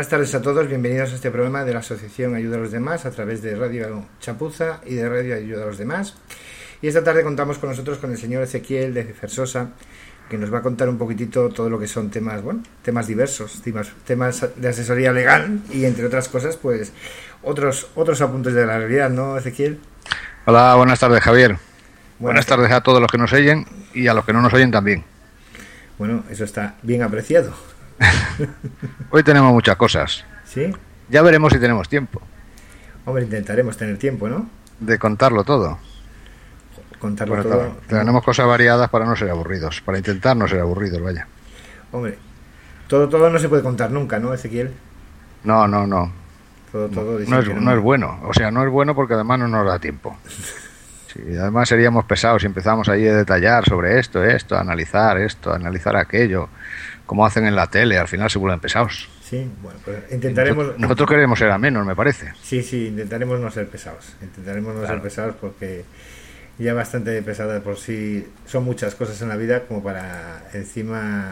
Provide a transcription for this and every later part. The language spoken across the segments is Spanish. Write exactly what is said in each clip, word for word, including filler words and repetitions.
Buenas tardes a todos, bienvenidos a este programa de la Asociación Ayuda a los Demás a través de Radio Chapuza y de Radio Ayuda a los Demás. Y esta tarde contamos con nosotros con el señor Ezequiel de Fersosa, que nos va a contar un poquitito todo lo que son temas, bueno, temas diversos, temas, temas de asesoría legal y entre otras cosas, pues otros otros apuntes de la realidad, ¿no, Ezequiel? Hola, buenas tardes, Javier. Buenas, buenas tardes. tardes a todos los que nos oyen y a los que no nos oyen también. Bueno, eso está bien apreciado. Hoy tenemos muchas cosas. ¿Sí? Ya veremos si tenemos tiempo. Hombre, intentaremos tener tiempo, ¿no? De contarlo todo. Contarlo bueno, todo. Claro, tenemos cosas variadas para no ser aburridos, para intentar no ser aburridos, vaya. Hombre, todo todo no se puede contar nunca, ¿no, Ezequiel? No, no, no. Todo, todo no, es, no. no es bueno, o sea, no es bueno porque además no nos da tiempo. Sí, además seríamos pesados si empezamos ahí a detallar sobre esto, esto, a analizar esto, a analizar aquello, como hacen en la tele, al final se vuelven pesados. Sí, bueno, pues intentaremos... Nosotros, nosotros queremos ser amenos, me parece. Sí, sí, intentaremos no ser pesados, intentaremos no claro. ser pesados porque ya bastante pesada de por sí, son muchas cosas en la vida como para encima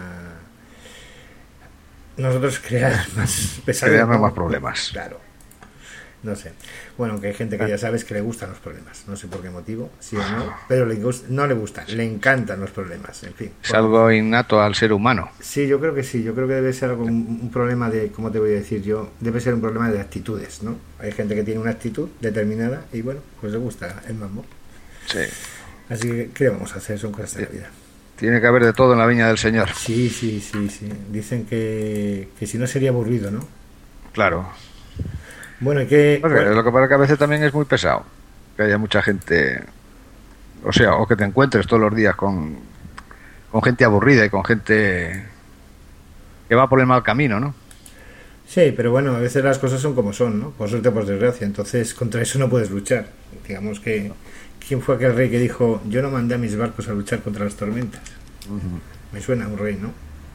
nosotros crear más pesados. Crear más problemas. Claro. No sé. Bueno, aunque hay gente que ya sabes que le gustan los problemas. No sé por qué motivo, sí o no, pero le gusta, no le gustan, le encantan los problemas. En fin. Es bueno. algo innato al ser humano. Sí, yo creo que sí. Yo creo que debe ser algo, un, un problema de, ¿cómo te voy a decir yo? Debe ser un problema de actitudes, ¿no? Hay gente que tiene una actitud determinada y bueno, pues le gusta el mambo. Sí. Así que, ¿qué vamos a hacer? Son cosas de la vida. Tiene que haber de todo en la viña del Señor. Sí, sí, sí, sí. Dicen que, que si no sería aburrido, ¿no? Claro. Bueno, y que... Porque bueno, lo que pasa que a veces también es muy pesado, que haya mucha gente, o sea, o que te encuentres todos los días con, con gente aburrida y con gente que va por el mal camino, ¿no? Sí, pero bueno, a veces las cosas son como son, ¿no? Por suerte o por desgracia, entonces contra eso no puedes luchar. Digamos que, ¿quién fue aquel rey que dijo, yo no mandé a mis barcos a luchar contra las tormentas? Uh-huh. Me suena a un rey, ¿no?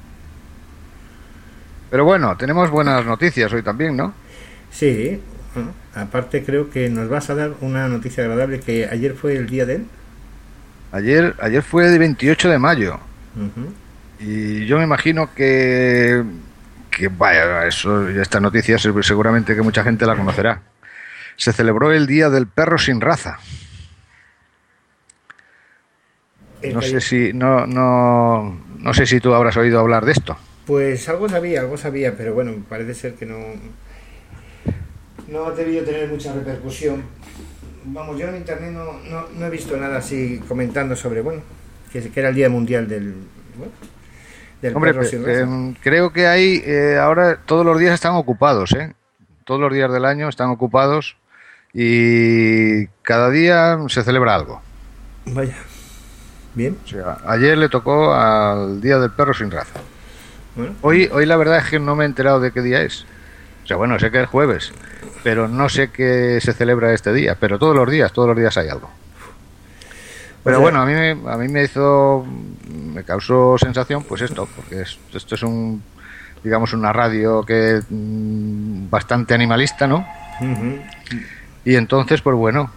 Pero bueno, tenemos buenas noticias hoy también, ¿no? Sí, bueno, aparte creo que nos vas a dar una noticia agradable, que ayer fue el día de él. Ayer, ayer fue el veintiocho de mayo. Uh-huh. Y yo me imagino que, que vaya, eso, esta noticia seguramente que mucha gente la conocerá. Se celebró el Día del Perro Sin Raza. El no sé si no, no, no sé si tú habrás oído hablar de esto. Pues algo sabía, algo sabía, pero bueno, parece ser que no... No ha debido tener mucha repercusión. Vamos, yo en internet no, no, no he visto nada así comentando sobre, bueno, que, que era el Día Mundial del, bueno, del Hombre, perro sin raza. Eh, creo que hay, eh, ahora todos los días están ocupados, ¿eh? Todos los días del año están ocupados y cada día se celebra algo. Vaya, bien. O sea, ayer le tocó al Día del Perro Sin Raza. Bueno, hoy, hoy la verdad es que no me he enterado de qué día es. O sea, bueno, sé que es jueves, pero no sé qué se celebra este día, pero todos los días, todos los días hay algo. Pero o sea, bueno, a mí, a mí me hizo, me causó sensación, pues esto, porque es, esto es un, digamos, una radio que mmm, bastante animalista, ¿no? Uh-huh. Y entonces, pues bueno,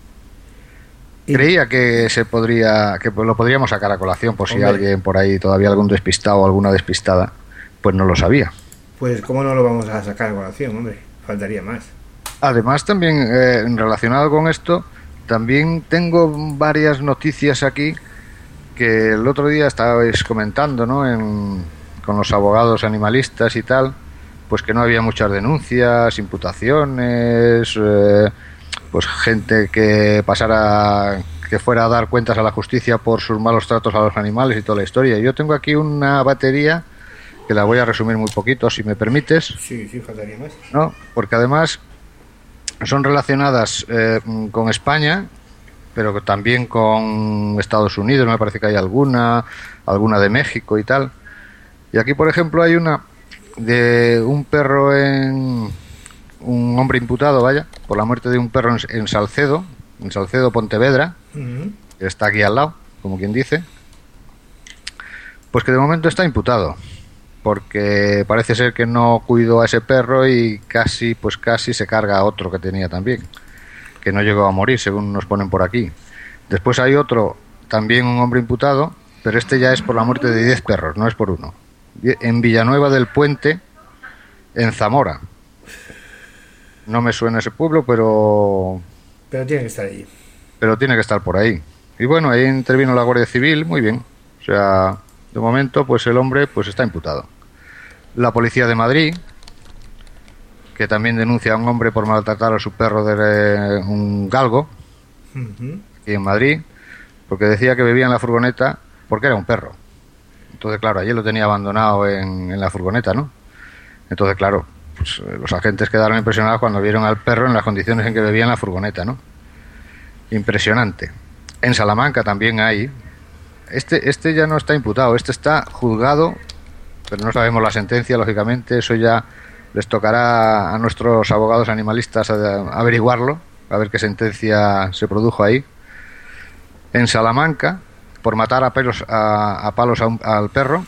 ¿Y? creía que se podría, que lo podríamos sacar a colación, por si Hombre. alguien por ahí, todavía algún despistado o alguna despistada, pues no lo sabía. Pues cómo no lo vamos a sacar a colación, hombre, faltaría más. Además también eh, relacionado con esto, también tengo varias noticias aquí que el otro día estabais comentando, ¿no? En, con los abogados animalistas y tal, pues que no había muchas denuncias, imputaciones, eh, pues gente que pasara, que fuera a dar cuentas a la justicia por sus malos tratos a los animales y toda la historia. Yo tengo aquí una batería que la voy a resumir muy poquito, si me permites. Sí, sí, faltaría más. ¿No? Porque además son relacionadas eh, con España, pero también con Estados Unidos, me parece que hay alguna, alguna de México y tal. Y aquí, por ejemplo, hay una de un perro en... un hombre imputado, vaya, por la muerte de un perro en, en Salcedo, en Salcedo, Pontevedra, uh-huh. que está aquí al lado, como quien dice, pues que de momento está imputado. Porque parece ser que no cuidó a ese perro y casi, pues casi se carga a otro que tenía también, que no llegó a morir, según nos ponen por aquí. Después hay otro, también un hombre imputado, pero este ya es por la muerte de diez perros, no es por uno. En Villanueva del Puente, en Zamora. No me suena ese pueblo, pero... Pero tiene que estar allí. Pero tiene que estar por ahí. Y bueno, ahí intervino la Guardia Civil, muy bien. O sea, de momento, pues el hombre pues está imputado. La Policía de Madrid, que también denuncia a un hombre por maltratar a su perro de un galgo, uh-huh. aquí en Madrid, porque decía que bebía en la furgoneta porque era un perro. Entonces, claro, ayer lo tenía abandonado en, en la furgoneta, ¿no? Entonces, claro, pues los agentes quedaron impresionados cuando vieron al perro en las condiciones en que bebía en la furgoneta, ¿no? Impresionante. En Salamanca también hay. Este, este ya no está imputado, este está juzgado, pero no sabemos la sentencia, lógicamente, eso ya les tocará a nuestros abogados animalistas averiguarlo, a ver qué sentencia se produjo ahí. En Salamanca, por matar a, pelos, a, a palos a un, al perro.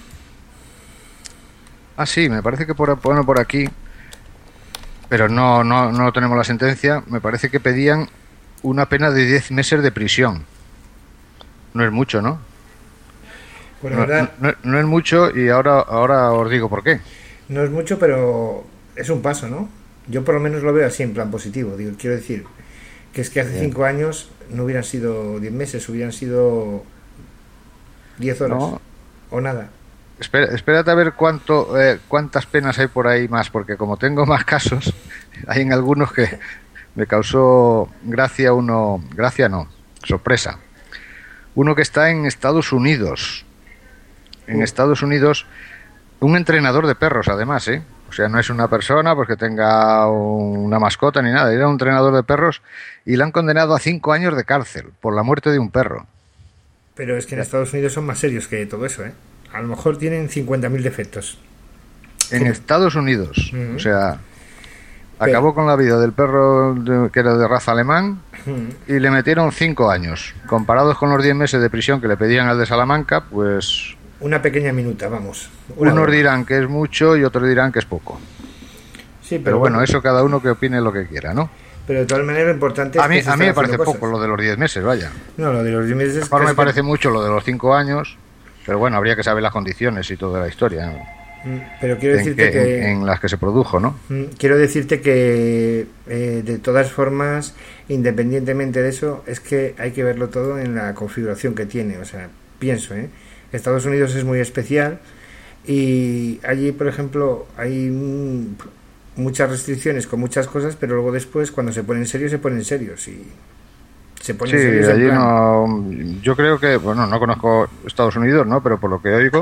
Ah, sí, me parece que por, bueno, por aquí, pero no, no, no tenemos la sentencia, me parece que pedían una pena de diez meses de prisión. No es mucho, ¿no? Bueno, no, verdad, no, no es mucho y ahora, ahora os digo por qué. No es mucho, pero es un paso, ¿no? Yo por lo menos lo veo así, en plan positivo. Digo, quiero decir que es que hace Bien. cinco años no hubieran sido diez meses, hubieran sido diez horas no. o nada. Espera, espérate a ver cuánto, eh, cuántas penas hay por ahí más, porque como tengo más casos, hay en algunos que me causó gracia uno, gracia no, sorpresa. Uno que está en Estados Unidos. En uh. Estados Unidos, un entrenador de perros, además, ¿eh? O sea, no es una persona pues que tenga una mascota ni nada. Era un entrenador de perros y le han condenado a cinco años de cárcel por la muerte de un perro. Pero es que en Estados Unidos son más serios que todo eso, ¿eh? A lo mejor tienen cincuenta mil defectos. En sí. Estados Unidos, uh-huh. o sea... Acabó con la vida del perro de, que era de raza alemán y le metieron cinco años. Comparados con los diez meses de prisión que le pedían al de Salamanca, pues... Una pequeña minuta, vamos. Unos hora. dirán que es mucho y otros dirán que es poco. Sí, pero, pero bueno, bueno, eso cada uno que opine lo que quiera, ¿no? Pero de todas maneras lo importante es a mí, que a mí me parece cosas. poco lo de los diez meses, vaya. No, lo de los diez meses... Ahora me parece que... mucho lo de los cinco años, pero bueno, habría que saber las condiciones y toda la historia, ¿no? Pero quiero decirte en que, que en, en las que se produjo, ¿no? Quiero decirte que eh, de todas formas, independientemente de eso, es que hay que verlo todo en la configuración que tiene. O sea, pienso, ¿eh? Estados Unidos es muy especial y allí, por ejemplo, hay mm, muchas restricciones con muchas cosas, pero luego después, cuando se ponen serios, se ponen serios y se ponen sí, serios. Allí no, yo creo que, bueno, no conozco Estados Unidos, ¿no? Pero por lo que oigo.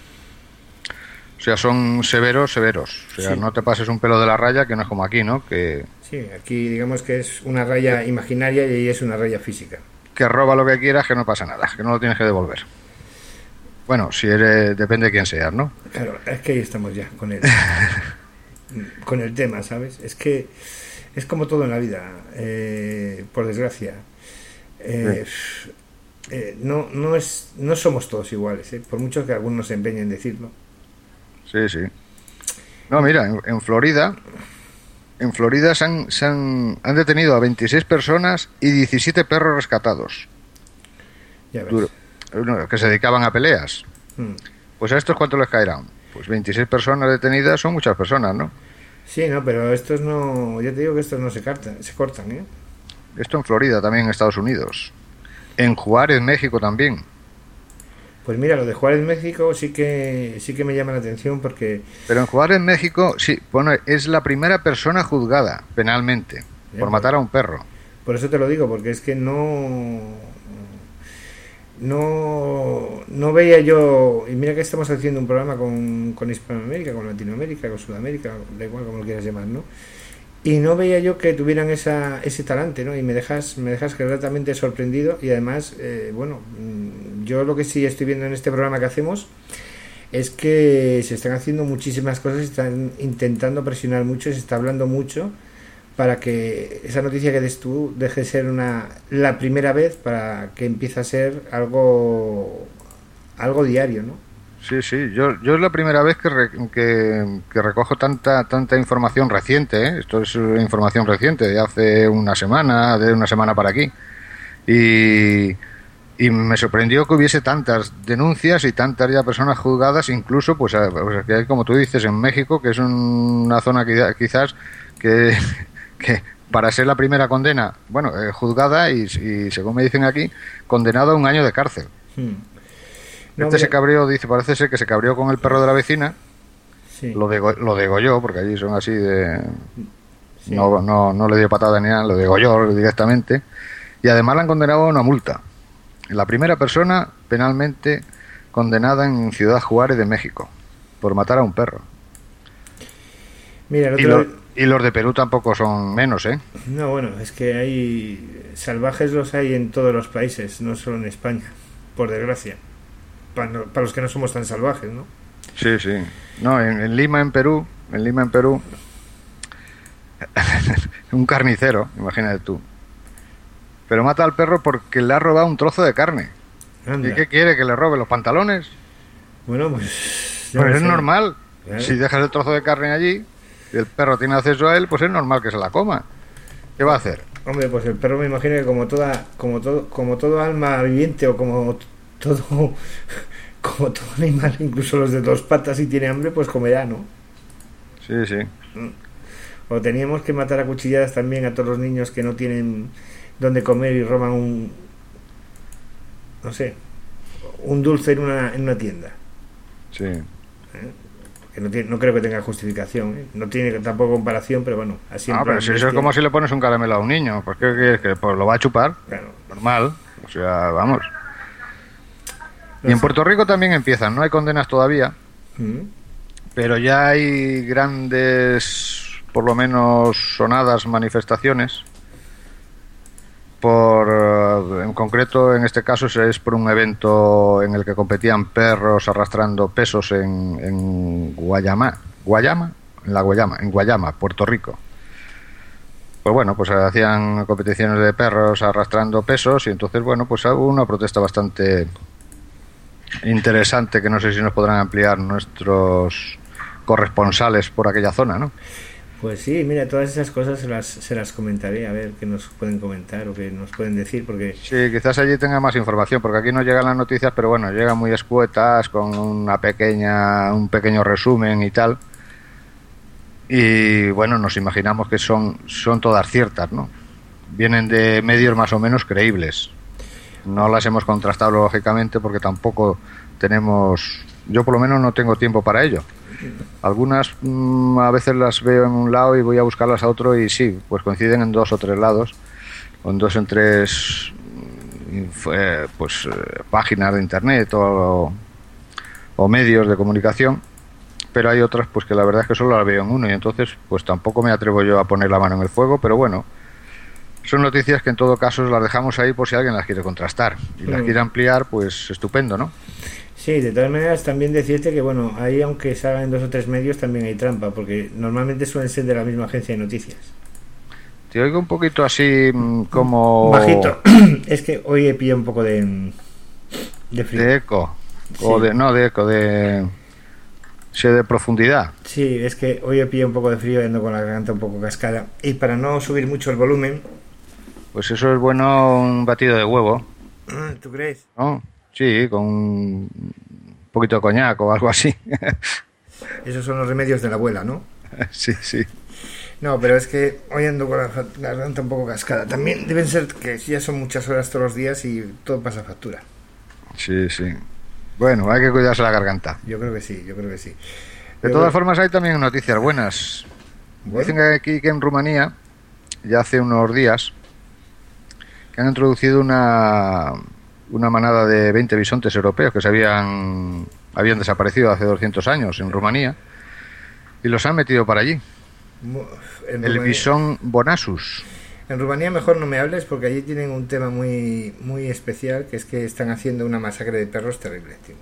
O sea, son severos, severos. O sea, sí. no te pases un pelo de la raya, que no es como aquí, ¿no? Que sí, aquí digamos que es una raya imaginaria y ahí es una raya física. Que roba lo que quieras, que no pasa nada, que no lo tienes que devolver. Bueno, si eres, depende de quién seas, ¿no? Claro, es que ahí estamos ya con el, con el tema, ¿sabes? Es que es como todo en la vida, eh, por desgracia. Eh, sí. eh, no, no, es, no somos todos iguales, ¿eh? Por mucho que algunos se empeñen en decirlo. Sí, sí. No, mira, en, en Florida, en Florida se, han, se han, han detenido a veintiséis personas y diecisiete perros rescatados. Ya ves. Que se dedicaban a peleas. Hmm. Pues a estos, ¿cuánto les caerán? Pues veintiséis personas detenidas son muchas personas, ¿no? Sí, no, pero estos no, yo te digo que estos no se cortan, se cortan, ¿eh? Esto en Florida, también en Estados Unidos. En Juárez, México también. Pues mira, lo de Juárez, México sí que sí que me llama la atención porque... Pero en Juárez, México, sí, bueno, es la primera persona juzgada penalmente ya, por matar a un perro. Por eso te lo digo, porque es que no... No, no veía yo... Y mira que estamos haciendo un programa con, con Hispanoamérica, con Latinoamérica, con Sudamérica, da igual como lo quieras llamar, ¿no? Y no veía yo que tuvieran esa, ese talante, ¿no? Y me dejas me dejas gratamente sorprendido. Y además, eh, bueno, yo lo que sí estoy viendo en este programa que hacemos es que se están haciendo muchísimas cosas, se están intentando presionar mucho, se está hablando mucho para que esa noticia que des tú deje de ser una la primera vez para que empiece a ser algo algo diario, ¿no? Sí, sí, yo, yo es la primera vez que, re, que, que recojo tanta tanta información reciente, ¿eh? Esto es información reciente, de hace una semana, de una semana para aquí. Y, y me sorprendió que hubiese tantas denuncias y tantas ya personas juzgadas, incluso, pues, a, o sea, que hay, como tú dices, en México, que es un, una zona que, quizás que, que para ser la primera condena, bueno, eh, juzgada y, y, según me dicen aquí, condenado a un año de cárcel. Hmm. No, este mira. se cabreó, dice, parece ser que se cabreó con el perro de la vecina, sí. lo, dego, lo degolló, porque allí son así de... Sí. No, no, no le dio patada ni nada, lo degolló directamente, y además la han condenado a una multa. La primera persona penalmente condenada en Ciudad Juárez de México por matar a un perro. Mira, el otro... y, lo, y los de Perú tampoco son menos, ¿eh? No, bueno, es que hay salvajes, los hay en todos los países, no solo en España, por desgracia. Para, para los que no somos tan salvajes, ¿no? Sí, sí. No, en, en Lima, en Perú, en Lima, en Perú, un carnicero, imagínate tú. Pero mata al perro porque le ha robado un trozo de carne. Anda. ¿Y qué quiere? ¿Que le robe los pantalones? Bueno, pues... Pues es sé. normal. Claro. Si dejas el trozo de carne allí y el perro tiene acceso a él, pues es normal que se la coma. ¿Qué va a hacer? Hombre, pues el perro me imagino que como toda, como todo, como todo alma viviente o como todo, como todo animal, incluso los de dos patas, si tiene hambre, pues comerá, ¿no? Sí, sí. O teníamos que matar a cuchilladas también a todos los niños que no tienen donde comer y roban un, no sé, un dulce en una en una tienda. Sí. ¿Eh? Que no, tiene, no creo que tenga justificación, ¿eh? No tiene tampoco comparación, pero bueno, así. Ah, pero si eso es como si le pones un caramelo a un niño, pues ¿qué quieres? Que pues, lo va a chupar. Claro. Normal. O sea, vamos. No y en sé. Puerto Rico también empiezan, no hay condenas todavía, ¿Mm? pero ya hay grandes, por lo menos sonadas manifestaciones. Por, en concreto, en este caso es por un evento en el que competían perros arrastrando pesos en, en Guayama, Guayama, en la Guayama, en Guayama, Puerto Rico. Pues bueno, pues hacían competiciones de perros arrastrando pesos y entonces, bueno, pues hubo una protesta bastante interesante que no sé si nos podrán ampliar nuestros corresponsales por aquella zona, ¿no? Pues sí, mira, todas esas cosas se las, se las comentaré, a ver qué nos pueden comentar o qué nos pueden decir, porque... Sí, quizás allí tenga más información, porque aquí no llegan las noticias, pero bueno, llegan muy escuetas, con una pequeña, un pequeño resumen y tal. Y bueno, nos imaginamos que son, son todas ciertas, ¿no? Vienen de medios más o menos creíbles. No las hemos contrastado, lógicamente, porque tampoco tenemos... Yo por lo menos no tengo tiempo para ello. Algunas mmm, a veces las veo en un lado y voy a buscarlas a otro y sí, pues coinciden en dos o tres lados, o en dos o en tres eh, pues eh, páginas de internet o, o medios de comunicación, pero hay otras pues que la verdad es que solo las veo en uno y entonces pues tampoco me atrevo yo a poner la mano en el fuego, pero bueno, son noticias que en todo caso las dejamos ahí por si alguien las quiere contrastar y las quiere ampliar, pues estupendo, ¿no? Sí, de todas maneras también decirte que bueno, ahí aunque salgan en dos o tres medios también hay trampa, porque normalmente suelen ser de la misma agencia de noticias. Te oigo un poquito así como... Bajito, es que hoy he pillado un poco de, de frío. De eco, sí. o de, no de eco, de... Sí, de profundidad. Sí, es que hoy he pillado un poco de frío y ando con la garganta un poco cascada. Y para no subir mucho el volumen... Pues eso es bueno, un batido de huevo. ¿Tú crees? ¿No? Sí, con un poquito de coñac o algo así. Esos son los remedios de la abuela, ¿no? Sí, sí. No, pero es que hoy ando con la garganta un poco cascada. También deben ser que ya son muchas horas todos los días y todo pasa factura. Sí, sí. Bueno, hay que cuidarse la garganta. Yo creo que sí, yo creo que sí. De yo todas creo... formas hay también noticias buenas. ¿Bueno? Dicen que aquí que en Rumanía, ya hace unos días, que han introducido una... una manada de veinte bisontes europeos que se habían habían desaparecido hace doscientos años en Rumanía y los han metido para allí. En el bisón Bonasus. En Rumanía mejor no me hables porque allí tienen un tema muy muy especial, que es que están haciendo una masacre de perros terrible, tío.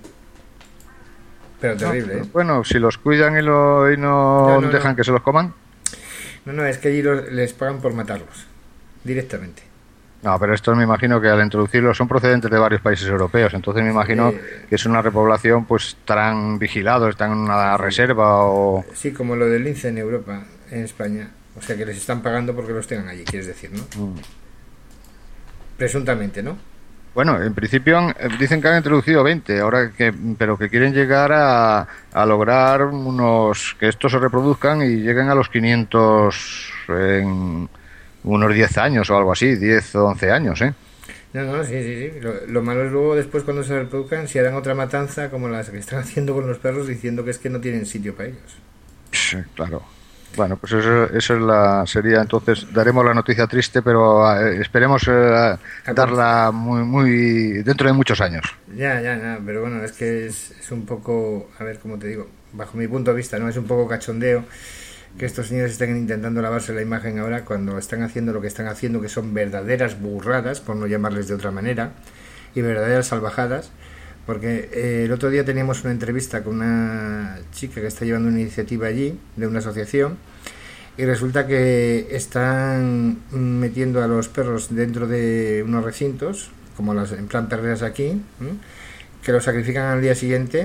Pero terrible, no, ¿eh? Bueno, si los cuidan y, lo, y no, no, no dejan no. que se los coman. No, no, es que allí los, les pagan por matarlos directamente. No, pero estos me imagino que al introducirlos son procedentes de varios países europeos, entonces me imagino eh, que es una repoblación, pues estarán vigilados, están en una sí. reserva o... Sí, como lo del lince en Europa, en España, o sea que les están pagando porque los tengan allí, quieres decir, ¿no? Mm. Presuntamente, ¿no? Bueno, en principio han- dicen que han introducido veinte, ahora que, pero que quieren llegar a, a lograr unos, que estos se reproduzcan y lleguen a los quinientos en unos diez años o algo así, diez o once años, ¿eh? No, no, sí, sí, sí. Lo, lo malo es luego después cuando se reproduzcan si harán otra matanza como las que están haciendo con los perros diciendo que es que no tienen sitio para ellos. Sí, claro. Bueno, pues eso, eso es la, sería entonces, daremos la noticia triste, pero eh, esperemos eh, darla muy, muy dentro de muchos años. Ya, ya, ya, pero bueno, es que es, es un poco, a ver cómo te digo, bajo mi punto de vista, ¿no? Es un poco cachondeo que estos señores estén intentando lavarse la imagen ahora cuando están haciendo lo que están haciendo, que son verdaderas burradas, por no llamarles de otra manera, y verdaderas salvajadas, porque eh, el otro día teníamos una entrevista con una chica que está llevando una iniciativa allí, de una asociación, y resulta que están metiendo a los perros dentro de unos recintos, como las en plan perreras aquí, ¿eh? Que los sacrifican al día siguiente,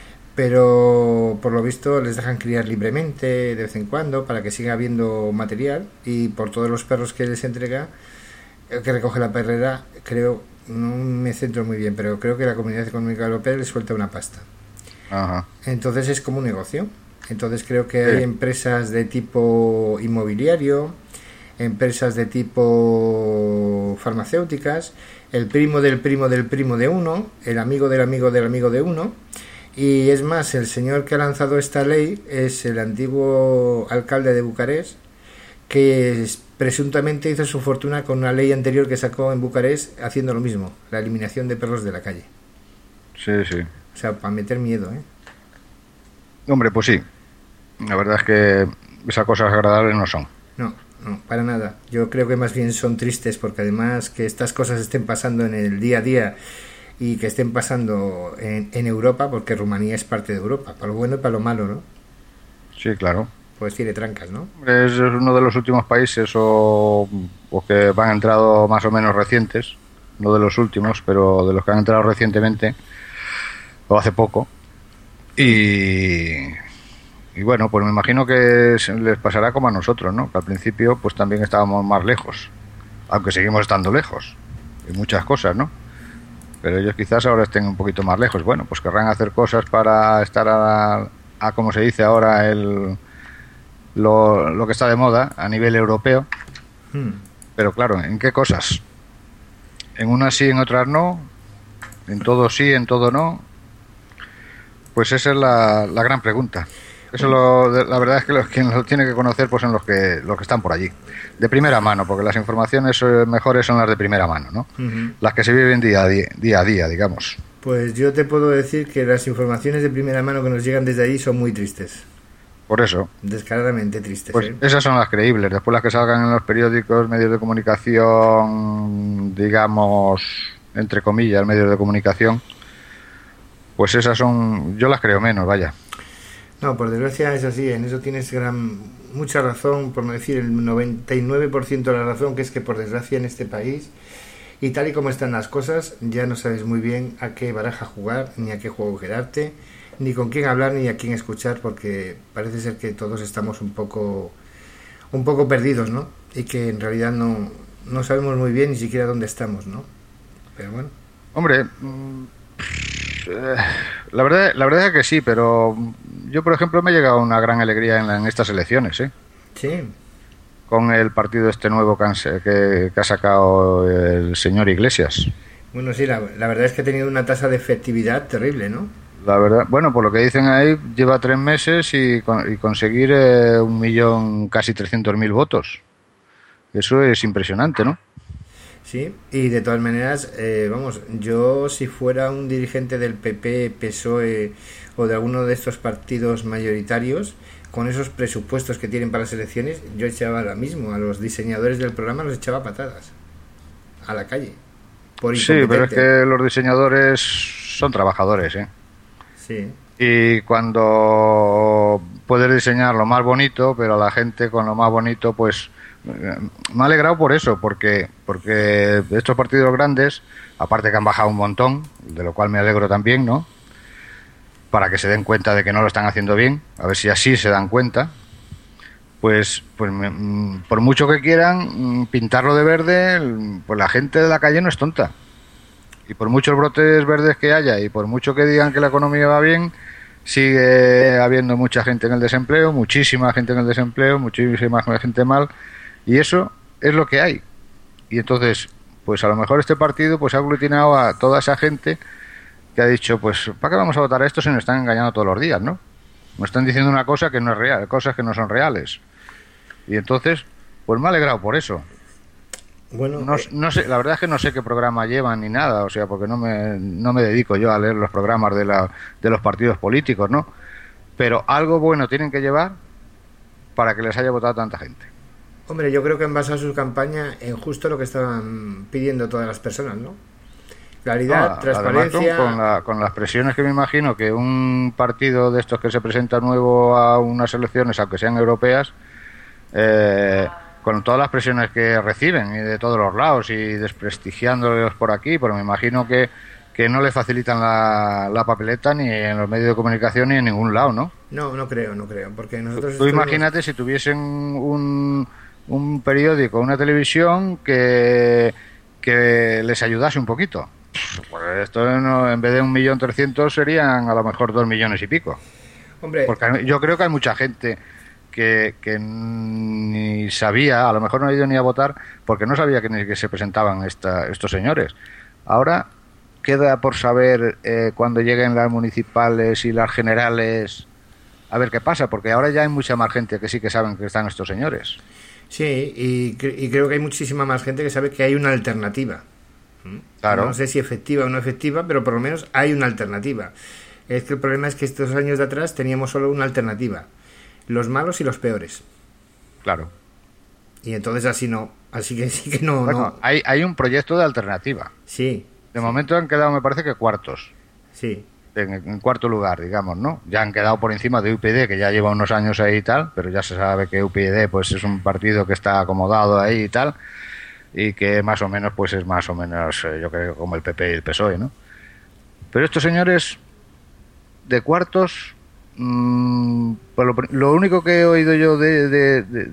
pero por lo visto les dejan criar libremente de vez en cuando para que siga habiendo material, y por todos los perros que les entrega, que recoge la perrera, creo, no me centro muy bien, pero creo que la Comunidad Económica Europea les suelta una pasta. Ajá. Entonces es como un negocio. Entonces creo que hay Sí. empresas de tipo inmobiliario, empresas de tipo farmacéuticas, el primo del primo del primo de uno, el amigo del amigo del amigo de uno, y es más, el señor que ha lanzado esta ley es el antiguo alcalde de Bucarest, que es- presuntamente hizo su fortuna con una ley anterior que sacó en Bucarest haciendo lo mismo, la eliminación de perros de la calle. Sí, sí. O sea, para meter miedo, ¿eh? Hombre, pues sí. La verdad es que esas cosas agradables no son. No, no, para nada. Yo creo que más bien son tristes porque además que estas cosas estén pasando en el día a día y que estén pasando en, en Europa, porque Rumanía es parte de Europa, para lo bueno y para lo malo, ¿no? Sí, claro. Pues tiene trancas, ¿no? Es uno de los últimos países o, o que van entrado más o menos recientes, no de los últimos, pero de los que han entrado recientemente o hace poco. Y, y bueno, pues me imagino que se les pasará como a nosotros, ¿no? Que al principio pues también estábamos más lejos, aunque seguimos estando lejos en muchas cosas, ¿no? Pero ellos quizás ahora estén un poquito más lejos. Bueno, pues querrán hacer cosas para estar a, a como se dice ahora, el lo, lo que está de moda a nivel europeo. Hmm. Pero claro, ¿en qué cosas? En unas sí, en otras no. En todo sí, en todo no. Pues esa es la, la gran pregunta. Eso lo, de- la verdad es que los, quien lo tiene que conocer pues son los que los que están por allí, de primera mano, porque las informaciones eh, mejores son las de primera mano, ¿no? Ujú. Las que se viven día a día, día a día, digamos. Pues yo te puedo decir que las informaciones de primera mano que nos llegan desde allí son muy tristes, Por eso, descaradamente tristes, pues ¿eh? esas son las creíbles. Después las que salgan en los periódicos, medios de comunicación, digamos, entre comillas, medios de comunicación, pues esas son, yo las creo menos, vaya. No, por desgracia es así, en eso tienes gran mucha razón, por no decir el noventa y nueve por ciento de la razón, que es que por desgracia en este país, y tal y como están las cosas, ya no sabes muy bien a qué baraja jugar, ni a qué juego quedarte, ni con quién hablar, ni a quién escuchar, porque parece ser que todos estamos un poco un poco perdidos, ¿no? Y que en realidad no, no sabemos muy bien ni siquiera dónde estamos, ¿no? Pero bueno. Hombre, mm, eh, la verdad, la verdad es que sí, pero yo, por ejemplo, me ha llegado una gran alegría en, la- en estas elecciones, ¿eh? Sí, Con el partido este nuevo que, han se- que, que ha sacado el señor Iglesias. bueno, sí, la, la verdad es que ha tenido una tasa de efectividad terrible, ¿no? La verdad, bueno, por lo que dicen ahí, lleva tres meses y, con- y conseguir eh, un millón, casi trescientos mil votos. Eso es impresionante, ¿no? Sí, y de todas maneras, eh, vamos, yo si fuera un dirigente del P P, P S O E o de alguno de estos partidos mayoritarios, con esos presupuestos que tienen para las elecciones, yo echaba ahora mismo a los diseñadores del programa, los echaba a patadas a la calle. Por Sí, pero es incompetente. que los diseñadores son trabajadores, ¿eh? Sí, Y cuando puedes diseñar lo más bonito, pero a la gente con lo más bonito, pues eh, me ha alegrado por eso, porque porque estos partidos grandes, aparte que han bajado un montón, de lo cual me alegro también, ¿no? Para que se den cuenta de que no lo están haciendo bien, a ver si así se dan cuenta, pues pues me- mm, por mucho que quieran mm, pintarlo de verde, el- pues la gente de la calle no es tonta. Y por muchos brotes verdes que haya y por mucho que digan que la economía va bien, sigue habiendo mucha gente en el desempleo, muchísima gente en el desempleo, muchísima gente mal, y eso es lo que hay. Y entonces, pues a lo mejor este partido pues ha aglutinado a toda esa gente que ha dicho, pues ¿para qué vamos a votar a esto si nos están engañando todos los días, no? Nos están diciendo una cosa que no es real, cosas que no son reales. Y entonces, pues me ha alegrado por eso. Bueno, no, eh... no sé, la verdad es que no sé qué programa llevan ni nada, o sea, porque no me, no me dedico yo a leer los programas de, la, de los partidos políticos, ¿no? Pero algo bueno tienen que llevar para que les haya votado tanta gente. Hombre, yo creo que han basado su campaña en justo lo que estaban pidiendo todas las personas, ¿no? Claridad, no, transparencia... Además, con, la, con las presiones que me imagino que un partido de estos que se presenta nuevo a unas elecciones, aunque sean europeas, eh, con todas las presiones que reciben y de todos los lados y desprestigiándolos por aquí, pero me imagino que, que no le facilitan la, la papeleta ni en los medios de comunicación ni en ningún lado, ¿no? No, no creo, no creo, porque nosotros... Tú, tú estuvimos... imagínate si tuviesen un, un periódico, una televisión que, que les ayudase un poquito. Pues esto no, en vez de un millón trescientos serían a lo mejor dos millones y pico. Hombre, porque yo creo que hay mucha gente que, que ni sabía, a lo mejor no ha ido ni a votar porque no sabía que ni que se presentaban esta, estos señores. Ahora queda por saber eh, cuando lleguen las municipales y las generales a ver qué pasa, porque ahora ya hay mucha más gente que sí que saben que están estos señores. Sí, y, y creo que hay muchísima más gente que sabe que hay una alternativa. Claro. No sé si efectiva o no efectiva, pero por lo menos hay una alternativa. Es que el problema es que estos años de atrás teníamos solo una alternativa: los malos y los peores. Claro. Y entonces así no, así que sí que no. Bueno, no. Hay, hay un proyecto de alternativa. Sí. De sí. momento han quedado, me parece que cuartos. Sí. En, en cuarto lugar, digamos, ¿no? Ya han quedado por encima de U P D, que ya lleva unos años ahí y tal, pero ya se sabe que U P D pues es un partido que está acomodado ahí y tal, y que más o menos pues es más o menos, eh, yo creo, como el P P y el P S O E, ¿no? Pero estos señores de cuartos, mmm, pues lo, lo único que he oído yo de de, de,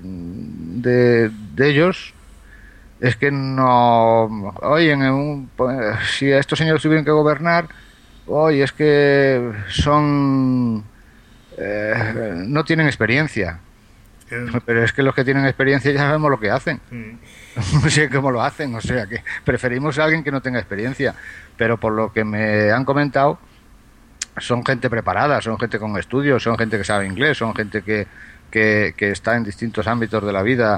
de, de ellos es que no, oye, un, pues, si a estos señores tuvieran que gobernar, oye, es que son eh, no tienen experiencia. Pero es que los que tienen experiencia ya sabemos lo que hacen. Mm. No sé cómo lo hacen, o sea que preferimos a alguien que no tenga experiencia. Pero por lo que me han comentado, son gente preparada, son gente con estudios, son gente que sabe inglés, son gente que, que, que está en distintos ámbitos de la vida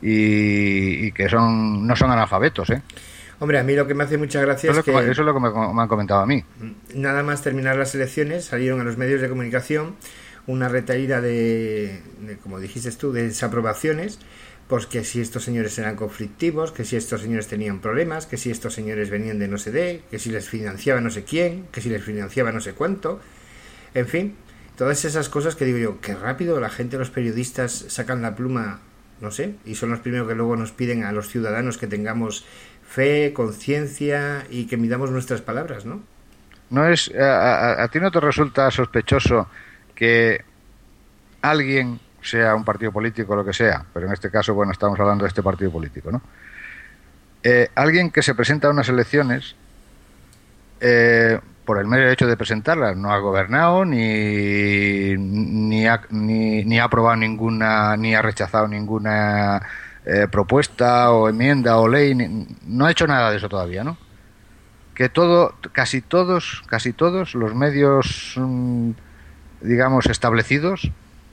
y, y que son no son analfabetos, ¿eh? Hombre, a mí lo que me hace mucha gracia eso es que... que... Eso es lo que me, me han comentado a mí. Nada más terminar las elecciones, salieron a los medios de comunicación una retaíla de, de, como dijiste tú, de desaprobaciones, pues que si estos señores eran conflictivos, que si estos señores tenían problemas, que si estos señores venían de no sé de, que si les financiaba no sé quién, que si les financiaba no sé cuánto, en fin, todas esas cosas que digo yo, qué rápido la gente, los periodistas sacan la pluma, no sé, y son los primeros que luego nos piden a los ciudadanos que tengamos fe, conciencia y que midamos nuestras palabras, ¿no? No es, a, a, a ti no te resulta sospechoso que alguien, sea un partido político o lo que sea, pero en este caso, bueno, estamos hablando de este partido político, ¿no? Eh, alguien que se presenta a unas elecciones eh, por el mero hecho de presentarlas, no ha gobernado ni ni ha, ni, ni ha aprobado ninguna, ni ha rechazado ninguna eh, propuesta o enmienda o ley, ni, no ha hecho nada de eso todavía, ¿no? Que todo, casi todos, casi todos los medios mmm, digamos, establecidos,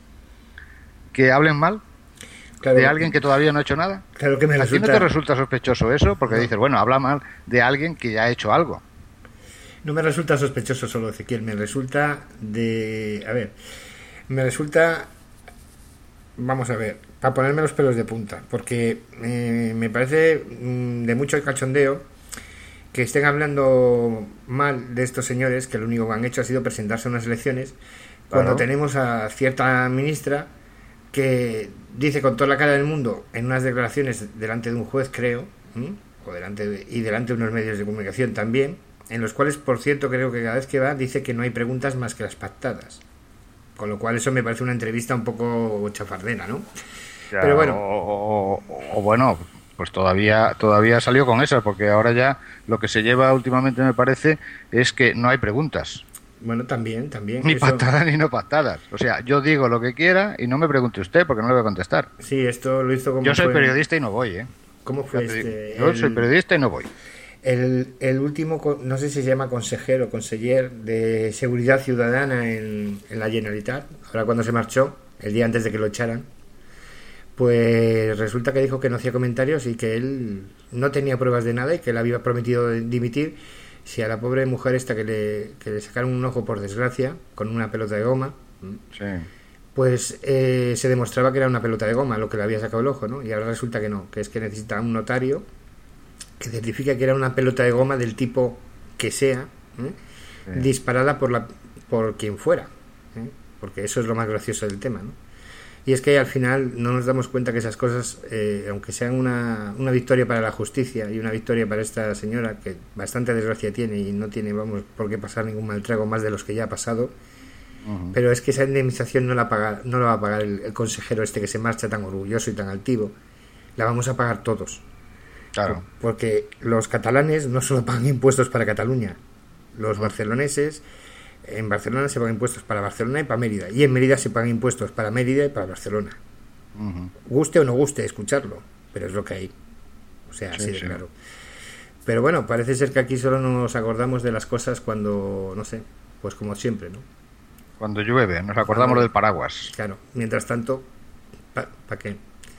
que hablen mal claro, de alguien que todavía no ha hecho nada. Claro que me ¿A resulta... ti no te resulta sospechoso eso? Porque no. Dices, bueno, habla mal de alguien que ya ha hecho algo. No me resulta sospechoso solo, Ezequiel, me resulta de... A ver, me resulta... Vamos a ver, para ponerme los pelos de punta, porque eh, me parece mmm, de mucho cachondeo que estén hablando mal de estos señores, que lo único que han hecho ha sido presentarse a unas elecciones, cuando claro. tenemos a cierta ministra que dice con toda la cara del mundo en unas declaraciones delante de un juez, creo, ¿sí? o delante de, y delante de unos medios de comunicación también, en los cuales, por cierto, creo que cada vez que va dice que no hay preguntas más que las pactadas, con lo cual eso me parece una entrevista un poco chafardera, ¿no? Ya, pero bueno o, o, o bueno, pues todavía todavía salió con esas, porque ahora ya lo que se lleva últimamente, me parece, es que no hay preguntas. Bueno, también, también. Ni eso... patadas ni no patadas. O sea, yo digo lo que quiera y no me pregunte usted, porque no le voy a contestar. Sí, esto lo hizo como... Yo soy fue... periodista y no voy, ¿eh? ¿Cómo fue este? Yo el... soy periodista y no voy. El, el último, no sé si se llama consejero, conseller de Seguridad Ciudadana en, en la Generalitat, ahora cuando se marchó, el día antes de que lo echaran, pues resulta que dijo que no hacía comentarios y que él no tenía pruebas de nada y que él había prometido dimitir si a la pobre mujer esta que le, que le sacaron un ojo por desgracia con una pelota de goma, sí. pues eh, se demostraba que era una pelota de goma lo que le había sacado el ojo, ¿no? Y ahora resulta que no, que es que necesita un notario que certifica que era una pelota de goma del tipo que sea, ¿eh? Sí. disparada por la por quien fuera, ¿eh? Porque eso es lo más gracioso del tema, ¿no? Y es que al final no nos damos cuenta que esas cosas, eh, aunque sean una, una victoria para la justicia y una victoria para esta señora, que bastante desgracia tiene y no tiene, vamos, por qué pasar ningún mal trago más de los que ya ha pasado, uh-huh. pero es que esa indemnización no la, paga, no la va a pagar el, el consejero este que se marcha tan orgulloso y tan altivo, la vamos a pagar todos. Claro. Porque los catalanes no solo pagan impuestos para Cataluña, los uh-huh. barceloneses... En Barcelona se pagan impuestos para Barcelona y para Mérida. Y en Mérida se pagan impuestos para Mérida y para Barcelona. Uh-huh. Guste o no guste escucharlo, pero es lo que hay. O sea, sí, así de sí. claro. Pero bueno, parece ser que aquí solo nos acordamos de las cosas cuando, no sé, pues como siempre, ¿no? Cuando llueve, nos acordamos claro. del paraguas. Claro, mientras tanto, ¿para pa qué?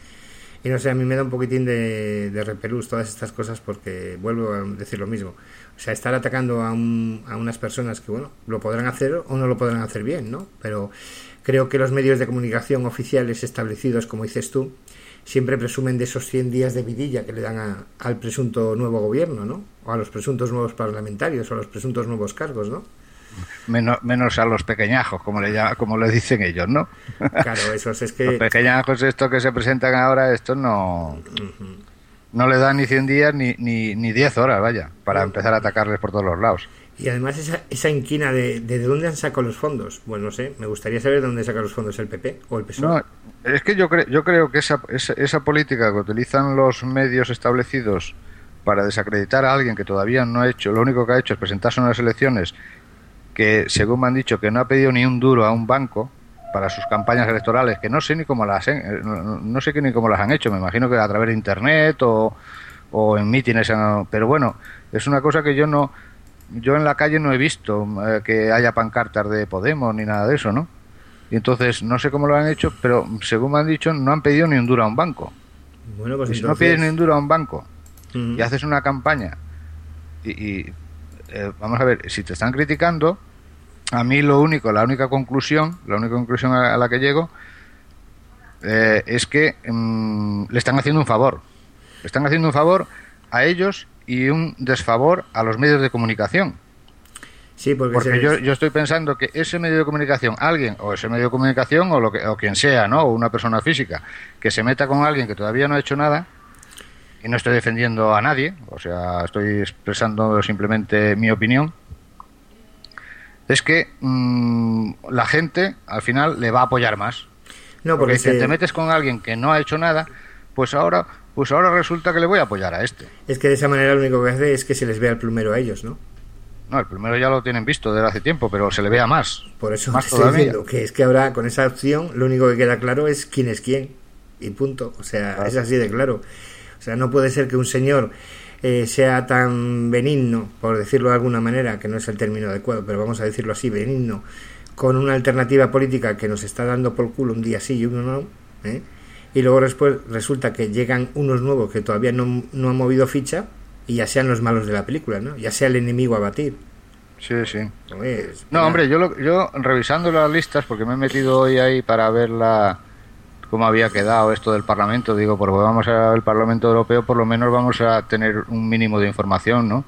Y no sé, a mí me da un poquitín de, de repelús todas estas cosas porque vuelvo a decir lo mismo. O sea, estar atacando a, un, a unas personas que, bueno, lo podrán hacer o no lo podrán hacer bien, ¿no? Pero creo que los medios de comunicación oficiales establecidos, como dices tú, siempre presumen de esos cien días de vidilla que le dan a, al presunto nuevo gobierno, ¿no? O a los presuntos nuevos parlamentarios o a los presuntos nuevos cargos, ¿no? Menos, menos a los pequeñajos, como le llama, como le dicen ellos, ¿no? Claro, esos es que... Los pequeñajos estos que se presentan ahora, estos no... Uh-huh. No le dan ni cien días ni, ni, ni diez horas, vaya, para uh-huh. empezar a atacarles por todos los lados. Y además esa, esa inquina de, de, de dónde han sacado los fondos. Bueno, no sé, me gustaría saber de dónde saca los fondos el P P o el P S O E. No, es que yo, cre- yo creo que esa, esa, esa política que utilizan los medios establecidos para desacreditar a alguien que todavía no ha hecho, lo único que ha hecho es presentarse en unas elecciones que, según me han dicho, que no ha pedido ni un duro a un banco para sus campañas electorales, que no sé ni cómo las no, no sé ni cómo las han hecho, me imagino que a través de internet o, o en mítines, pero bueno, es una cosa que yo no yo en la calle no he visto eh, que haya pancartas de Podemos ni nada de eso, ¿no? Y entonces no sé cómo lo han hecho, pero según me han dicho no han pedido ni un duro a un banco. Bueno, pues y si entonces... no pides ni un duro a un banco uh-huh. y haces una campaña y, y eh, vamos a ver, si te están criticando, a mí lo único, la única conclusión, la única conclusión a la que llego eh, es que mmm, le están haciendo un favor. Le están haciendo un favor a ellos y un desfavor a los medios de comunicación. Sí, porque, porque se... yo, yo estoy pensando que ese medio de comunicación, alguien, o ese medio de comunicación, o, lo que, o quien sea, ¿no? O una persona física, que se meta con alguien que todavía no ha hecho nada, y no estoy defendiendo a nadie, o sea, estoy expresando simplemente mi opinión, es que mmm, la gente al final le va a apoyar más. No, porque, porque si se... te metes con alguien que no ha hecho nada, pues ahora pues ahora resulta que le voy a apoyar a este. Es que de esa manera lo único que hace es que se les vea el plumero a ellos, ¿no? No, el plumero ya lo tienen visto desde hace tiempo, pero se le vea más. Por eso más te estoy diciendo que es que ahora con esa opción lo único que queda claro es quién es quién y punto. O sea, claro. Es así de claro. O sea, no puede ser que un señor eh, sea tan benigno, por decirlo de alguna manera, que no es el término adecuado, pero vamos a decirlo así, benigno, con una alternativa política que nos está dando por culo un día sí y uno no, ¿eh? Y luego después resulta que llegan unos nuevos que todavía no, no han movido ficha y ya sean los malos de la película, ¿no? Ya sea el enemigo a batir. Sí, sí. Pues, no, hombre, yo, lo, yo revisando las listas, porque me he metido hoy ahí para ver la, cómo había quedado esto del Parlamento, digo, porque vamos al Parlamento Europeo, por lo menos vamos a tener un mínimo de información, ¿no?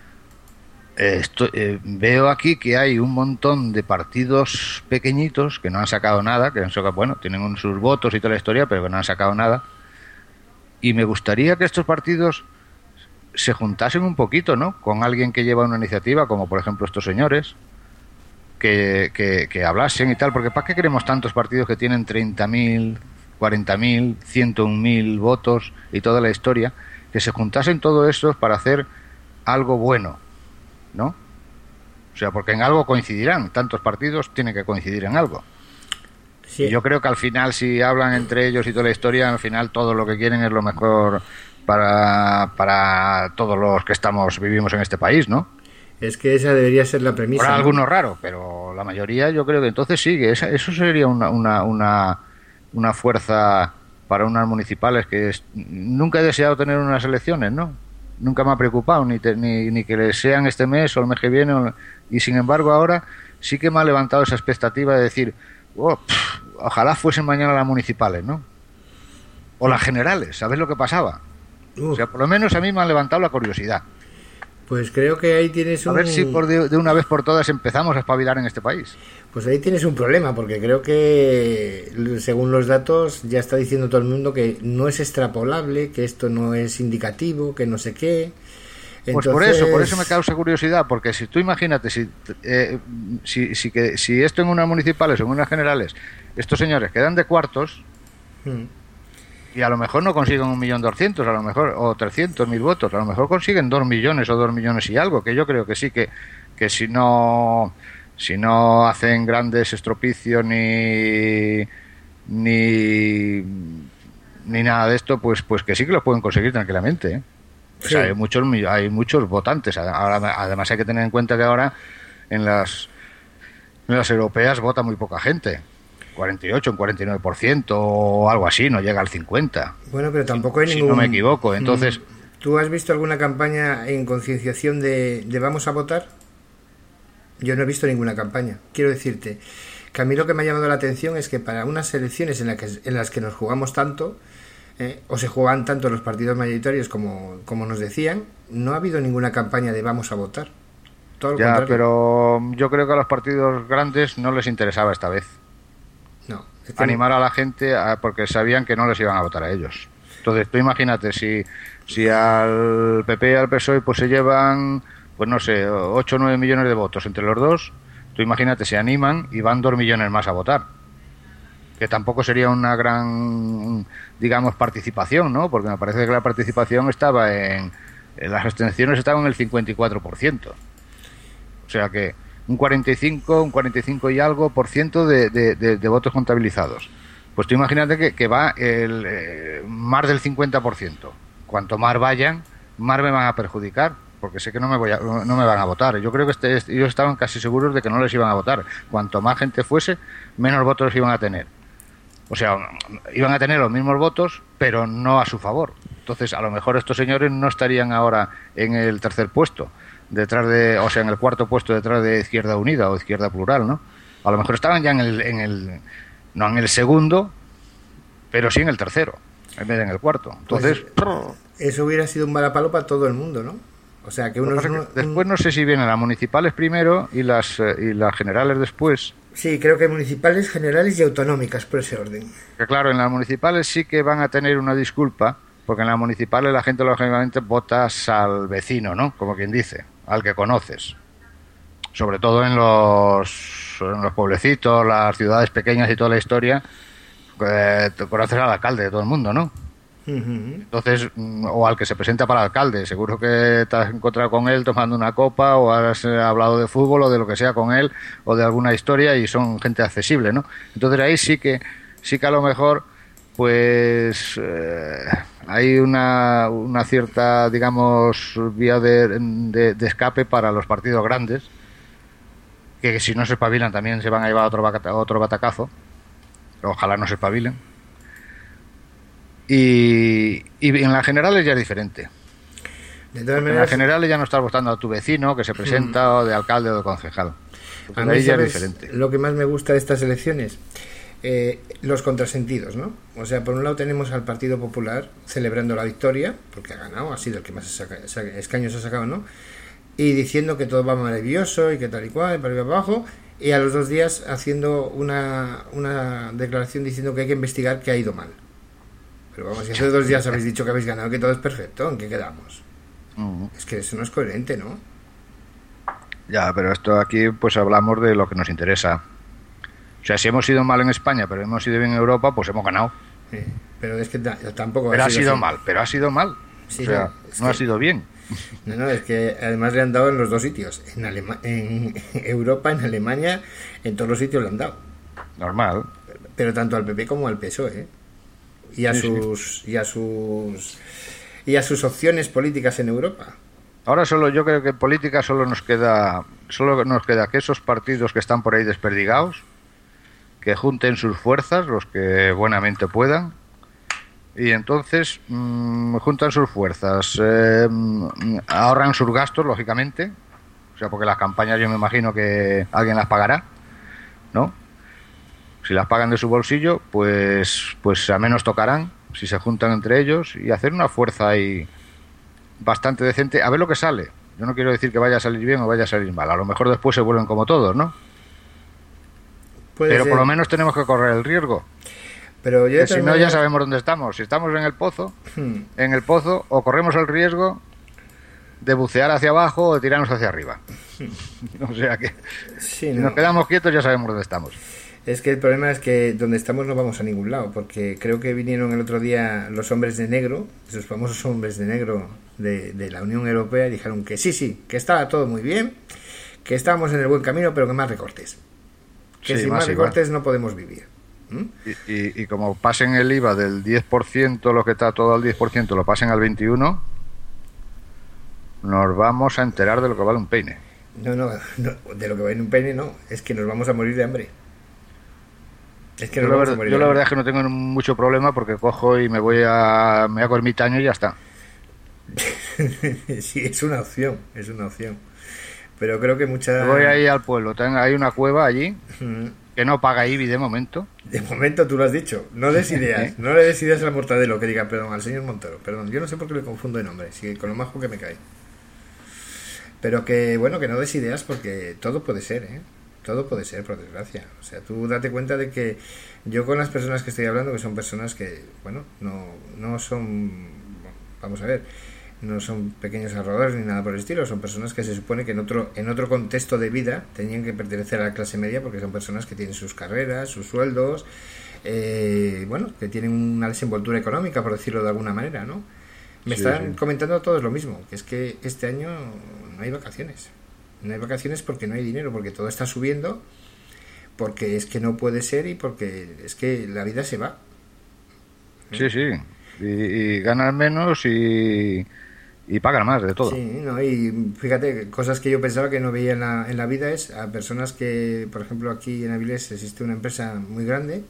Esto, eh, veo aquí que hay un montón de partidos pequeñitos que no han sacado nada, que han sacado, bueno, tienen sus votos y toda la historia, pero que no han sacado nada. Y me gustaría que estos partidos se juntasen un poquito, ¿no? Con alguien que lleva una iniciativa, como por ejemplo estos señores, que, que, que hablasen y tal, porque ¿para qué queremos tantos partidos que tienen treinta mil, cuarenta mil, ciento un mil votos y toda la historia, que se juntasen todos estos para hacer algo bueno, ¿no? O sea, porque en algo coincidirán, tantos partidos tienen que coincidir en algo. Sí. Y yo creo que al final, si hablan entre ellos y toda la historia, al final todo lo que quieren es lo mejor para, para todos los que estamos vivimos en este país, ¿no? Es que esa debería ser la premisa. Habrá ¿no? algunos raros, pero la mayoría yo creo que entonces sí, que esa, eso sería una, una, una, una fuerza para unas municipales que es, nunca he deseado tener unas elecciones, ¿no? Nunca me ha preocupado, ni, te, ni, ni que sean este mes o el mes que viene, o, y sin embargo ahora sí que me ha levantado esa expectativa de decir, oh, pff, ojalá fuesen mañana las municipales, ¿no? O las generales, ¿sabes lo que pasaba? Uf. O sea, por lo menos a mí me ha levantado la curiosidad. Pues creo que ahí tienes un... A ver si por de, de una vez por todas empezamos a espabilar en este país. Pues ahí tienes un problema, porque creo que, según los datos, ya está diciendo todo el mundo que no es extrapolable, que esto no es indicativo, que no sé qué. Entonces... Pues por eso, por eso me causa curiosidad, porque si tú imagínate, si, eh, si, si, que, si esto en unas municipales o en unas generales, estos señores quedan de cuartos... Hmm. Y a lo mejor no consiguen un millón doscientos, a lo mejor, o trescientos mil votos, a lo mejor consiguen dos millones o dos millones y algo, que yo creo que sí, que, que si no si no hacen grandes estropicios ni ni ni nada de esto, pues pues que sí que lo pueden conseguir tranquilamente, ¿eh? Sí. O sea, hay muchos hay muchos votantes. Ahora, además hay que tener en cuenta que ahora en las en las europeas vota muy poca gente. cuarenta y ocho, un cuarenta y nueve por ciento o algo así, no llega al cincuenta. Bueno, pero tampoco hay si ningún... no me equivoco, entonces... ¿Tú has visto alguna campaña en concienciación de, de vamos a votar? Yo no he visto ninguna campaña. Quiero decirte que a mí lo que me ha llamado la atención es que para unas elecciones en, la que, en las que nos jugamos tanto, eh, o se juegan tanto los partidos mayoritarios como, como nos decían, no ha habido ninguna campaña de vamos a votar. Todo lo ya, contrario. Pero yo creo que a los partidos grandes no les interesaba esta vez. No, es que animar no. a la gente a, porque sabían que no les iban a votar a ellos. Entonces tú imagínate si si al P P y al P S O E pues se llevan, pues no sé, ocho o nueve millones de votos entre los dos, tú imagínate, se animan y van dos millones más a votar, que tampoco sería una gran, digamos, participación, ¿no? Porque me parece que la participación estaba en, en las abstenciones estaban en el cincuenta y cuatro por ciento, o sea que un cuarenta y cinco, un cuarenta y cinco y algo por ciento de, de, de, de votos contabilizados. Pues tú imagínate que, que va el eh, más del cincuenta por ciento. Cuanto más vayan, más me van a perjudicar, porque sé que no me voy a, no me van a votar. Yo creo que este, ellos estaban casi seguros de que no les iban a votar. Cuanto más gente fuese, menos votos iban a tener. O sea, iban a tener los mismos votos, pero no a su favor. Entonces, a lo mejor estos señores no estarían ahora en el tercer puesto, detrás de, o sea, en el cuarto puesto detrás de Izquierda Unida o Izquierda Plural, ¿no? A lo mejor estaban ya en el, en el no en el segundo, pero sí en el tercero, en vez de en el cuarto. Entonces, pues, eso hubiera sido un balapalo para todo el mundo, ¿no? O sea, que unos no, después no sé si vienen las municipales primero y las eh, y las generales después. Sí, creo que municipales, generales y autonómicas por ese orden. Que claro, en las municipales sí que van a tener una disculpa, porque en las municipales la gente lógicamente votas al vecino, ¿no? Como quien dice, al que conoces. Sobre todo en los, en los pueblecitos, las ciudades pequeñas y toda la historia, eh, te conoces al alcalde de todo el mundo, ¿no? Uh-huh. Entonces, o al que se presenta para alcalde, seguro que te has encontrado con él tomando una copa o has hablado de fútbol o de lo que sea con él o de alguna historia y son gente accesible, ¿no? Entonces ahí sí que, sí que a lo mejor pues eh, hay una, una cierta, digamos, vía de, de, de escape para los partidos grandes, que si no se espabilan también se van a llevar otro, otro batacazo. Ojalá no se espabilen. Y, y en las generales ya es diferente. De todas maneras, en las generales ya no estás votando a tu vecino que se presenta, o de alcalde o de concejal. A mí, ya es diferente. Lo que más me gusta de estas elecciones, eh, los contrasentidos, ¿no? O sea, por un lado tenemos al Partido Popular celebrando la victoria, porque ha ganado, ha sido el que más saca, saca, escaños ha sacado, ¿no? Y diciendo que todo va maravilloso y que tal y cual, y para arriba abajo, y a los dos días haciendo una, una declaración diciendo que hay que investigar que ha ido mal. Pero vamos, si hace dos días habéis dicho que habéis ganado, que todo es perfecto, ¿en qué quedamos? Uh-huh. Es que eso no es coherente, ¿no? Ya, pero esto aquí pues hablamos de lo que nos interesa. O sea, si hemos ido mal en España, pero hemos ido bien en Europa, pues hemos ganado. Sí. Pero es que ta- tampoco Pero ha sido sido así. mal, pero ha sido mal. Sí, o sea, no, es no que- ha sido bien. No, no, es que además le han dado en los dos sitios. En, Alema- en Europa, en Alemania, en todos los sitios le han dado. Normal. Pero tanto al P P como al P S O E. ¿eh? Y a Sí, sí. sus y a sus y a sus opciones políticas en Europa. Ahora solo yo creo que en política solo nos queda solo nos queda que esos partidos que están por ahí desperdigados que junten sus fuerzas, los que buenamente puedan, y entonces mmm, juntan sus fuerzas, eh, ahorran sus gastos, lógicamente, o sea, porque las campañas yo me imagino que alguien las pagará, ¿no? Si las pagan de su bolsillo, pues, pues a menos tocarán, si se juntan entre ellos, y hacer una fuerza ahí bastante decente, a ver lo que sale. Yo no quiero decir que vaya a salir bien o vaya a salir mal, a lo mejor después se vuelven como todos, ¿no? Puede Pero ser, por lo menos tenemos que correr el riesgo. pero yo de Que si todas no, ya maneras- sabemos dónde estamos. Si estamos en el pozo, Hmm, en el pozo, o corremos el riesgo de bucear hacia abajo o de tirarnos hacia arriba. O sea que sí, si no. nos quedamos quietos ya sabemos dónde estamos. Es que el problema es que donde estamos no vamos a ningún lado, porque creo que vinieron el otro día los hombres de negro, esos famosos hombres de negro de, de la Unión Europea, y dijeron que sí, sí, que estaba todo muy bien, que estábamos en el buen camino, pero que más recortes. Que Sí, sin más más igual. recortes no podemos vivir. ¿Mm? Y, y, y como pasen el I V A del diez por ciento, lo que está todo al diez por ciento, lo pasen al veintiuno por ciento, nos vamos a enterar de lo que vale un peine. No, no, no, de lo que va en un pene no, es que nos vamos a morir de hambre. Es que Yo nos la, vamos a verdad, morir yo de la hambre. verdad es que no tengo mucho problema porque cojo y me voy a me hago ermitaño y ya está. Sí, es una opción, es una opción. Pero creo que mucha... Me voy ahí al pueblo, tengo, hay una cueva allí Mm, que no paga I B I de momento. De momento tú lo has dicho, no des ideas, no le des ideas al Mortadelo que diga, perdón, al señor Montoro, perdón, yo no sé por qué le confundo de nombre, sí, con lo majo que me cae. Pero que, bueno, que no des ideas porque todo puede ser, ¿eh? Todo puede ser, por desgracia. O sea, tú date cuenta de que yo con las personas que estoy hablando, que son personas que, bueno, no, no son, vamos a ver, no son pequeños ahorradores ni nada por el estilo, son personas que se supone que en otro en otro contexto de vida tenían que pertenecer a la clase media porque son personas que tienen sus carreras, sus sueldos, eh, bueno, que tienen una desenvoltura económica, por decirlo de alguna manera, ¿no? Me Sí, están sí. comentando todos lo mismo, que es que este año no hay vacaciones. No hay vacaciones porque no hay dinero, porque todo está subiendo, porque es que no puede ser y porque es que la vida se va. Sí, sí. Y, y ganan menos y, y pagan más de todo. Sí, ¿no? Y fíjate, cosas que yo pensaba que no veía en la, en la vida es a personas que, por ejemplo, aquí en Avilés existe una empresa muy grande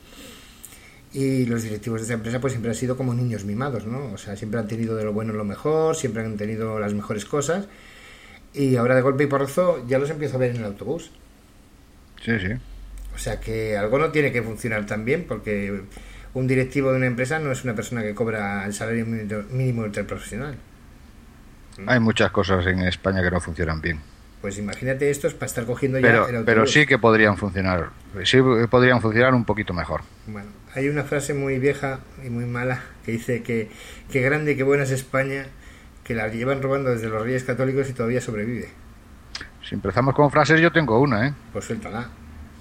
y los directivos de esa empresa pues siempre han sido como niños mimados, ¿no? O sea, siempre han tenido de lo bueno lo mejor, siempre han tenido las mejores cosas y ahora de golpe y porrazo ya los empiezo a ver en el autobús. Sí, sí. O sea que algo no tiene que funcionar tan bien porque un directivo de una empresa no es una persona que cobra el salario mínimo mínimo interprofesional. Hay muchas cosas en España que no funcionan bien. Pues imagínate esto es para estar cogiendo ya Pero, el autobús. pero sí que podrían funcionar. Sí podrían funcionar un poquito mejor. Bueno, hay una frase muy vieja y muy mala que dice que qué grande y qué buena es España, que la llevan robando desde los Reyes Católicos y todavía sobrevive. Si empezamos con frases, yo tengo una, ¿eh? Pues suéltala.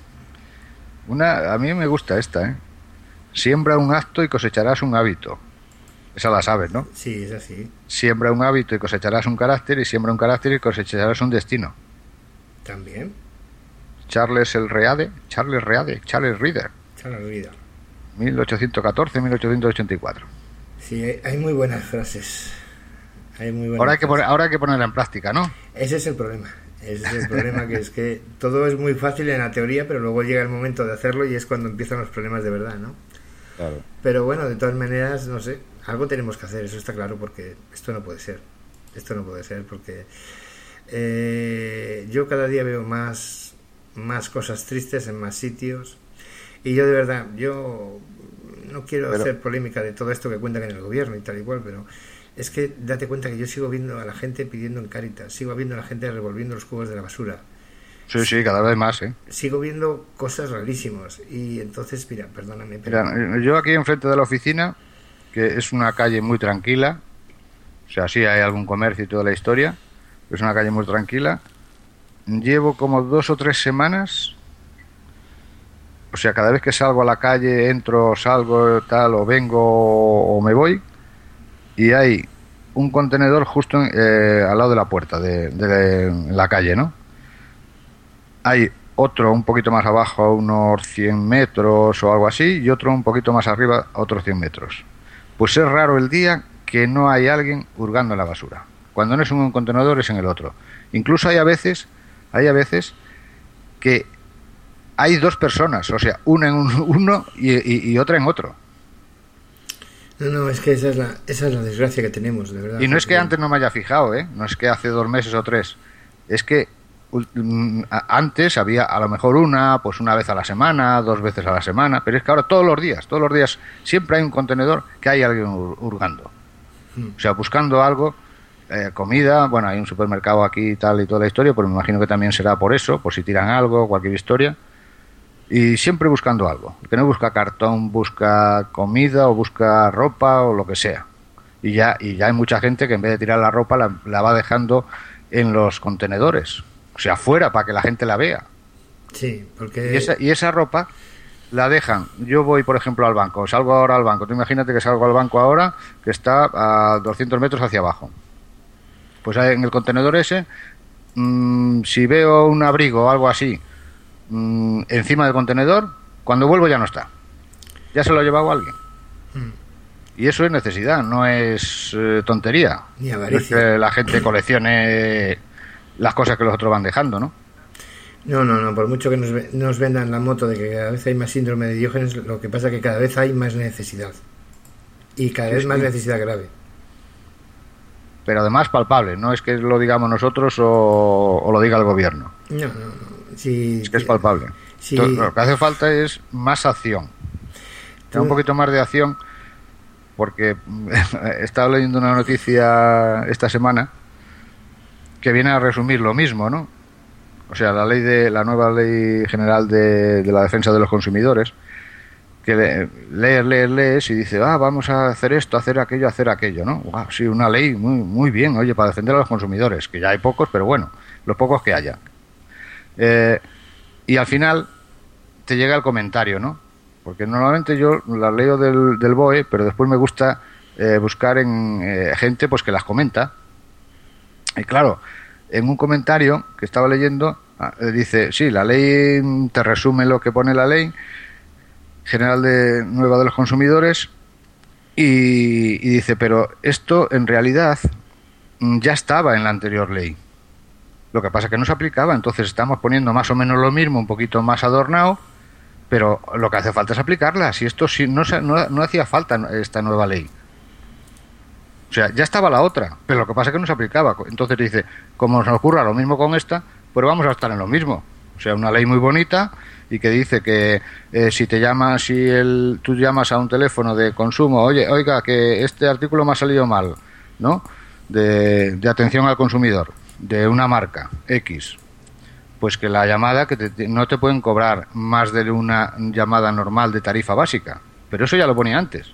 Una, a mí me gusta esta, ¿eh? Siembra un acto y cosecharás un hábito. Esa la sabes, ¿no? Sí, es así. Siembra un hábito y cosecharás un carácter, y siembra un carácter y cosecharás un destino. También. Charles el Reade, Charles Reade, Charles Reader, Se la olvida. mil ochocientos catorce a mil ochocientos ochenta y cuatro. Sí, hay, hay muy buenas frases. Hay muy buenas Ahora hay que frases. poner, ahora hay que ponerla en práctica, ¿no? Ese es el problema. Ese es el problema, que es que todo es muy fácil en la teoría, pero luego llega el momento de hacerlo y es cuando empiezan los problemas de verdad, ¿no? Claro. Pero bueno, de todas maneras, no sé, algo tenemos que hacer, eso está claro, porque esto no puede ser. Esto no puede ser, porque eh, yo cada día veo más, más cosas tristes en más sitios. Y yo de verdad, yo no quiero Pero- hacer polémica de todo esto que cuentan en el gobierno y tal y cual, pero es que date cuenta que yo sigo viendo a la gente pidiendo en Cáritas, sigo viendo a la gente revolviendo los cubos de la basura, Sí, sí, cada vez más, ¿eh? sigo viendo cosas rarísimas. Y entonces, mira, perdóname, pero... Mira, yo aquí enfrente de la oficina, que es una calle muy tranquila, o sea, sí hay algún comercio y toda la historia, pero es una calle muy tranquila, llevo como dos o tres semanas, o o sea, cada vez que salgo a la calle, entro, salgo, tal, o vengo o me voy, y hay un contenedor justo en, eh, al lado de la puerta de, de, de la calle, ¿no? Hay otro un poquito más abajo, unos cien metros o algo así, y otro un poquito más arriba, otros cien metros. Pues es raro el día que no hay alguien hurgando en la basura. Cuando no es en un contenedor, es en el otro. Incluso hay a veces, hay a veces que hay dos personas, o sea, una en un, uno y, y, y otra en otro. No, no, es que esa es la, esa es la desgracia que tenemos, de verdad. Y no es que antes no me haya fijado, ¿eh? No es que hace dos meses o tres. Es que antes había a lo mejor una, pues una vez a la semana, dos veces a la semana, pero es que ahora todos los días, todos los días siempre hay un contenedor que hay alguien hurgando. O sea, buscando algo, eh, comida, bueno, hay un supermercado aquí y tal y toda la historia, pero me imagino que también será por eso, por si tiran algo, cualquier historia. Y siempre buscando algo. El que no busca cartón, busca comida o busca ropa o lo que sea. Y ya, y ya hay mucha gente que en vez de tirar la ropa la, la va dejando en los contenedores. O sea, afuera, para que la gente la vea. Sí, porque... Y esa, y esa ropa la dejan. Yo voy, por ejemplo, al banco. Salgo ahora al banco. Tú imagínate que salgo al banco ahora, que está a doscientos metros hacia abajo. Pues en el contenedor ese, mmm, si veo un abrigo o algo así mmm, encima del contenedor, cuando vuelvo ya no está. Ya se lo ha llevado alguien. Mm. Y eso es necesidad, no es eh, tontería. Ni avaricia. No es que la gente coleccione las cosas que los otros van dejando, ¿no? No, no, no, por mucho que nos, nos vendan la moto de que cada vez hay más síndrome de Diógenes, lo que pasa es que cada vez hay más necesidad. Y cada sí, vez sí. más necesidad grave. Pero además palpable, no es que lo digamos nosotros o, o lo diga el gobierno. No, no, no. Sí, es que es palpable. Sí. Entonces, lo que hace falta es más acción. Tú... Un poquito más de acción, porque he estado leyendo una noticia esta semana que viene a resumir lo mismo, ¿no? O sea, la ley de la nueva ley general de, de la defensa de los consumidores, que le, lees, lees, lees y dice, ah, vamos a hacer esto, hacer aquello, hacer aquello, ¿no? Wow, sí, una ley muy, muy bien, oye, para defender a los consumidores, que ya hay pocos, pero bueno, los pocos que haya. Eh, y al final te llega el comentario, ¿no? Porque normalmente yo las leo del, del B O E, pero después me gusta eh, buscar en eh, gente pues que las comenta. Y claro, en un comentario que estaba leyendo, dice, sí, la ley te resume lo que pone la ley general de nueva de los consumidores y, y dice, pero esto en realidad ya estaba en la anterior ley. Lo que pasa es que no se aplicaba, entonces estamos poniendo más o menos lo mismo, un poquito más adornado, pero lo que hace falta es aplicarla. Si esto si no, no, no hacía falta esta nueva ley. O sea, ya estaba la otra, pero lo que pasa es que no se aplicaba. Entonces dice, como nos ocurra lo mismo con esta, pues vamos a estar en lo mismo. O sea, una ley muy bonita y que dice que eh, si te llamas, si el, tú llamas a un teléfono de consumo, oye, oiga, que este artículo me ha salido mal, ¿no? De, de atención al consumidor, de una marca X. Pues que la llamada, que te, no te pueden cobrar más de una llamada normal de tarifa básica. Pero eso ya lo ponía antes.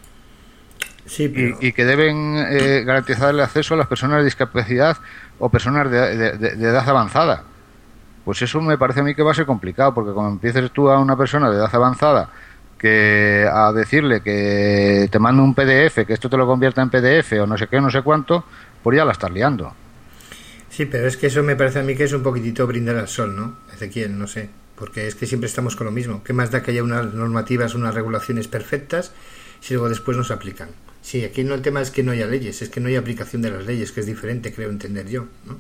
Sí, pero... y, y que deben eh, garantizar el acceso a las personas de discapacidad o personas de, de, de, de edad avanzada. Pues eso me parece a mí que va a ser complicado, porque cuando empieces tú a una persona de edad avanzada que a decirle que te mande un P D F, que esto te lo convierta en P D F o no sé qué, no sé cuánto, pues ya la estás liando. Sí, pero es que eso me parece a mí que es un poquitito brindar al sol, ¿no? Ezequiel, no sé, porque es que siempre estamos con lo mismo. ¿Qué más da que haya unas normativas, unas regulaciones perfectas si luego después no se aplican? Sí, aquí no, el tema es que no haya leyes, es que no hay aplicación de las leyes, que es diferente, creo entender yo, ¿no?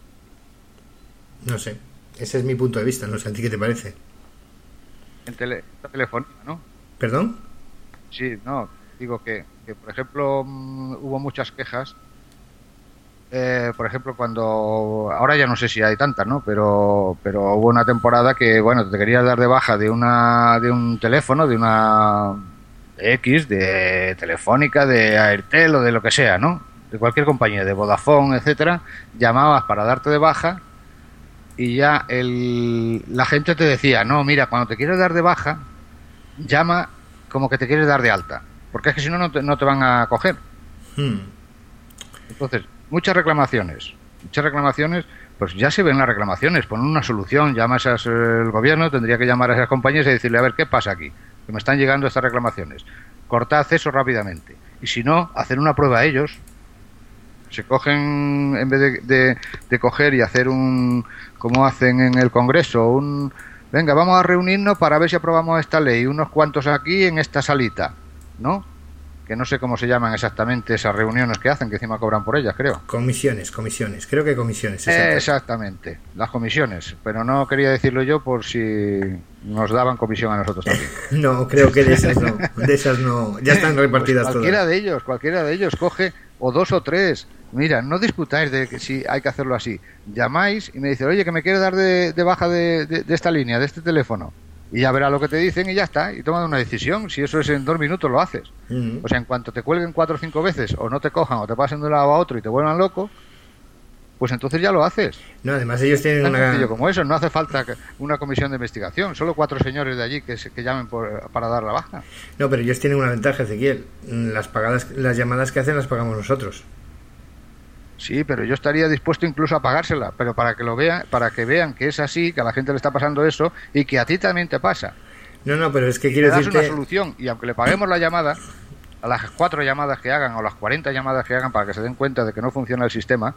No sé, ese es mi punto de vista, no sé, ¿a ti qué te parece? En tele, telefonía, ¿no? ¿Perdón? Sí, no, digo que, que por ejemplo, mmm, hubo muchas quejas, eh, por ejemplo, cuando, ahora ya no sé si hay tantas, ¿no? Pero, pero hubo una temporada que, bueno, te querías dar de baja de una, de un teléfono, de una... X, de Telefónica, de Airtel o de lo que sea, ¿no? De cualquier compañía, de Vodafone, etcétera, llamabas para darte de baja y ya el, la gente te decía, no, mira, cuando te quieres dar de baja, llama como que te quieres dar de alta, porque es que si no, no te, no te van a coger. Hmm. Entonces, muchas reclamaciones, muchas reclamaciones pues ya se ven las reclamaciones, ponen una solución, llamas al gobierno, tendría que llamar a esas compañías y decirle, a ver, ¿qué pasa aquí? Que me están llegando estas reclamaciones. Corta acceso rápidamente. Y si no, hacer una prueba a ellos. Se cogen, en vez de, de, de coger y hacer un, como hacen en el Congreso, un, venga, vamos a reunirnos para ver si aprobamos esta ley, unos cuantos aquí en esta salita, ¿no? Que no sé cómo se llaman exactamente esas reuniones que hacen, que encima cobran por ellas, creo. Comisiones, comisiones, creo que comisiones. Exactamente, exactamente las comisiones, pero no quería decirlo yo por si nos daban comisión a nosotros también. No, creo que de esas no, de esas no, ya están repartidas pues cualquiera todas. de ellos, cualquiera de ellos coge, o dos o tres, mira, no discutáis de que si hay que hacerlo así, llamáis y me dicen, oye, que me quiero dar de, de baja de, de, de esta línea, de este teléfono. Y ya verás lo que te dicen y ya está, y toman una decisión. Si eso es en dos minutos, lo haces. Uh-huh. O sea, en cuanto te cuelguen cuatro o cinco veces, o no te cojan, o te pasen de un lado a otro y te vuelvan loco, pues entonces ya lo haces. No, además ellos tienen tan una... sencillo como eso, no hace falta una comisión de investigación, solo cuatro señores de allí que, se, que llamen por, para dar la baja. No, pero ellos tienen una ventaja, Ezequiel. Las pagadas, las llamadas que hacen las pagamos nosotros. Sí, pero yo estaría dispuesto incluso a pagársela, pero para que lo vean, para que vean que es así, que a la gente le está pasando eso y que a ti también te pasa. No, no, pero es que y quiero das decirte... una solución, y aunque le paguemos la llamada, a las cuatro llamadas que hagan o las cuarenta llamadas que hagan para que se den cuenta de que no funciona el sistema,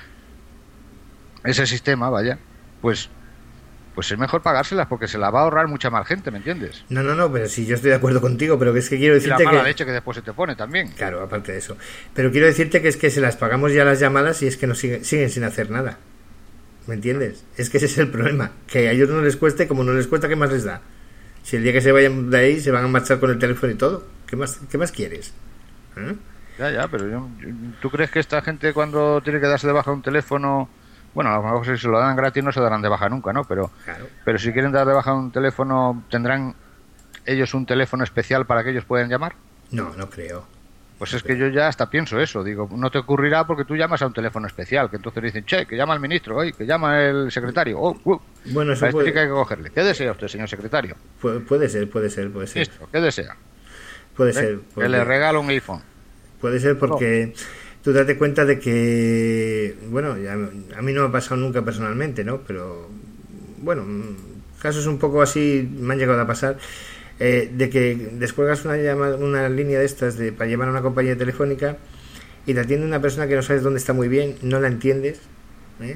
ese sistema, vaya, pues pues es mejor pagárselas porque se la va a ahorrar mucha más gente, ¿me entiendes? No, no, no, pero sí, yo estoy de acuerdo contigo, pero que es que quiero decirte y la mala que... leche que después se te pone también. Claro, aparte de eso. Pero quiero decirte que es que se las pagamos ya las llamadas y es que no siguen, siguen sin hacer nada. ¿Me entiendes? Es que ese es el problema. Que a ellos no les cueste, como no les cuesta, ¿qué más les da? Si el día que se vayan de ahí se van a marchar con el teléfono y todo, ¿qué más, qué más quieres? ¿Eh? Ya, ya, pero yo, ¿tú crees que esta gente cuando tiene que darse de baja un teléfono... Bueno, a lo mejor si se lo dan gratis no se darán de baja nunca, ¿no? Pero, claro. Pero si quieren dar de baja un teléfono, ¿tendrán ellos un teléfono especial para que ellos puedan llamar? No, no creo. Pues no es creo. que yo ya hasta pienso eso. Digo, no te ocurrirá porque tú llamas a un teléfono especial, que entonces dicen, che, que llama el ministro, hoy, que llama el secretario. Oh, uh, bueno, eso a este puede... sí que hay que cogerle. ¿Qué desea usted, señor secretario? Pu- puede ser, puede ser, puede ser. Ministro, ¿qué desea? Puede ¿Eh? ser. Porque... Que le regalo un iPhone. Puede ser porque... No. Tú date cuenta de que, bueno, ya, a mí no me ha pasado nunca personalmente, ¿no? Pero, bueno, casos un poco así me han llegado a pasar, eh, de que descuelgas una, llamada, una línea de estas de, para llamar a una compañía telefónica y te atiende una persona que no sabes dónde está muy bien, no la entiendes, ¿eh?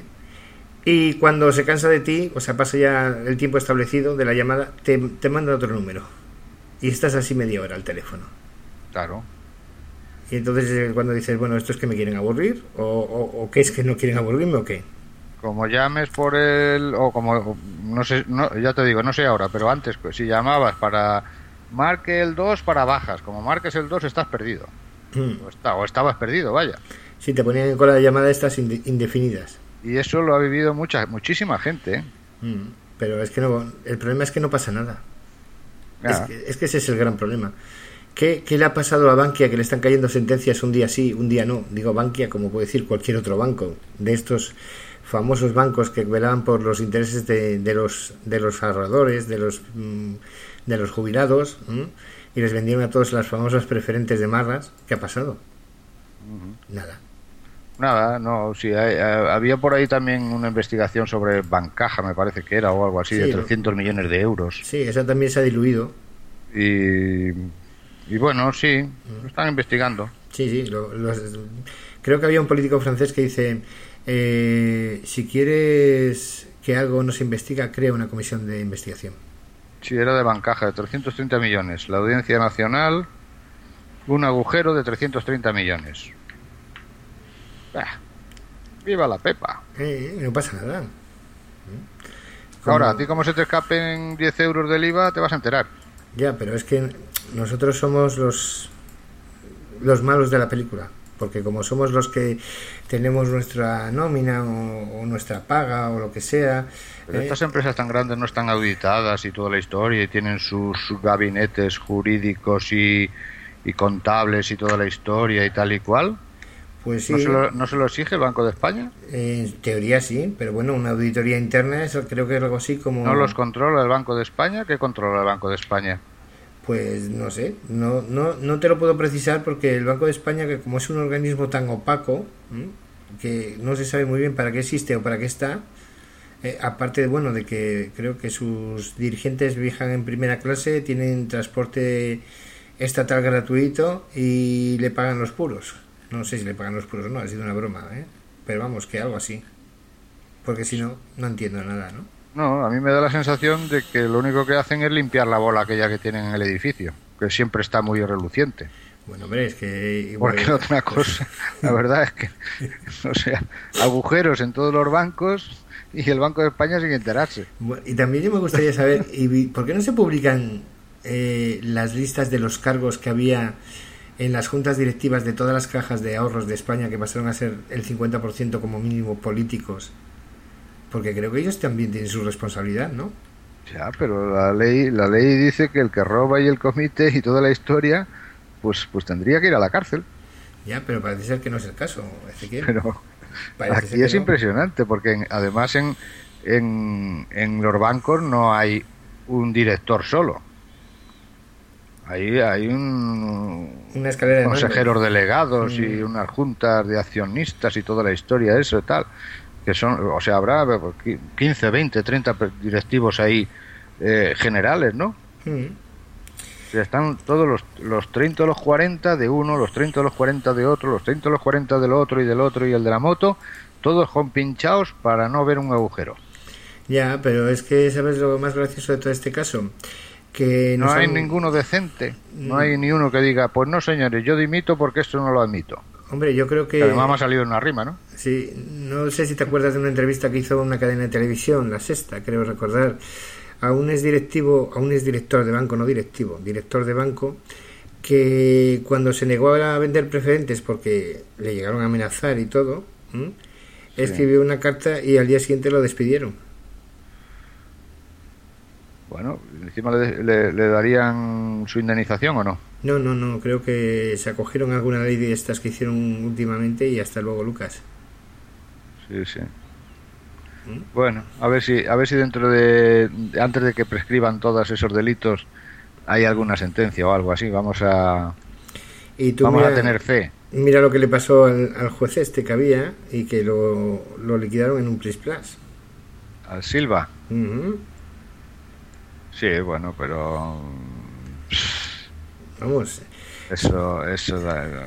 Y cuando se cansa de ti, o sea, pasa ya el tiempo establecido de la llamada, te, te manda otro número y estás así media hora al teléfono. Claro. Y entonces cuando dices, bueno, ¿esto es que me quieren aburrir? ¿O, o, o qué es que no quieren aburrirme o qué? Como llames por el... o como... no sé, no, ya te digo, no sé ahora, pero antes, pues, si llamabas para... marque el dos para bajas, como marques el dos estás perdido. Mm. O, está, o estabas perdido, vaya. Sí, te ponían en cola de llamada estas indefinidas. Y eso lo ha vivido mucha muchísima gente, ¿eh? Mm. Pero es que no... el problema es que no pasa nada. Es que, es que ese es el gran problema. ¿Qué, ¿Qué le ha pasado a Bankia que le están cayendo sentencias un día sí, un día no? Digo Bankia como puede decir cualquier otro banco, de estos famosos bancos que velaban por los intereses de, de los de los ahorradores, de los de los jubilados, ¿eh? Y les vendieron a todos las famosas preferentes de marras. ¿Qué ha pasado? Uh-huh. Nada. Nada, no, sí, hay, había por ahí también una investigación sobre Bancaja, me parece que era, o algo así, sí, de trescientos millones de euros. Sí, esa también se ha diluido. Y... Y bueno, sí, lo están investigando. Sí, sí. Lo, lo, creo que había un político francés que dice, eh, si quieres que algo no se investiga, crea una comisión de investigación. Sí, era de Bancaja, de trescientos treinta millones. La Audiencia Nacional, un agujero de trescientos treinta millones. Ah, ¡viva la Pepa! Eh, no pasa nada. Como... Ahora, a ti como se te escapen diez euros del I V A, te vas a enterar. Ya, pero es que nosotros somos los los malos de la película, porque como somos los que tenemos nuestra nómina o, o nuestra paga o lo que sea. Pero eh, estas empresas tan grandes no están auditadas y toda la historia y tienen sus, sus gabinetes jurídicos y, y contables y toda la historia y tal y cual. Pues sí. ¿No se lo, no se lo exige el Banco de España? En teoría sí, pero bueno, una auditoría interna, eso creo que es algo así como... ¿No los controla el Banco de España? ¿Qué controla el Banco de España? Pues no sé, no, no, no te lo puedo precisar porque el Banco de España, que como es un organismo tan opaco, ¿eh? que no se sabe muy bien para qué existe o para qué está. Eh, aparte de, bueno, de que creo que sus dirigentes viajan en primera clase, tienen transporte estatal gratuito y le pagan los puros. No sé si le pagan los puros o no, ha sido una broma, ¿eh? Pero vamos, que algo así. Porque si no, no entiendo nada, ¿no? No, a mí me da la sensación de que lo único que hacen es limpiar la bola aquella que tienen en el edificio, que siempre está muy reluciente. Bueno, hombre, es que... Igual... Porque otra cosa, la verdad es que, o sea, agujeros en todos los bancos y el Banco de España sin enterarse. Bueno, y también yo me gustaría saber, ¿y por qué no se publican eh, las listas de los cargos que había en las juntas directivas de todas las cajas de ahorros de España, que pasaron a ser el cincuenta por ciento como mínimo políticos? Porque creo que ellos también tienen su responsabilidad, ¿no? Ya, pero la ley la ley dice que el que roba y el comité y toda la historia, pues pues tendría que ir a la cárcel. Ya, pero parece ser que no es el caso, Ezequiel. Pero parece aquí es no. impresionante, porque en, además en, en, en los bancos no hay un director solo. Ahí hay un una escalera de consejeros mando. delegados mm. y unas juntas de accionistas y toda la historia, eso y tal. Que son, o sea, habrá quince, veinte, treinta directivos ahí eh, generales, ¿no? Mm. Están todos los, los treinta o los cuarenta de uno, los treinta o los cuarenta de otro, los treinta o los cuarenta del otro y del otro y el de la moto, todos compinchados para no ver un agujero. Ya, pero es que, ¿sabes lo más gracioso de todo este caso? Que no, no hay son... ninguno decente, no hay ni uno que diga, pues no señores, yo dimito porque esto no lo admito. Hombre, yo creo que... Además me ha salido una rima, ¿no? Sí, no sé si te acuerdas de una entrevista que hizo una cadena de televisión, La Sexta, creo recordar, a un exdirectivo, a un exdirector de banco, no directivo, director de banco, que cuando se negó a vender preferentes porque le llegaron a amenazar y todo, ¿m? Sí. escribió una carta y al día siguiente lo despidieron. Bueno, encima le, le, le darían su indemnización o no. No, no, no, creo que se acogieron a alguna ley de estas que hicieron últimamente y hasta luego, Lucas. Sí, sí. ¿Mm? Bueno, a ver si a ver si dentro de antes de que prescriban todos esos delitos hay alguna sentencia o algo así. Vamos a y tú vamos mira, a tener fe. Mira lo que le pasó al, al juez este que había y que lo, lo liquidaron en un plis plas. Al Silva. Uh-huh. Sí, bueno, pero vamos. Eso, eso.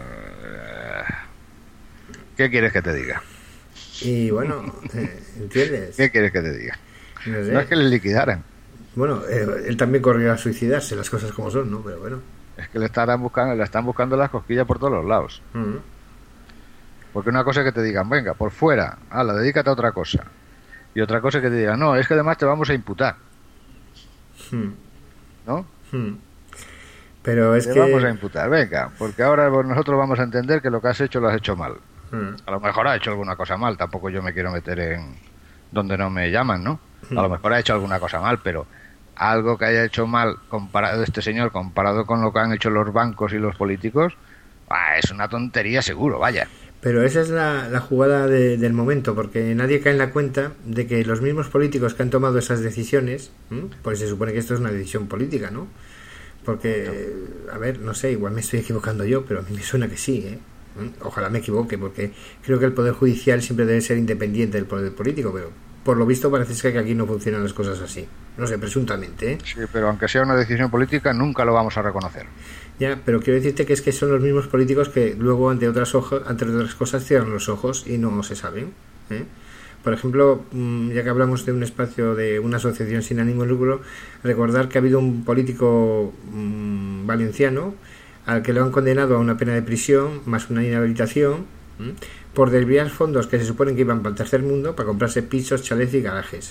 ¿Qué quieres que te diga? Y bueno, ¿entiendes? ¿Qué quieres que te diga? No sé. No es que le liquidaran. Bueno, eh, él también corrió a suicidarse, las cosas como son, ¿no? Pero bueno. Es que le estarán buscando, le están buscando las cosquillas por todos los lados. Uh-huh. Porque una cosa es que te digan, venga, por fuera, ala, dedícate a otra cosa. Y otra cosa es que te digan, no, es que además te vamos a imputar. Hmm. ¿No? Hmm. Pero es te que... vamos a imputar, venga, porque ahora nosotros vamos a entender que lo que has hecho lo has hecho mal. Hmm. A lo mejor ha hecho alguna cosa mal, tampoco yo me quiero meter en donde no me llaman, ¿no? Hmm. A lo mejor ha hecho alguna cosa mal, pero algo que haya hecho mal comparado este señor comparado con lo que han hecho los bancos y los políticos, ah, es una tontería seguro, vaya. Pero esa es la, la jugada de, del momento, porque nadie cae en la cuenta de que los mismos políticos que han tomado esas decisiones, ¿m? Pues se supone que esto es una decisión política, ¿no? Porque, a ver, no sé, igual me estoy equivocando yo, pero a mí me suena que sí, ¿eh? Ojalá me equivoque, porque creo que el Poder Judicial siempre debe ser independiente del Poder Político, pero por lo visto parece ser que aquí no funcionan las cosas así. No sé, presuntamente, ¿eh? Sí, pero aunque sea una decisión política, nunca lo vamos a reconocer. Ya, pero quiero decirte que es que son los mismos políticos que luego ante otras ojos, ante otras cosas cierran los ojos y no se saben, ¿eh? Por ejemplo, ya que hablamos de un espacio de una asociación sin ánimo de lucro, recordar que ha habido un político mmm, valenciano al que lo han condenado a una pena de prisión más una inhabilitación, ¿eh? por desviar fondos que se suponen que iban para el tercer mundo para comprarse pisos, chalets y garajes.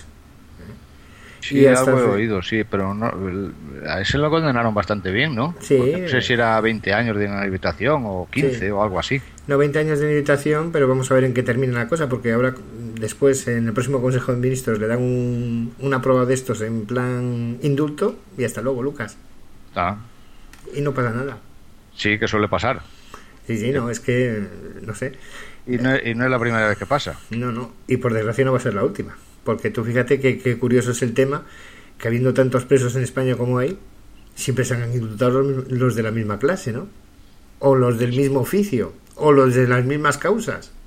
Sí, y algo he oído, sí, pero no, a ese lo condenaron bastante bien, ¿no? Sí. Porque no sé si era veinte años de inhabilitación o quince sí. o algo así. No, veinte años de inhabilitación, pero vamos a ver en qué termina la cosa, porque ahora, después, en el próximo Consejo de Ministros le dan un, una prueba de estos en plan indulto y hasta luego, Lucas. Ah. Y no pasa nada. Sí, que suele pasar. Sí, sí, no, es que, no sé. Y no, y no es la primera vez que pasa. No, no, y por desgracia no va a ser la última. Porque tú fíjate que, que curioso es el tema, que habiendo tantos presos en España como hay, siempre se han indultado los, los de la misma clase, ¿no? O los del mismo oficio, o los de las mismas causas.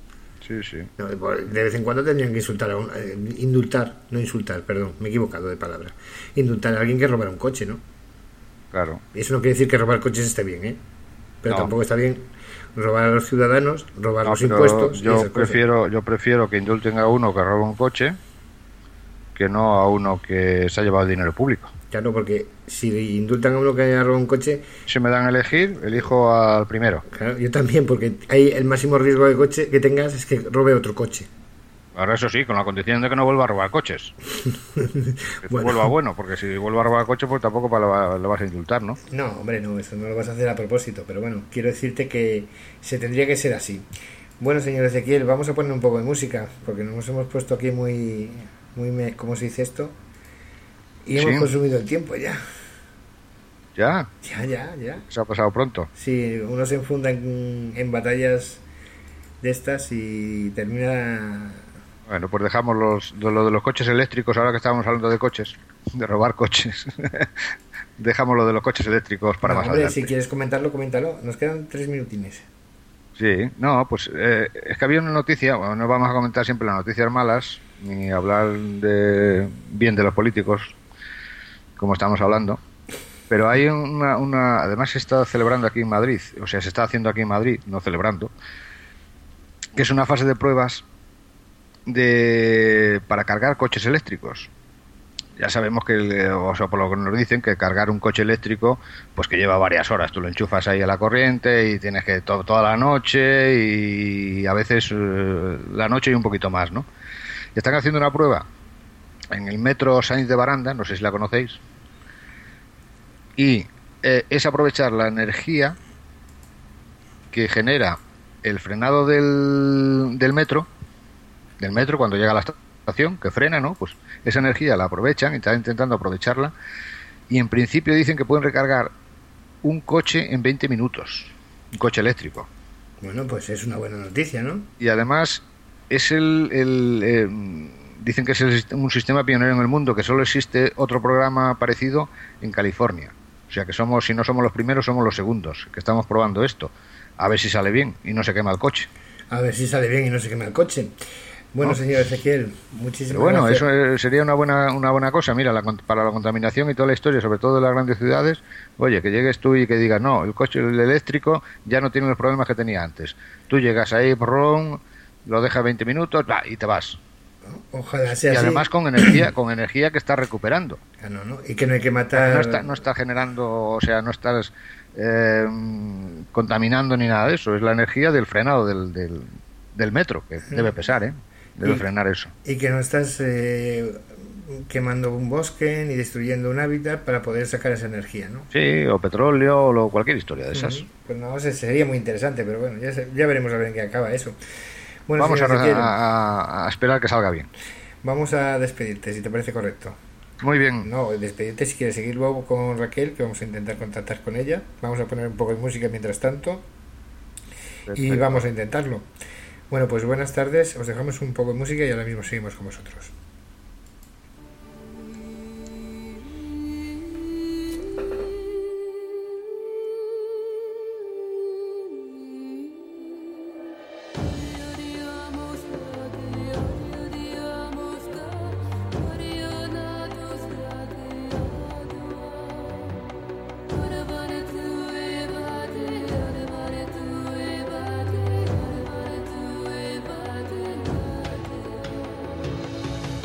Sí, sí. No, de vez en cuando tendrían que insultar a un, eh, indultar, no insultar, perdón, me he equivocado de palabra. Indultar a alguien que robara un coche, ¿no? Claro. Eso no quiere decir que robar coches esté bien, ¿eh? Pero No. tampoco está bien robar a los ciudadanos, robar No, los pero impuestos. y yo esas cosas. prefiero, yo prefiero que indulten a uno que roba un coche que no a uno que se ha llevado el dinero público. Claro, porque si indultan a uno que haya robado un coche, Si me dan a elegir, elijo al primero. claro, yo también, porque hay el máximo riesgo de coche que tengas es que robe otro coche. Ahora eso sí, con la condición de que no vuelva a robar coches. Que Bueno. vuelva bueno, porque si vuelva a robar coches, pues tampoco pa- lo, va- lo vas a indultar, ¿no? No, hombre, no, eso no lo vas a hacer a propósito, pero bueno, quiero decirte que se tendría que ser así. Bueno, señor Ezequiel, vamos a poner un poco de música, porque nos hemos puesto aquí muy, muy, me- ¿cómo se dice esto? Y hemos Sí. consumido el tiempo ya, Ya, ya, ya, ya. se ha pasado pronto. Sí, uno se enfunda en, en batallas de estas y termina... Bueno, pues dejamos los, de lo de los coches eléctricos, ahora que estábamos hablando de coches, de robar coches. Dejamos lo de los coches eléctricos para No, más hombre, adelante. si quieres comentarlo, coméntalo. Nos quedan tres minutines. Sí, no, pues eh, es que había una noticia, bueno, no vamos a comentar siempre las noticias malas, ni hablar de bien de los políticos, como estamos hablando, pero hay una, una, además se está celebrando aquí en Madrid, o sea, se está haciendo aquí en Madrid, no celebrando, que es una fase de pruebas de para cargar coches eléctricos. Ya sabemos que, el- o sea, por lo que nos dicen, que cargar un coche eléctrico, pues que lleva varias horas. Tú lo enchufas ahí a la corriente y tienes que to- toda la noche y a veces eh, la noche y un poquito más, ¿no? Y están haciendo una prueba en el metro Sainz de Baranda, no sé si la conocéis, y eh, es aprovechar la energía que genera el frenado del, del metro, del metro cuando llega a la estación, que frena, ¿no? Pues esa energía la aprovechan y están intentando aprovecharla y en principio dicen que pueden recargar un coche en veinte minutos, un coche eléctrico. Bueno, pues es una buena noticia, ¿no? Y además es el, el eh, dicen que es el, un sistema pionero en el mundo, que solo existe otro programa parecido en California. O sea que somos, si no somos los primeros, somos los segundos, que estamos probando esto. A ver si sale bien y no se quema el coche. A ver si sale bien y no se quema el coche. Bueno, ¿No? señor Ezequiel, muchísimas Pero bueno, gracias. eso eh, sería una buena una buena cosa. Mira, la, con- para la contaminación y toda la historia, sobre todo de las grandes ciudades, oye, que llegues tú y que digas, no, el coche el eléctrico ya no tiene los problemas que tenía antes. Tú llegas ahí, brum, lo dejas veinte minutos bah, y te vas. Ojalá sea Y así. además con energía con energía que estás recuperando. Ah, no, no. Y que no hay que matar... No está, no está generando, o sea, no estás eh, contaminando ni nada de eso. Es la energía del frenado del, del, del metro, que debe pesar, ¿eh? Debe Y- frenar eso. Y que no estás eh, quemando un bosque ni destruyendo un hábitat para poder sacar esa energía, ¿no? Sí, o petróleo, o lo- cualquier historia de esas. Ujú. Pues no, sé, sería muy interesante, pero bueno, ya, se- ya veremos a ver en qué acaba eso. Bueno, Vamos a, señor Ezequiel, a- a esperar que salga bien. vamos a despedirte, si te parece correcto. Muy bien. No, despedirte si quieres seguir luego con Raquel, que vamos a intentar contactar con ella. Vamos a poner un poco de música mientras tanto y Perfecto. vamos a intentarlo. Bueno, pues buenas tardes, os dejamos un poco de música y ahora mismo seguimos con vosotros. Thank you.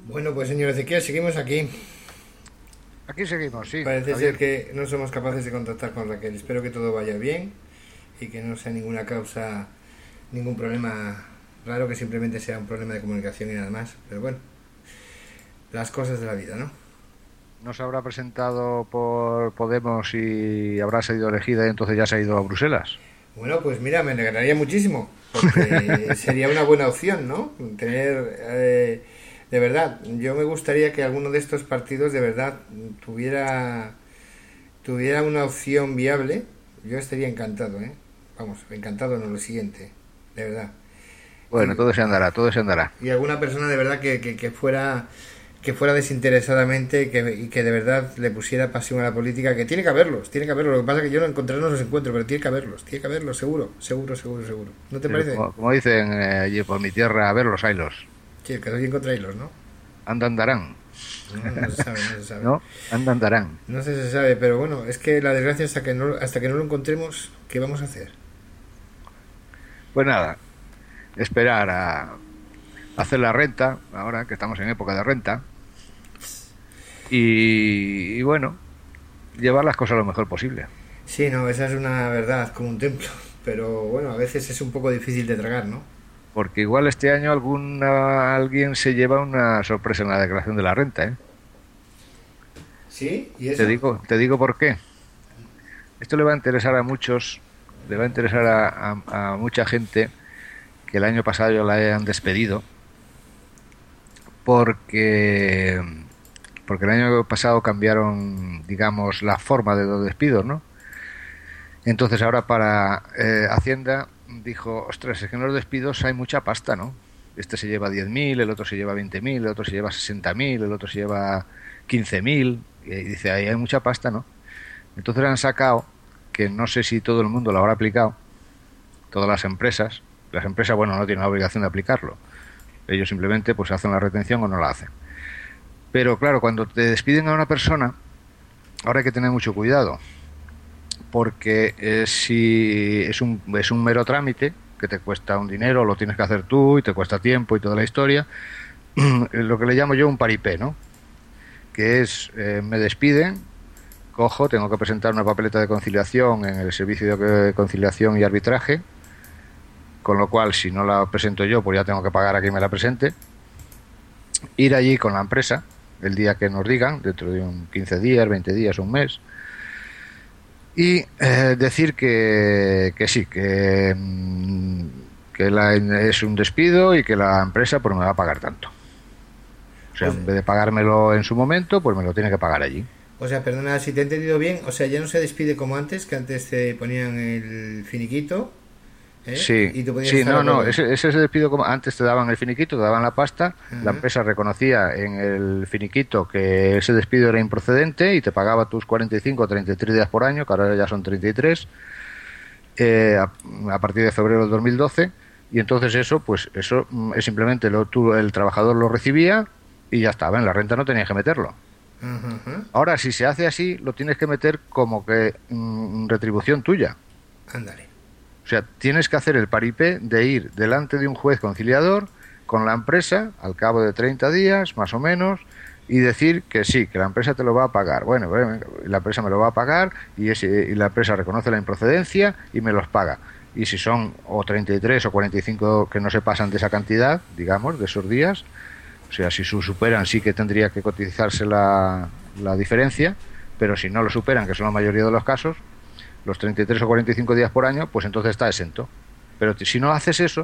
Bueno, pues señor Ezequiel, seguimos aquí. Aquí seguimos, sí. Parece Javier. ser que no somos capaces de contactar con Raquel. Espero que todo vaya bien y que no sea ninguna causa, ningún problema raro, que simplemente sea un problema de comunicación y nada más. Pero bueno, las cosas de la vida, ¿no? No se habrá presentado por Podemos y habrá sido elegida y entonces ya se ha ido a Bruselas. Bueno, pues mira, me alegraría muchísimo, porque sería una buena opción, ¿no? Tener, eh, de verdad, yo me gustaría que alguno de estos partidos de verdad tuviera, tuviera una opción viable. Yo estaría encantado, ¿eh? Vamos, encantado no, lo siguiente, de verdad. Bueno, y, todo se andará, todo se andará. Y alguna persona de verdad que, que, que fuera... que fuera desinteresadamente que, y que de verdad le pusiera pasión a la política, que tiene que haberlos, tiene que haberlos. Lo que pasa es que yo no encontraré no los encuentro, pero tiene que haberlos, tiene que haberlos, seguro, seguro, seguro, seguro. ¿No te Sí, parece? Como, como dicen eh, allí por mi tierra, a ver los ailos. Sí, el que no encontráislos, ¿no? Anda andarán. No, no se sabe, no se sabe. ¿No? Anda andarán. No sé si se sabe, pero bueno, es que la desgracia hasta que no, hasta que no lo encontremos, ¿qué vamos a hacer? Pues nada, esperar a hacer la renta, ahora que estamos en época de renta. Y, y bueno, llevar las cosas lo mejor posible. Sí, no, esa es una verdad, como un templo. Pero bueno, a veces es un poco difícil de tragar, ¿no? Porque igual este año alguna, alguien se lleva una sorpresa en la declaración de la renta, ¿eh? ¿Sí? ¿Y eso? Te digo, te digo por qué. Esto le va a interesar a muchos, le va a interesar a, a, a mucha gente que el año pasado ya la hayan despedido, porque... porque el año pasado cambiaron, digamos, la forma de los despidos, ¿no? Entonces ahora para eh, Hacienda dijo, ostras, es que en los despidos hay mucha pasta, ¿no? Este se lleva diez mil, el otro se lleva veinte mil, el otro se lleva sesenta mil, el otro se lleva quince mil, y dice, ahí hay mucha pasta, ¿no? Entonces han sacado, que no sé si todo el mundo lo habrá aplicado, todas las empresas, las empresas, bueno, no tienen la obligación de aplicarlo, ellos simplemente pues hacen la retención o no la hacen. Pero claro, cuando te despiden a una persona, ahora hay que tener mucho cuidado, porque eh, si es un, es un mero trámite que te cuesta un dinero, lo tienes que hacer tú y te cuesta tiempo y toda la historia, lo que le llamo yo un paripé, ¿no? Que es, eh, me despiden, cojo, tengo que presentar una papeleta de conciliación en el servicio de conciliación y arbitraje, con lo cual si no la presento yo, pues ya tengo que pagar a quien me la presente, ir allí con la empresa el día que nos digan, dentro de un quince días, veinte días, un mes, y eh, decir que, que sí, que, que la, es un despido y que la empresa pues me va a pagar tanto. O sea, en vez de pagármelo en su momento, pues me lo tiene que pagar allí. O sea, perdona, si te he entendido bien, o sea, ya no se despide como antes, que antes te ponían el finiquito. ¿Eh? Sí, y tú sí, no, no, el... ese, ese despido como antes te daban el finiquito, te daban la pasta, uh-huh. La empresa reconocía en el finiquito que ese despido era improcedente y te pagaba tus cuarenta y cinco o treinta y tres días por año, que ahora ya son treinta y tres, eh, a, a partir de febrero del dos mil doce, y entonces eso, pues eso es simplemente lo, tú, el trabajador lo recibía y ya estaba, en la renta no tenías que meterlo. Uh-huh. Ahora, si se hace así, lo tienes que meter como que mm, retribución tuya. Ándale. O sea, tienes que hacer el paripé de ir delante de un juez conciliador con la empresa al cabo de treinta días, más o menos, y decir que sí, que la empresa te lo va a pagar. Bueno, la empresa me lo va a pagar y, ese, y la empresa reconoce la improcedencia y me los paga. Y si son o treinta y tres o cuarenta y cinco que no se pasan de esa cantidad, digamos, de esos días, o sea, si superan sí que tendría que cotizarse la, la diferencia, pero si no lo superan, que son la mayoría de los casos, los treinta y tres o cuarenta y cinco días por año, pues entonces está exento. Pero si no haces eso,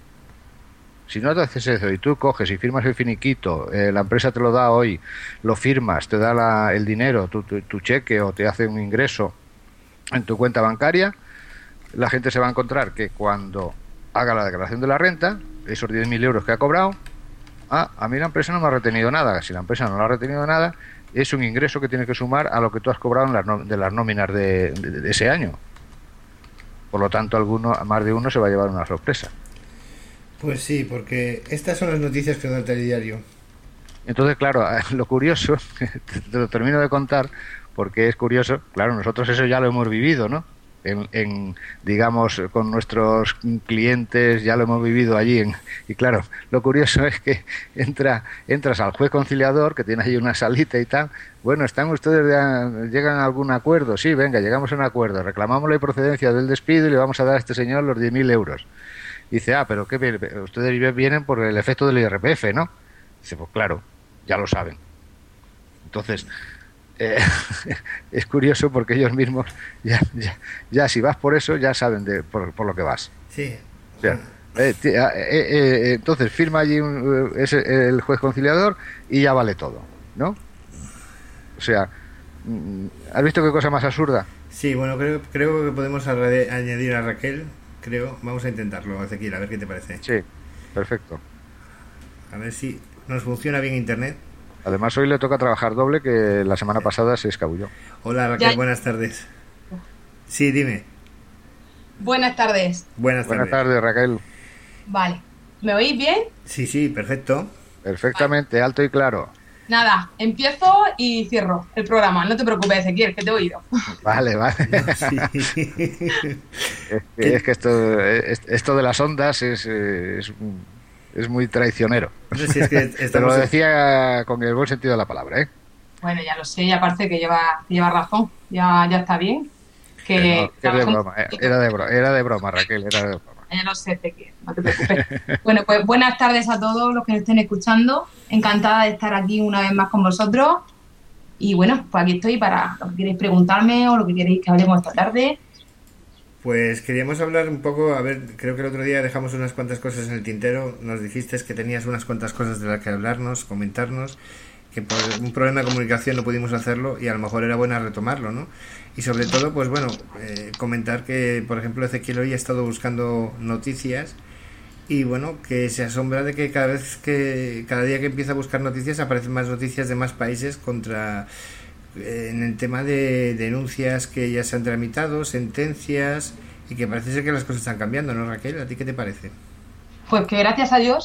si no te haces eso y tú coges y firmas el finiquito, eh, la empresa te lo da hoy, lo firmas, te da la, el dinero, tu, tu, tu cheque o te hace un ingreso en tu cuenta bancaria, la gente se va a encontrar que cuando haga la declaración de la renta, esos diez mil euros que ha cobrado, ah, a mí la empresa no me ha retenido nada. Si la empresa no le ha retenido nada, es un ingreso que tiene que sumar a lo que tú has cobrado en las no, de las nóminas de, de, de ese año. Por lo tanto, alguno, más de uno se va a llevar una sorpresa. Pues sí, porque estas son las noticias que da el telediario. Entonces, claro, lo curioso, te lo termino de contar, porque es curioso, claro, nosotros eso ya lo hemos vivido, ¿no? en, en, digamos, con nuestros clientes, ya lo hemos vivido allí. En, y claro, lo curioso es que entra, entras al juez conciliador, que tiene ahí una salita y tal. Bueno, ¿están ustedes, de, llegan a algún acuerdo? Sí, venga, llegamos a un acuerdo. Reclamamos la procedencia del despido y le vamos a dar a este señor los diez mil euros. Dice, ah, pero ¿qué? Ustedes vienen por el efecto del I R P F, ¿no? Dice, pues claro, ya lo saben. Entonces... Eh, es curioso porque ellos mismos ya, ya, ya si vas por eso ya saben de, por, por lo que vas. Sí. O sea, eh, eh, eh, entonces firma allí un, es el juez conciliador y ya vale todo, ¿no? O sea, ¿has visto qué cosa más absurda? Sí, bueno, creo, creo que podemos añadir a Raquel, creo, vamos a intentarlo, Ezequiel, a ver qué te parece. Sí, perfecto. A ver si nos funciona bien internet. Además, hoy le toca trabajar doble, que la semana pasada se escabulló. Hola, Raquel, ya. Buenas tardes. Sí, dime. Buenas tardes. Buenas tardes. Buenas tardes, Raquel. Vale. ¿Me oís bien? Sí, sí, perfecto. Perfectamente, vale. Alto y claro. Nada, empiezo y cierro el programa. No te preocupes, Ezequiel, que te he oído. Vale, vale. No, sí. es, que, es que esto, esto de las ondas es... es es muy traicionero. No sé si es que estamos... Pero lo decía con el buen sentido de la palabra, ¿eh? Bueno, ya lo sé, y aparte que lleva, que lleva razón, ya, ya está bien. Que no, era, de broma, era, de broma, era de broma, Raquel, era de broma. Ya lo sé, Ezequiel, no te preocupes. Bueno, pues buenas tardes a todos los que nos estén escuchando. Encantada de estar aquí una vez más con vosotros. Y bueno, pues aquí estoy para lo que queréis preguntarme o lo que queréis que hablemos esta tarde. Pues queríamos hablar un poco, a ver, creo que el otro día dejamos unas cuantas cosas en el tintero, nos dijiste que tenías unas cuantas cosas de las que hablarnos, comentarnos, que por un problema de comunicación no pudimos hacerlo y a lo mejor era bueno retomarlo, ¿no? Y sobre todo, pues bueno, eh, comentar que, por ejemplo, Ezequiel hoy ha estado buscando noticias y bueno, que se asombra de que cada vez que, cada día que empieza a buscar noticias aparecen más noticias de más países contra... en el tema de denuncias que ya se han tramitado, sentencias, y que parece ser que las cosas están cambiando, ¿no, Raquel? ¿A ti qué te parece? Pues que gracias a Dios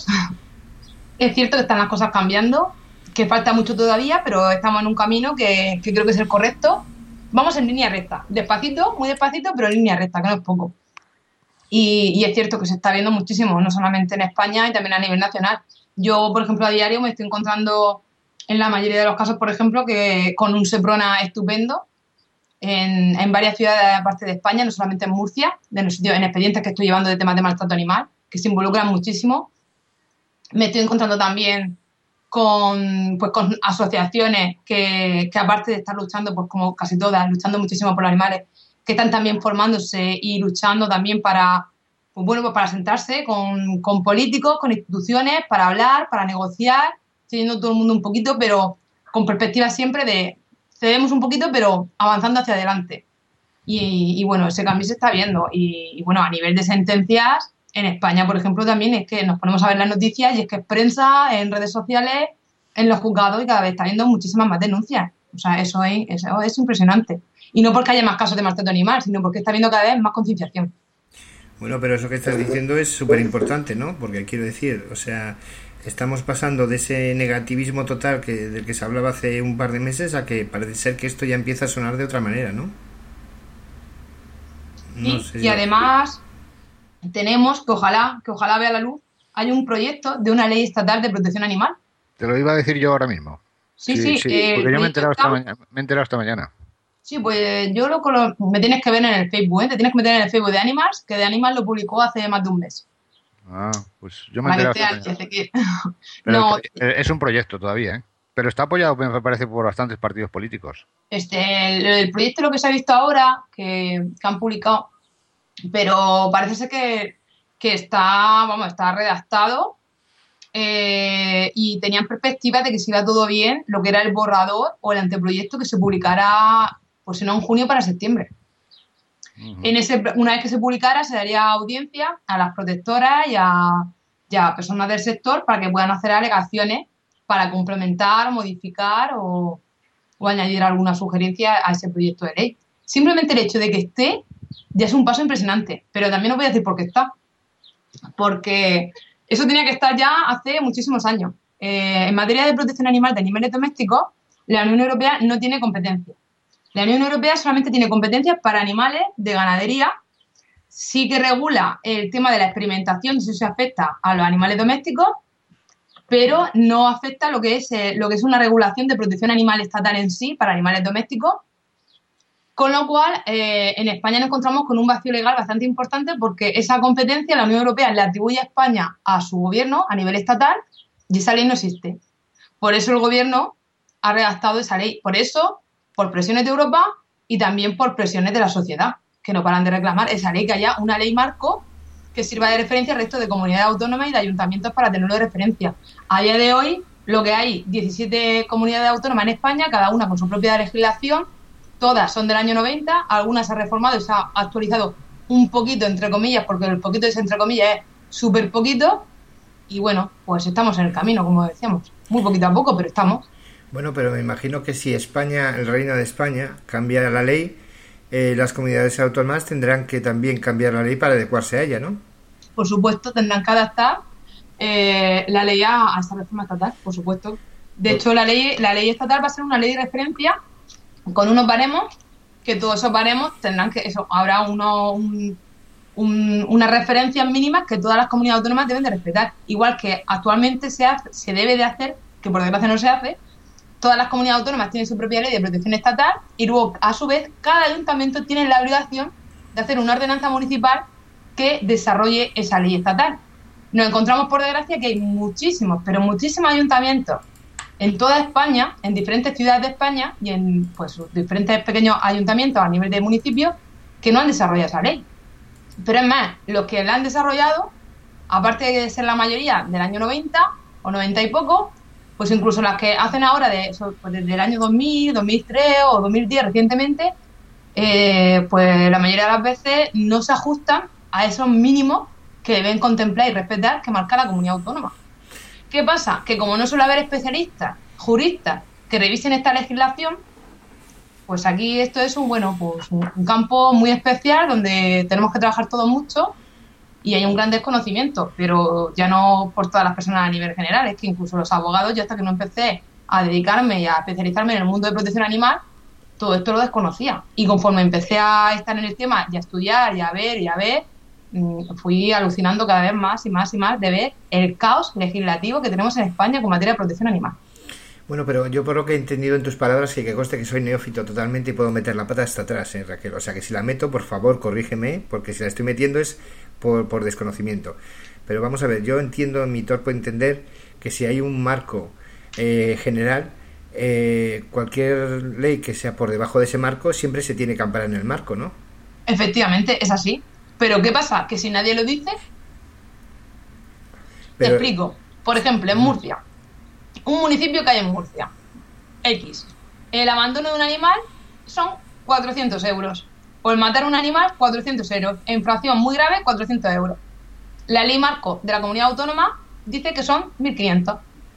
es cierto que están las cosas cambiando, que falta mucho todavía, pero estamos en un camino que, que creo que es el correcto. Vamos en línea recta, despacito, muy despacito, pero en línea recta, que no es poco. Y, y es cierto que se está viendo muchísimo, no solamente en España y también a nivel nacional. Yo, por ejemplo, a diario me estoy encontrando... en la mayoría de los casos, por ejemplo, que con un Seprona estupendo en, en varias ciudades aparte de España, no solamente en Murcia, de los sitios, en expedientes que estoy llevando de temas de maltrato animal, que se involucran muchísimo. Me estoy encontrando también con, pues, con asociaciones que, que, aparte de estar luchando, pues como casi todas, luchando muchísimo por los animales, que están también formándose y luchando también para, pues, bueno, pues para sentarse con, con políticos, con instituciones, para hablar, para negociar, siguiendo todo el mundo un poquito, pero con perspectiva siempre de cedemos un poquito, pero avanzando hacia adelante. Y, y bueno, ese cambio se está viendo. Y, y bueno, a nivel de sentencias, en España, por ejemplo, también es que nos ponemos a ver las noticias y es que es prensa, en redes sociales, en los juzgados, y cada vez está habiendo muchísimas más denuncias. O sea, eso es, eso es impresionante. Y no porque haya más casos de maltrato animal, sino porque está habiendo cada vez más concienciación. Bueno, pero eso que estás diciendo es súper importante, ¿no? Porque quiero decir, o sea... estamos pasando de ese negativismo total que del que se hablaba hace un par de meses a que parece ser que esto ya empieza a sonar de otra manera, ¿no? No sí, sé si y además tenemos que ojalá, que ojalá vea la luz, hay un proyecto de una ley estatal de protección animal. Te lo iba a decir yo ahora mismo. Sí, sí. sí eh, porque yo me he, enterado esta mañana, me he enterado esta mañana. Sí, pues yo lo, lo me tienes que ver en el Facebook, ¿eh? Te tienes que meter en el Facebook de Animals, que de Animals lo publicó hace más de un mes. Ah, pues yo me he enterado. No, es un proyecto todavía, ¿eh? Pero está apoyado, me parece, por bastantes partidos políticos. Este, el, el proyecto, lo que se ha visto ahora, que, que han publicado, pero parece ser que, que está, vamos, está redactado eh, y tenían perspectiva de que si iba todo bien, lo que era el borrador o el anteproyecto que se publicara, pues si no en junio, para septiembre. Uh-huh. En ese, una vez que se publicara, se daría audiencia a las protectoras y a, y a personas del sector para que puedan hacer alegaciones para complementar, modificar o, o añadir alguna sugerencia a ese proyecto de ley. Simplemente el hecho de que esté ya es un paso impresionante, pero también os voy a decir por qué está. Porque eso tenía que estar ya hace muchísimos años. Eh, en materia de protección animal de animales domésticos, la Unión Europea no tiene competencia. La Unión Europea solamente tiene competencias para animales de ganadería. Sí que regula el tema de la experimentación, si eso se afecta a los animales domésticos, pero no afecta lo que es, eh, lo que es una regulación de protección animal estatal en sí para animales domésticos. Con lo cual, eh, en España nos encontramos con un vacío legal bastante importante porque esa competencia la Unión Europea le atribuye a España a su gobierno a nivel estatal y esa ley no existe. Por eso el gobierno ha redactado esa ley. Por eso, por presiones de Europa y también por presiones de la sociedad, que no paran de reclamar esa ley, que haya una ley marco que sirva de referencia al resto de comunidades autónomas y de ayuntamientos para tenerlo de referencia. A día de hoy, lo que hay, diecisiete comunidades autónomas en España, cada una con su propia legislación. Todas son del año noventa, algunas se han reformado y se ha actualizado un poquito, entre comillas, porque el poquito de ese entre comillas es súper poquito. Y bueno, pues estamos en el camino, como decíamos. Muy poquito a poco, pero estamos. Bueno, pero me imagino que si España, el Reino de España, cambia la ley, eh, las comunidades autónomas tendrán que también cambiar la ley para adecuarse a ella, ¿no? Por supuesto, tendrán que adaptar eh, la ley a, a esta reforma estatal, por supuesto. De hecho, la ley, la ley estatal va a ser una ley de referencia con unos baremos, que todos esos baremos tendrán que, eso, habrá uno, un, un, unas referencias mínimas que todas las comunidades autónomas deben de respetar. Igual que actualmente se, hace, se debe de hacer, que por desgracia no se hace, todas las comunidades autónomas tienen su propia ley de protección estatal y luego, a su vez, cada ayuntamiento tiene la obligación de hacer una ordenanza municipal que desarrolle esa ley estatal. Nos encontramos, por desgracia, que hay muchísimos, pero muchísimos ayuntamientos en toda España, en diferentes ciudades de España y en pues diferentes pequeños ayuntamientos a nivel de municipios que no han desarrollado esa ley. Pero es más, los que la han desarrollado, aparte de ser la mayoría del año noventa o noventa y poco, pues incluso las que hacen ahora de, pues desde el año dos mil, dos mil tres o dos mil diez recientemente, eh, pues la mayoría de las veces no se ajustan a esos mínimos que deben contemplar y respetar que marca la comunidad autónoma. ¿Qué pasa? Que como no suele haber especialistas, juristas, que revisen esta legislación, pues aquí esto es un, bueno, pues un, un campo muy especial donde tenemos que trabajar todos mucho y hay un gran desconocimiento, pero ya no por todas las personas a nivel general, es que incluso los abogados, yo hasta que no empecé a dedicarme y a especializarme en el mundo de protección animal, todo esto lo desconocía. Y conforme empecé a estar en el tema y a estudiar y a ver y a ver, fui alucinando cada vez más y más y más de ver el caos legislativo que tenemos en España con materia de protección animal. Bueno, pero yo por lo que he entendido en tus palabras, y que conste que soy neófito totalmente y puedo meter la pata hasta atrás, ¿eh, Raquel? O sea que si la meto, por favor, corrígeme, porque si la estoy metiendo es por, por desconocimiento. Pero vamos a ver, yo entiendo en mi torpe entender que si hay un marco eh, general, eh, cualquier ley que sea por debajo de ese marco siempre se tiene que amparar en el marco, ¿no? Efectivamente, es así. Pero ¿qué pasa? Que si nadie lo dice... Pero... Te explico. Por ejemplo, en Murcia, un municipio que hay en Murcia, X, el abandono de un animal son cuatrocientos euros. O el matar a un animal, cuatrocientos euros. En infracción muy grave, cuatrocientos euros. La ley marco de la comunidad autónoma dice que son mil quinientos.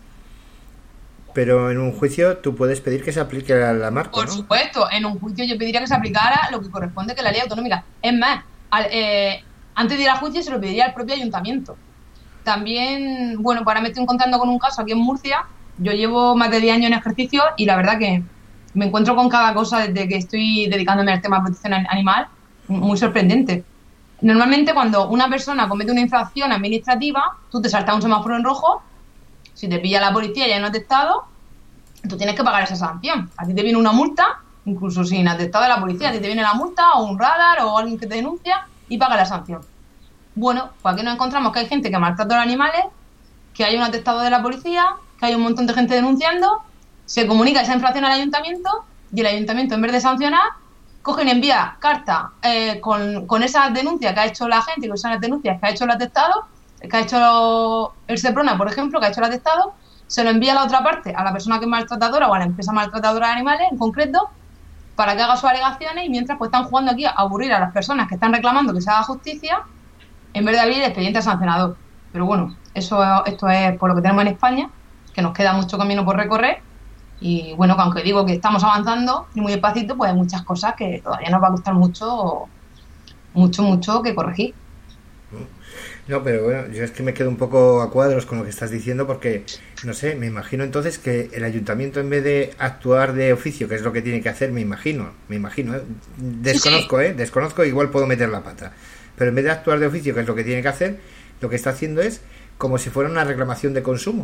Pero en un juicio tú puedes pedir que se aplique a la marco, Por ¿no? supuesto, en un juicio yo pediría que se aplicara lo que corresponde que la ley autonómica. Es más, al, eh, antes de ir a juicio se lo pediría al propio ayuntamiento. También, bueno, para me estoy encontrando con un caso aquí en Murcia. Yo llevo más de diez años en ejercicio y la verdad que me encuentro con cada cosa desde que estoy dedicándome al tema de protección animal, muy sorprendente. Normalmente cuando una persona comete una infracción administrativa, tú te saltas un semáforo en rojo, si te pilla la policía y hay un atestado, tú tienes que pagar esa sanción. A ti te viene una multa, incluso sin atestado de la policía, a ti te viene la multa o un radar o alguien que te denuncia y paga la sanción. Bueno, pues aquí nos encontramos que hay gente que maltrata a los animales, que hay un atestado de la policía, que hay un montón de gente denunciando, se comunica esa infracción al ayuntamiento y el ayuntamiento, en vez de sancionar, cogen y envía carta eh, con, con esa denuncia que ha hecho la gente, con esas denuncias que ha hecho el atestado, que ha hecho el Seprona, por ejemplo, que ha hecho el atestado, se lo envía a la otra parte, a la persona que es maltratadora o a la empresa maltratadora de animales en concreto, para que haga sus alegaciones, y mientras pues están jugando aquí a aburrir a las personas que están reclamando que se haga justicia en vez de abrir el expediente sancionador. Pero bueno, eso esto es por lo que tenemos en España, que nos queda mucho camino por recorrer. Y bueno, que aunque digo que estamos avanzando y muy despacito, pues hay muchas cosas que todavía nos va a costar mucho, mucho, mucho que corregir. No, pero bueno, yo es que me quedo un poco a cuadros con lo que estás diciendo porque, no sé, me imagino entonces que el ayuntamiento, en vez de actuar de oficio, que es lo que tiene que hacer, me imagino, me imagino, ¿eh? desconozco, sí, sí. ¿eh? Desconozco, igual puedo meter la pata, pero en vez de actuar de oficio, que es lo que tiene que hacer, lo que está haciendo es como si fuera una reclamación de consumo.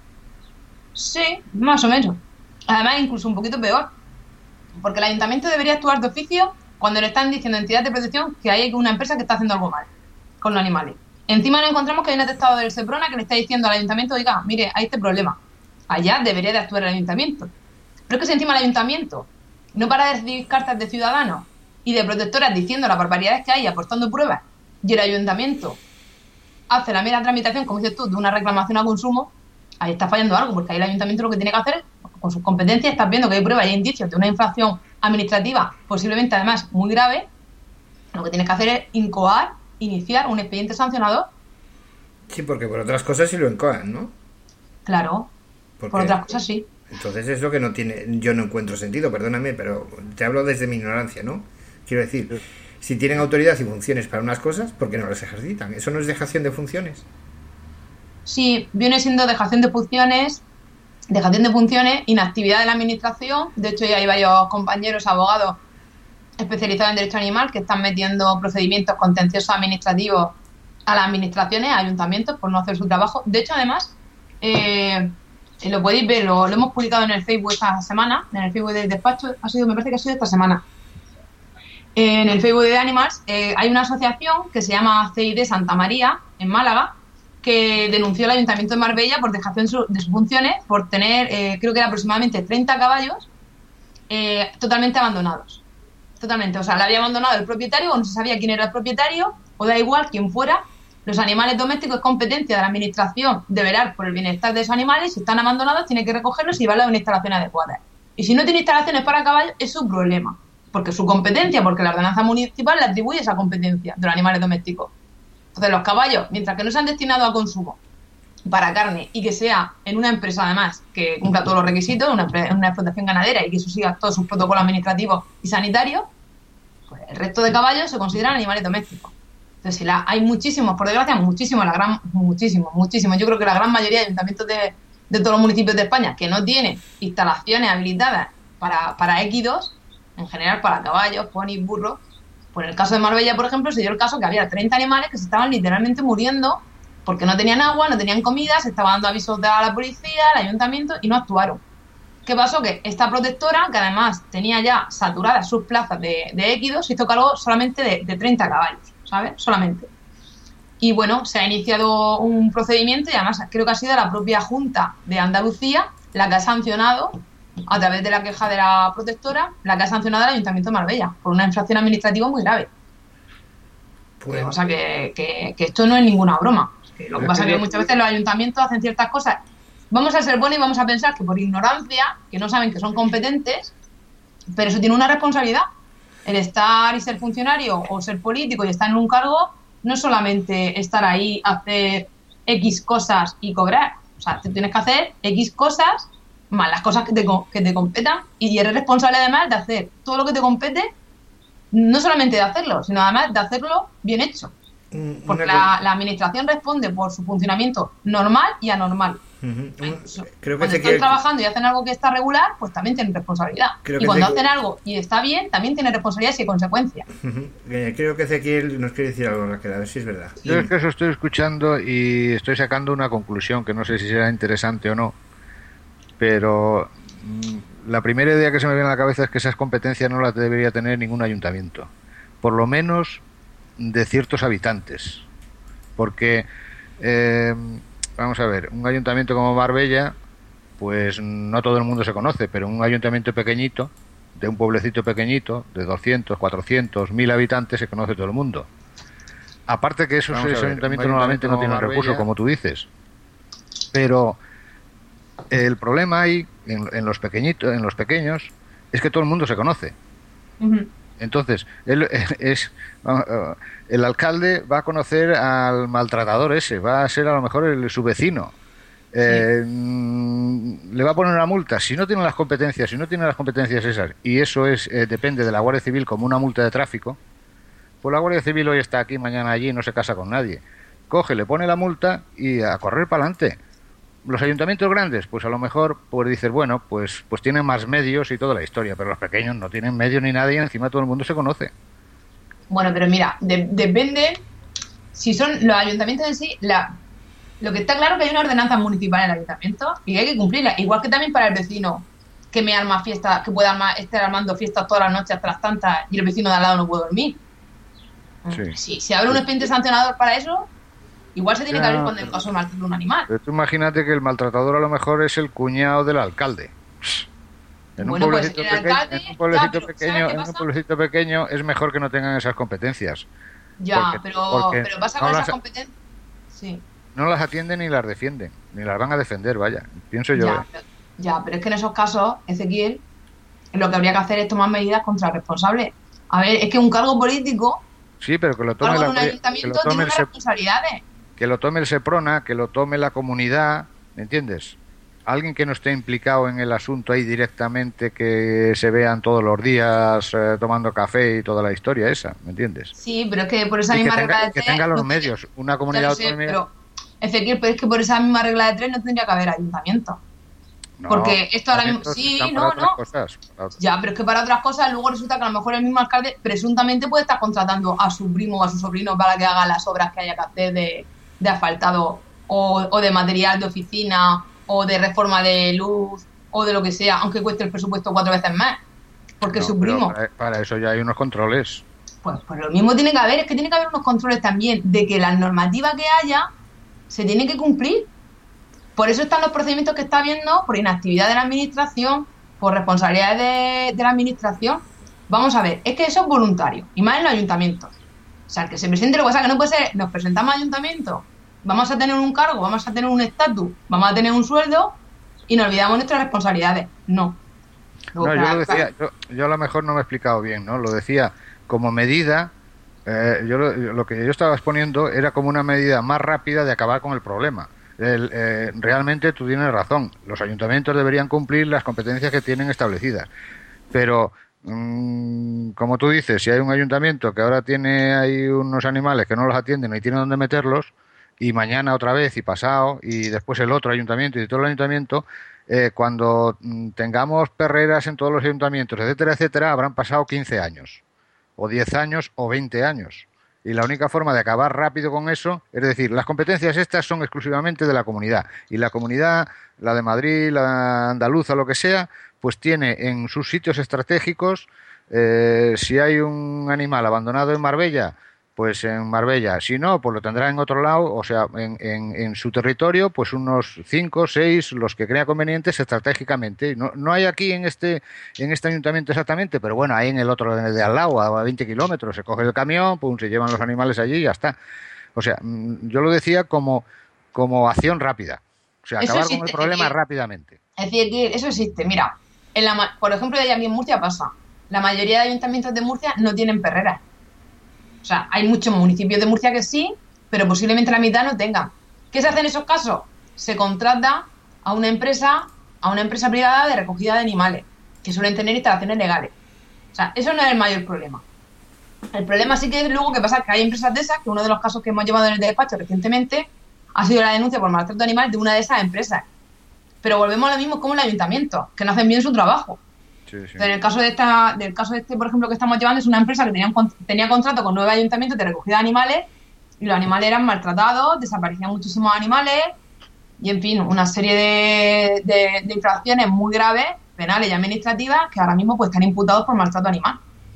Sí, más o menos. Además, incluso un poquito peor, porque el ayuntamiento debería actuar de oficio cuando le están diciendo a entidades de protección que hay una empresa que está haciendo algo mal con los animales. Encima nos encontramos que hay un atestado del Seprona que le está diciendo al ayuntamiento, oiga, mire, hay este problema. Allá debería de actuar el ayuntamiento. Pero es que si encima el ayuntamiento no para de recibir cartas de ciudadanos y de protectoras diciendo las barbaridades que hay, aportando pruebas, y el ayuntamiento hace la mera tramitación, como dices tú, de una reclamación a consumo, ahí está fallando algo, porque ahí el ayuntamiento lo que tiene que hacer, con sus competencias, estás viendo que hay pruebas y hay indicios de una infracción administrativa, posiblemente además muy grave, lo que tienes que hacer es incoar, iniciar un expediente sancionador. Sí, porque por otras cosas sí lo incoan, ¿no? Claro, porque por otras cosas sí. Entonces es lo que no tiene, yo no encuentro sentido, perdóname, pero te hablo desde mi ignorancia, ¿no? Quiero decir, si tienen autoridad y funciones para unas cosas, ¿por qué no las ejercitan? ¿Eso no es dejación de funciones? Sí, viene siendo dejación de funciones, dejación de funciones, inactividad de la administración. De hecho, ya hay varios compañeros abogados especializados en derecho animal que están metiendo procedimientos contenciosos administrativos a las administraciones, a ayuntamientos, por no hacer su trabajo. De hecho, además, eh, lo podéis ver, lo, lo hemos publicado en el Facebook esta semana, en el Facebook del despacho, ha sido, me parece que ha sido esta semana. En el Facebook de Animals eh, hay una asociación que se llama C I D Santa María, en Málaga, que denunció al Ayuntamiento de Marbella por dejación de sus funciones, por tener, eh, creo que era aproximadamente treinta caballos eh, totalmente abandonados. Totalmente, o sea, la había abandonado el propietario o no se sabía quién era el propietario, o da igual quién fuera. Los animales domésticos es competencia de la administración de velar por el bienestar de esos animales. Si están abandonados, tiene que recogerlos y llevarlos a una instalación adecuada. Y si no tiene instalaciones para caballos, es su problema, porque es su competencia, porque la ordenanza municipal le atribuye esa competencia de los animales domésticos. Entonces, los caballos, mientras que no sean destinados a consumo para carne y que sea en una empresa, además, que cumpla todos los requisitos, una, una explotación ganadera y que eso siga todos sus protocolos administrativos y sanitarios, pues el resto de caballos se consideran animales domésticos. Entonces, si la, hay muchísimos, por desgracia, muchísimos, la gran, muchísimos, muchísimos. Yo creo que la gran mayoría de ayuntamientos de, de todos los municipios de España que no tienen instalaciones habilitadas para, para equidos, en general para caballos, ponis, burros. Pues en el caso de Marbella, por ejemplo, se dio el caso que había treinta animales que se estaban literalmente muriendo porque no tenían agua, no tenían comida, se estaba dando avisos a la policía, al ayuntamiento, y no actuaron. ¿Qué pasó? Que esta protectora, que además tenía ya saturadas sus plazas de, de equidos, se hizo cargo solamente de, de treinta caballos, ¿sabes? Solamente. Y bueno, se ha iniciado un procedimiento y además creo que ha sido la propia Junta de Andalucía la que ha sancionado, a través de la queja de la protectora, la que ha sancionado al Ayuntamiento de Marbella por una infracción administrativa muy grave. Pues, o sea que, que, que esto no es ninguna broma. Que lo que pasa es que muchas veces los ayuntamientos hacen ciertas cosas. Vamos a ser buenos y vamos a pensar que por ignorancia, que no saben que son competentes, pero eso tiene una responsabilidad. El estar y ser funcionario o ser político y estar en un cargo no es solamente estar ahí, hacer X cosas y cobrar. O sea, tú tienes que hacer X cosas más las cosas que te, que te competan, y eres responsable además de hacer todo lo que te compete, no solamente de hacerlo, sino además de hacerlo bien hecho. Porque la, la administración responde por su funcionamiento normal y anormal. Uh-huh. Creo que cuando están trabajando y hacen algo que está regular, pues también tienen responsabilidad. Creo y cuando hacen algo y está bien, también tienen responsabilidades y consecuencias. Uh-huh. Eh, creo que Ezequiel nos quiere decir algo, Raquel, a ver si es verdad. Yo es que eso estoy escuchando y estoy sacando una conclusión que no sé si será interesante o no, pero mmm, la primera idea que se me viene a la cabeza es que esas competencias no las debería tener ningún ayuntamiento, por lo menos de ciertos habitantes, porque eh, vamos a ver, un ayuntamiento como Marbella, pues no todo el mundo se conoce, pero un ayuntamiento pequeñito, de un pueblecito pequeñito, de doscientos, cuatrocientos, mil habitantes, se conoce todo el mundo. Aparte que esos, esos ayuntamientos normalmente no tienen recursos, como tú dices, pero el problema ahí en, en los pequeñitos, en los pequeños, es que todo el mundo se conoce. Uh-huh. Entonces, él es el alcalde va a conocer al maltratador ese, va a ser a lo mejor el, su vecino. Eh, sí. Le va a poner una multa. Si no tiene las competencias, si no tiene las competencias esas, y eso es eh, depende de la Guardia Civil como una multa de tráfico, pues la Guardia Civil hoy está aquí, mañana allí, no se casa con nadie. coge, le pone la multa y a correr para adelante. Los ayuntamientos grandes, pues a lo mejor pues dices, bueno, pues pues tienen más medios y toda la historia, pero los pequeños no tienen medios ni nada y encima todo el mundo se conoce. Bueno, pero mira, de, depende si son los ayuntamientos en sí, la, lo que está claro es que hay una ordenanza municipal en el ayuntamiento y hay que cumplirla, igual que también para el vecino que me arma fiestas, que puede armar, estar armando fiestas todas las noches hasta las tantas y el vecino de al lado no puede dormir. Sí. Si se abre un expediente sancionador para eso, igual se tiene Ya, que abrir cuando el pero- caso de maltrato de un animal. Pero tú imagínate que el maltratador a lo mejor es el cuñado del alcalde. En Bueno, un pues, pueblecito, el pequeño, alcalde, en un pueblecito ya, pero ¿sabes pequeño, qué en un pasa? pueblecito pequeño es mejor que no tengan esas competencias. Ya, porque- pero, porque pero pasa no con las- esas competencias. Sí. No las atienden ni las defienden, ni las van a defender, vaya. Pienso yo. Ya, ¿eh? pero, ya, pero es que en esos casos, Ezequiel, lo que habría que hacer es tomar medidas contra el responsable. A ver, es que un cargo político, Sí, pero que lo tome algo la, en un que lo ayuntamiento tome tiene el unas Se- responsabilidades. que lo tome el Seprona, que lo tome la comunidad, ¿me entiendes? Alguien que no esté implicado en el asunto ahí directamente, que se vean todos los días eh, tomando café y toda la historia esa, ¿me entiendes? Sí, pero es que por esa Y que misma tenga, regla de que tres. tenga los no tiene- medios, una Ya comunidad lo sé, autónoma. pero Ezequiel, pero es que por esa misma regla de tres no tendría que haber ayuntamiento. No, porque esto ahora mismo- estos sí, están no, para otras no. cosas, para otras- Ya, pero es que para otras cosas luego resulta que a lo mejor el mismo alcalde presuntamente puede estar contratando a su primo o a su sobrino para que haga las obras que haya que hacer de, de asfaltado o, o de material de oficina o de reforma de luz o de lo que sea, aunque cueste el presupuesto cuatro veces más. Porque es No, su pero primo. Para, para eso ya hay unos controles. Pues, pues lo mismo tiene que haber, es que tiene que haber unos controles también de que las normativas que haya se tienen que cumplir. Por eso están los procedimientos que está habiendo por inactividad de la administración, por responsabilidades de, de la administración. Vamos a ver, es que eso es voluntario, y más en los ayuntamientos. O sea, el que se presente lo que pasa que no puede ser, nos presentamos al ayuntamiento, vamos a tener un cargo, vamos a tener un estatus, vamos a tener un sueldo y nos olvidamos nuestras responsabilidades. No. No, yo lo decía, yo, yo a lo mejor no me he explicado bien, ¿no? Lo decía como medida, eh, yo lo, lo que yo estaba exponiendo era como una medida más rápida de acabar con el problema. El, eh, realmente tú tienes razón, los ayuntamientos deberían cumplir las competencias que tienen establecidas, pero mmm, como tú dices, si hay un ayuntamiento que ahora tiene ahí unos animales que no los atienden y tiene dónde meterlos, y mañana otra vez y pasado y después el otro ayuntamiento y todo el ayuntamiento, eh, cuando mm, tengamos perreras en todos los ayuntamientos, etcétera, etcétera, habrán pasado quince años o diez años o veinte años. Y la única forma de acabar rápido con eso, es decir, las competencias estas son exclusivamente de la comunidad. Y la comunidad, la de Madrid, la andaluza, lo que sea, pues tiene en sus sitios estratégicos, eh, si hay un animal abandonado en Marbella, pues en Marbella. Si no, pues lo tendrá en otro lado, o sea, en, en, en su territorio, pues unos cinco, seis, los que crea convenientes estratégicamente. No, no hay aquí en este en este ayuntamiento exactamente, pero bueno, hay en el otro de al lado, a veinte kilómetros, se coge el camión, pum, se llevan los animales allí y ya está. O sea, yo lo decía como, como acción rápida. O sea, Eso acabar existe, con el problema es que- rápidamente. Es decir, que eso existe. Mira, en la, ma- por ejemplo, allá en Murcia pasa. La mayoría de ayuntamientos de Murcia no tienen perreras. O sea, hay muchos municipios de Murcia que sí, pero posiblemente la mitad no tengan. ¿Qué se hace en esos casos? Se contrata a una empresa, a una empresa privada de recogida de animales, que suelen tener instalaciones legales. O sea, eso no es el mayor problema. El problema sí que es luego que pasa que hay empresas de esas, que uno de los casos que hemos llevado en el despacho recientemente ha sido la denuncia por maltrato animal de una de esas empresas. Pero volvemos a lo mismo como el ayuntamiento, que no hacen bien su trabajo. Sí, sí. En el caso de esta, del caso de este, por ejemplo, que estamos llevando, es una empresa que tenía, un con- tenía contrato con nueve ayuntamientos de recogida de animales y los animales eran maltratados, desaparecían muchísimos animales y, en fin, una serie de, de, de infracciones muy graves, penales y administrativas, que ahora mismo pues están imputados por maltrato animal.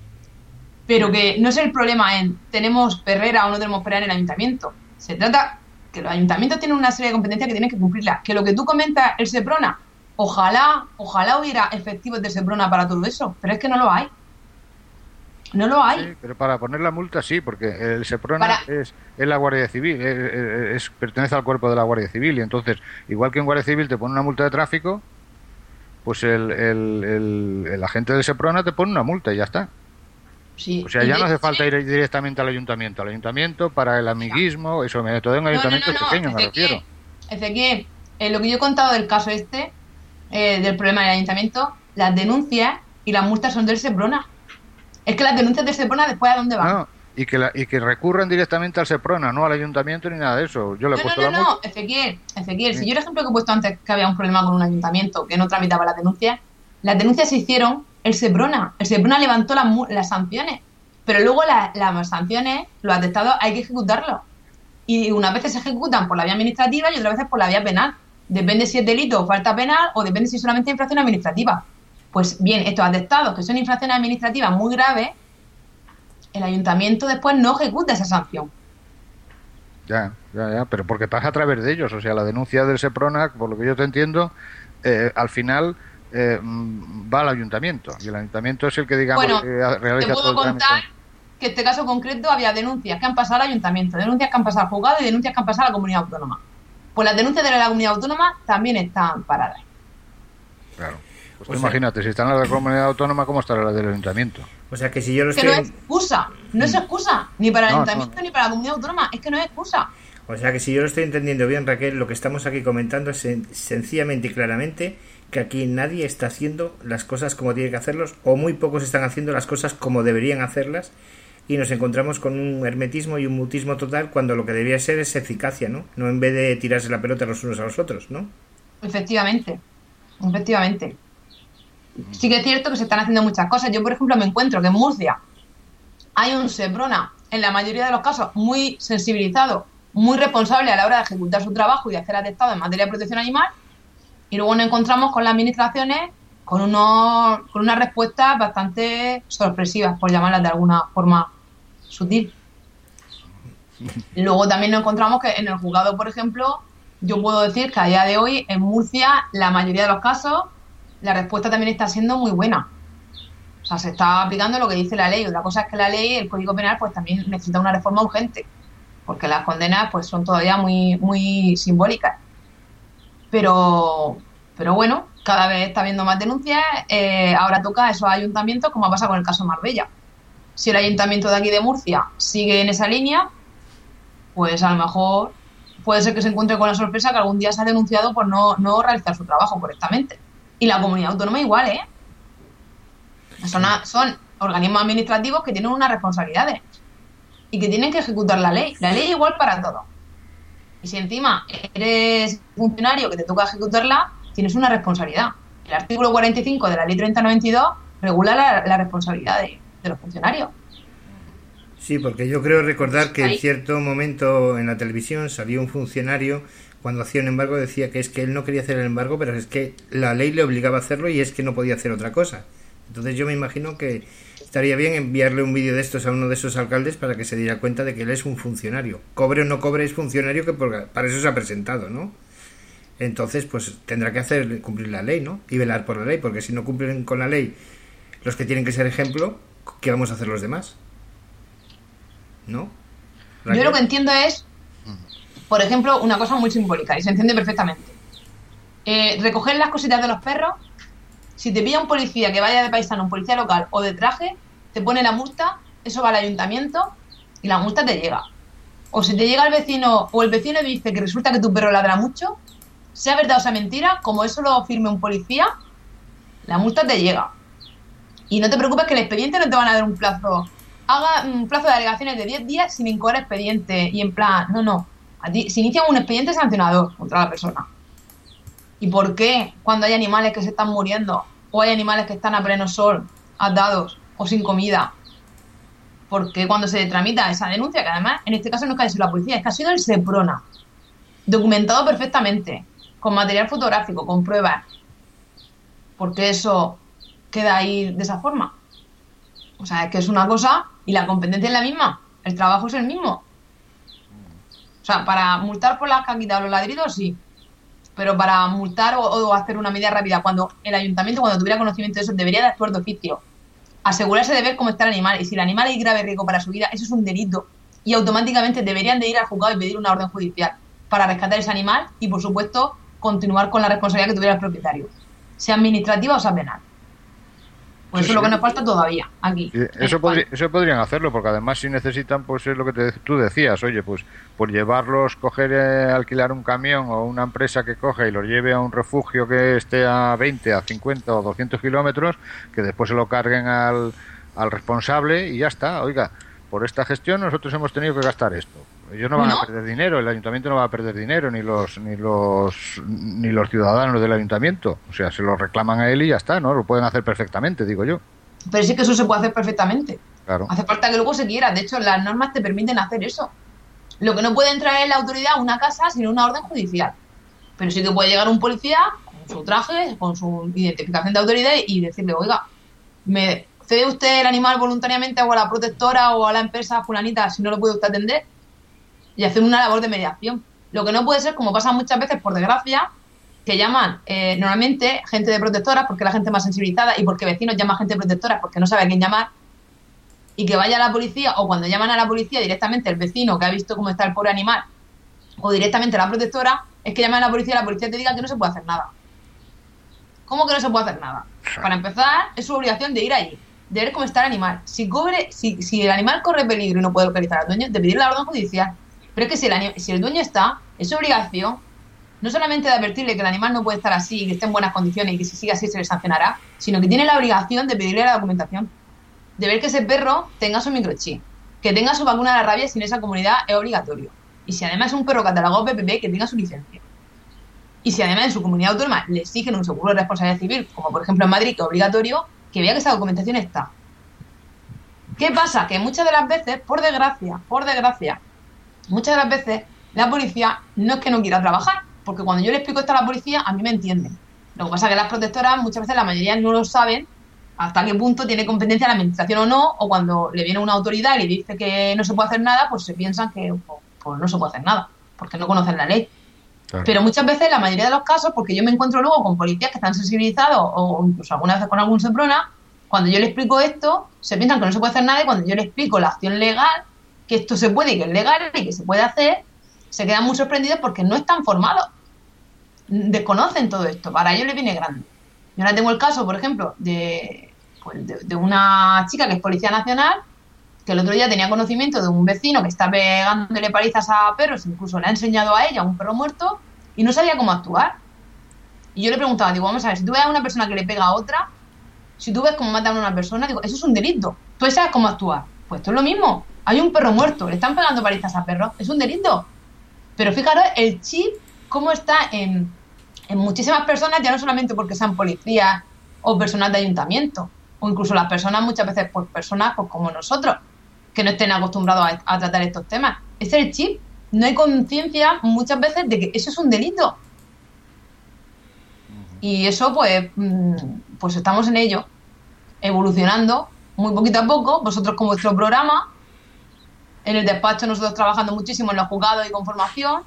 Pero que no es el problema en tenemos perrera o no tenemos perrera en el ayuntamiento. Se trata que los ayuntamientos tienen una serie de competencias que tienen que cumplirlas. Que lo que tú comentas, el Seprona, Ojalá, ojalá hubiera efectivos de Seprona para todo eso, pero es que no lo hay. No lo hay. Sí, pero para poner la multa sí, porque el Seprona Para- es, es la Guardia Civil, es, es- es- pertenece al cuerpo de la Guardia Civil y entonces, igual que en Guardia Civil te pone una multa de tráfico, pues el, el, el, el agente del Seprona te pone una multa y ya está. Sí. O sea, Y ya de- no hace falta sí. ir directamente al ayuntamiento. Al ayuntamiento para el amiguismo, eso, me todo en No, no, ayuntamientos no, no, pequeños me Ezequiel, refiero. Ezequiel, eh, lo que yo he contado del caso este, eh, del problema del ayuntamiento, las denuncias y las multas son del Seprona. Es que las denuncias del Seprona después a dónde van. No, y que la, y que recurran directamente al Seprona, no al ayuntamiento ni nada de eso. Yo le he no, puesto no, la no, multa. no, Ezequiel, Ezequiel, sí. Si yo el ejemplo que he puesto antes, que había un problema con un ayuntamiento que no tramitaba las denuncias, las denuncias se hicieron el Seprona. El Seprona levantó las, las sanciones, pero luego la, las sanciones, los atestados, hay que ejecutarlos. Y unas veces se ejecutan por la vía administrativa y otras veces por la vía penal. Depende si es delito o falta penal o depende si es solamente infracción administrativa. Pues bien, estos atestados, que son infracciones administrativas muy graves, el ayuntamiento después no ejecuta esa sanción. Ya, ya, ya, pero porque pasa a través de ellos. O sea, la denuncia del Seprona, por lo que yo te entiendo, eh, al final eh, va al ayuntamiento. Y el ayuntamiento es el que, digamos, bueno, eh, realiza te puedo todo el contar trámite. Que en este caso concreto había denuncias que han pasado al ayuntamiento, denuncias que han pasado al juzgado y denuncias que han pasado a la comunidad autónoma. Pues las denuncias de la comunidad autónoma también están paradas. Claro. Pues O tú sea, imagínate, si están en la comunidad autónoma, ¿cómo estará la del ayuntamiento? O sea que si yo lo Que estoy... no es excusa, no es excusa, ni para el No, ayuntamiento no, no. ni para la comunidad autónoma, es que no es excusa. O sea que si yo lo estoy entendiendo bien, Raquel, lo que estamos aquí comentando es sen- sencillamente y claramente que aquí nadie está haciendo las cosas como tiene que hacerlos, o muy pocos están haciendo las cosas como deberían hacerlas, y nos encontramos con un hermetismo y un mutismo total cuando lo que debería ser es eficacia, ¿no? No en vez de tirarse la pelota los unos a los otros, ¿no? Efectivamente, efectivamente. Sí que es cierto que se están haciendo muchas cosas. Yo, por ejemplo, me encuentro que en Murcia hay un Seprona, en la mayoría de los casos, muy sensibilizado, muy responsable a la hora de ejecutar su trabajo y de hacer atestado en materia de protección animal, y luego nos encontramos con las administraciones con, unos, con unas respuestas bastante sorpresivas, por llamarlas de alguna forma sutil. Luego también nos encontramos que en el juzgado, por ejemplo, yo puedo decir que a día de hoy en Murcia, la mayoría de los casos, la respuesta también está siendo muy buena. O sea, se está aplicando lo que dice la ley. Otra cosa es que la ley, el Código Penal, pues también necesita una reforma urgente, porque las condenas pues son todavía muy, muy simbólicas. Pero, pero bueno, cada vez está habiendo más denuncias. Eh, ahora toca a esos ayuntamientos, como ha pasado con el caso Marbella. Si el ayuntamiento de aquí de Murcia sigue en esa línea, pues a lo mejor puede ser que se encuentre con la sorpresa que algún día se ha denunciado por no, no realizar su trabajo correctamente. Y la comunidad autónoma igual, ¿eh? Son, a, son organismos administrativos que tienen unas responsabilidades y que tienen que ejecutar la ley. La ley es igual para todos. Y si encima eres funcionario que te toca ejecutarla, tienes una responsabilidad. El artículo cuarenta y cinco de la ley treinta noventa y dos regula la, la responsabilidad de, de los funcionarios. Sí, porque yo creo recordar que en cierto momento en la televisión salió un funcionario cuando hacía un embargo, decía que es que él no quería hacer el embargo, pero es que la ley le obligaba a hacerlo y es que no podía hacer otra cosa. Entonces yo me imagino que estaría bien enviarle un vídeo de estos a uno de esos alcaldes para que se diera cuenta de que él es un funcionario. Cobre o no cobre, es funcionario, que por, para eso se ha presentado, ¿no? Entonces pues tendrá que hacer cumplir la ley, ¿no? Y velar por la ley, porque si no cumplen con la ley los que tienen que ser ejemplo, ¿qué vamos a hacer los demás? ¿No? Yo lo que entiendo es, por ejemplo, una cosa muy simbólica y se entiende perfectamente. Eh, recoger las cositas de los perros. Si te pilla un policía que vaya de paisano, un policía local o de traje, te pone la multa, eso va al ayuntamiento y la multa te llega. O si te llega el vecino o el vecino dice que resulta que tu perro ladra mucho, sea verdad o sea mentira, como eso lo firme un policía, la multa te llega. Y no te preocupes que el expediente no te van a dar un plazo. Haga un plazo de alegaciones de diez días sin incoar expediente. Y en plan, no, no. A ti, se inicia un expediente sancionador contra la persona. ¿Y por qué cuando hay animales que se están muriendo o hay animales que están a pleno sol, atados o sin comida? Porque cuando se tramita esa denuncia, que además en este caso no es que haya sido la policía, es que ha sido el Seprona, documentado perfectamente, con material fotográfico, con pruebas, porque eso queda ahí de esa forma? O sea, es que es una cosa y la competencia es la misma, el trabajo es el mismo. O sea, para multar por las caquitas o los ladridos, sí. Pero para multar o, o hacer una medida rápida, cuando el ayuntamiento, cuando tuviera conocimiento de eso, debería de actuar de oficio. Asegurarse de ver cómo está el animal. Y si el animal es grave riesgo para su vida, eso es un delito. Y automáticamente deberían de ir al juzgado y pedir una orden judicial para rescatar ese animal y, por supuesto, continuar con la responsabilidad que tuviera el propietario, sea administrativa o sea penal. Pues Sí, eso es lo sí. que nos falta todavía aquí. Sí, Eso, podri- eso podrían hacerlo, porque además si necesitan, pues es lo que te- tú decías, oye, pues por llevarlos, coger, eh, alquilar un camión o una empresa que coge y los lleve a un refugio que esté a veinte, a cincuenta o doscientos kilómetros, que después se lo carguen al, al responsable y ya está, oiga. por esta gestión nosotros hemos tenido que gastar esto. Ellos no van ¿No? a perder dinero, el ayuntamiento no va a perder dinero, ni los ni los ni los ciudadanos del ayuntamiento. O sea, se lo reclaman a él y ya está, ¿no? Lo pueden hacer perfectamente, digo yo. Pero sí que eso se puede hacer perfectamente. Claro. Hace falta que luego se quiera. De hecho, las normas te permiten hacer eso. Lo que no puede entrar es la autoridad a una casa sin una orden judicial. Pero sí que puede llegar un policía con su traje, con su identificación de autoridad y decirle, oiga, ¿me cede usted el animal voluntariamente o a la protectora o a la empresa fulanita si no lo puede usted atender? Y hacer una labor de mediación. Lo que no puede ser, como pasa muchas veces, por desgracia, que llaman eh, normalmente gente de protectoras porque la gente es más sensibilizada y porque vecinos llaman gente de protectoras porque no sabe a quién llamar, y que vaya a la policía, o cuando llaman a la policía directamente el vecino que ha visto cómo está el pobre animal, o directamente a la protectora, es que llaman a la policía y la policía te diga que no se puede hacer nada. ¿Cómo que no se puede hacer nada? Para empezar, es su obligación de ir allí, de ver cómo está el animal. Si, cobre, si, si el animal corre peligro y no puede localizar al dueño, de pedir la orden judicial. Pero es que si el, si el dueño está, es su obligación no solamente de advertirle que el animal no puede estar así y que esté en buenas condiciones y que si sigue así se le sancionará, sino que tiene la obligación de pedirle la documentación, de ver que ese perro tenga su microchip, que tenga su vacuna de la rabia, si en esa comunidad es obligatorio. Y si además es un perro catalogado P P P, que tenga su licencia. Y si además en su comunidad autónoma le exigen un seguro de responsabilidad civil, como por ejemplo en Madrid, que es obligatorio, que vea que esa documentación está. ¿Qué pasa? Que muchas de las veces, por desgracia, por desgracia, muchas de las veces la policía no es que no quiera trabajar, porque cuando yo le explico esto a la policía, a mí me entienden. Lo que pasa es que las protectoras, muchas veces la mayoría no lo saben hasta qué punto tiene competencia la administración o no, o cuando le viene una autoridad y le dice que no se puede hacer nada, pues se piensan que pues, pues no se puede hacer nada, porque no conocen la ley. Claro. Pero muchas veces, la mayoría de los casos, porque yo me encuentro luego con policías que están sensibilizados o incluso algunas veces con algún Seprona, cuando yo le explico esto, se piensan que no se puede hacer nada, y cuando yo le explico la acción legal, que esto se puede y que es legal y que se puede hacer, se quedan muy sorprendidos porque no están formados, desconocen todo esto, para ellos les viene grande. Yo ahora tengo el caso, por ejemplo, de, pues de, de una chica que es policía nacional, que el otro día tenía conocimiento de un vecino que está pegándole palizas a perros, incluso le ha enseñado a ella un perro muerto, y no sabía cómo actuar. Y yo le preguntaba, digo, vamos a ver, si tú ves a una persona que le pega a otra, si tú ves cómo matan a una persona, digo, eso es un delito. ¿Tú sabes cómo actuar? Pues esto es lo mismo. Hay un perro muerto, le están pegando palizas a perros, es un delito. Pero fijaros el chip, cómo está en, en muchísimas personas, ya no solamente porque sean policías o personas de ayuntamiento, o incluso las personas, muchas veces, pues personas pues, como nosotros, que no estén acostumbrados a, a tratar estos temas. Ese es el chip. No hay conciencia muchas veces de que eso es un delito. Y eso, pues, pues estamos en ello, evolucionando muy poquito a poco. Vosotros con vuestro programa, en el despacho nosotros trabajando muchísimo en los juzgados y con formación,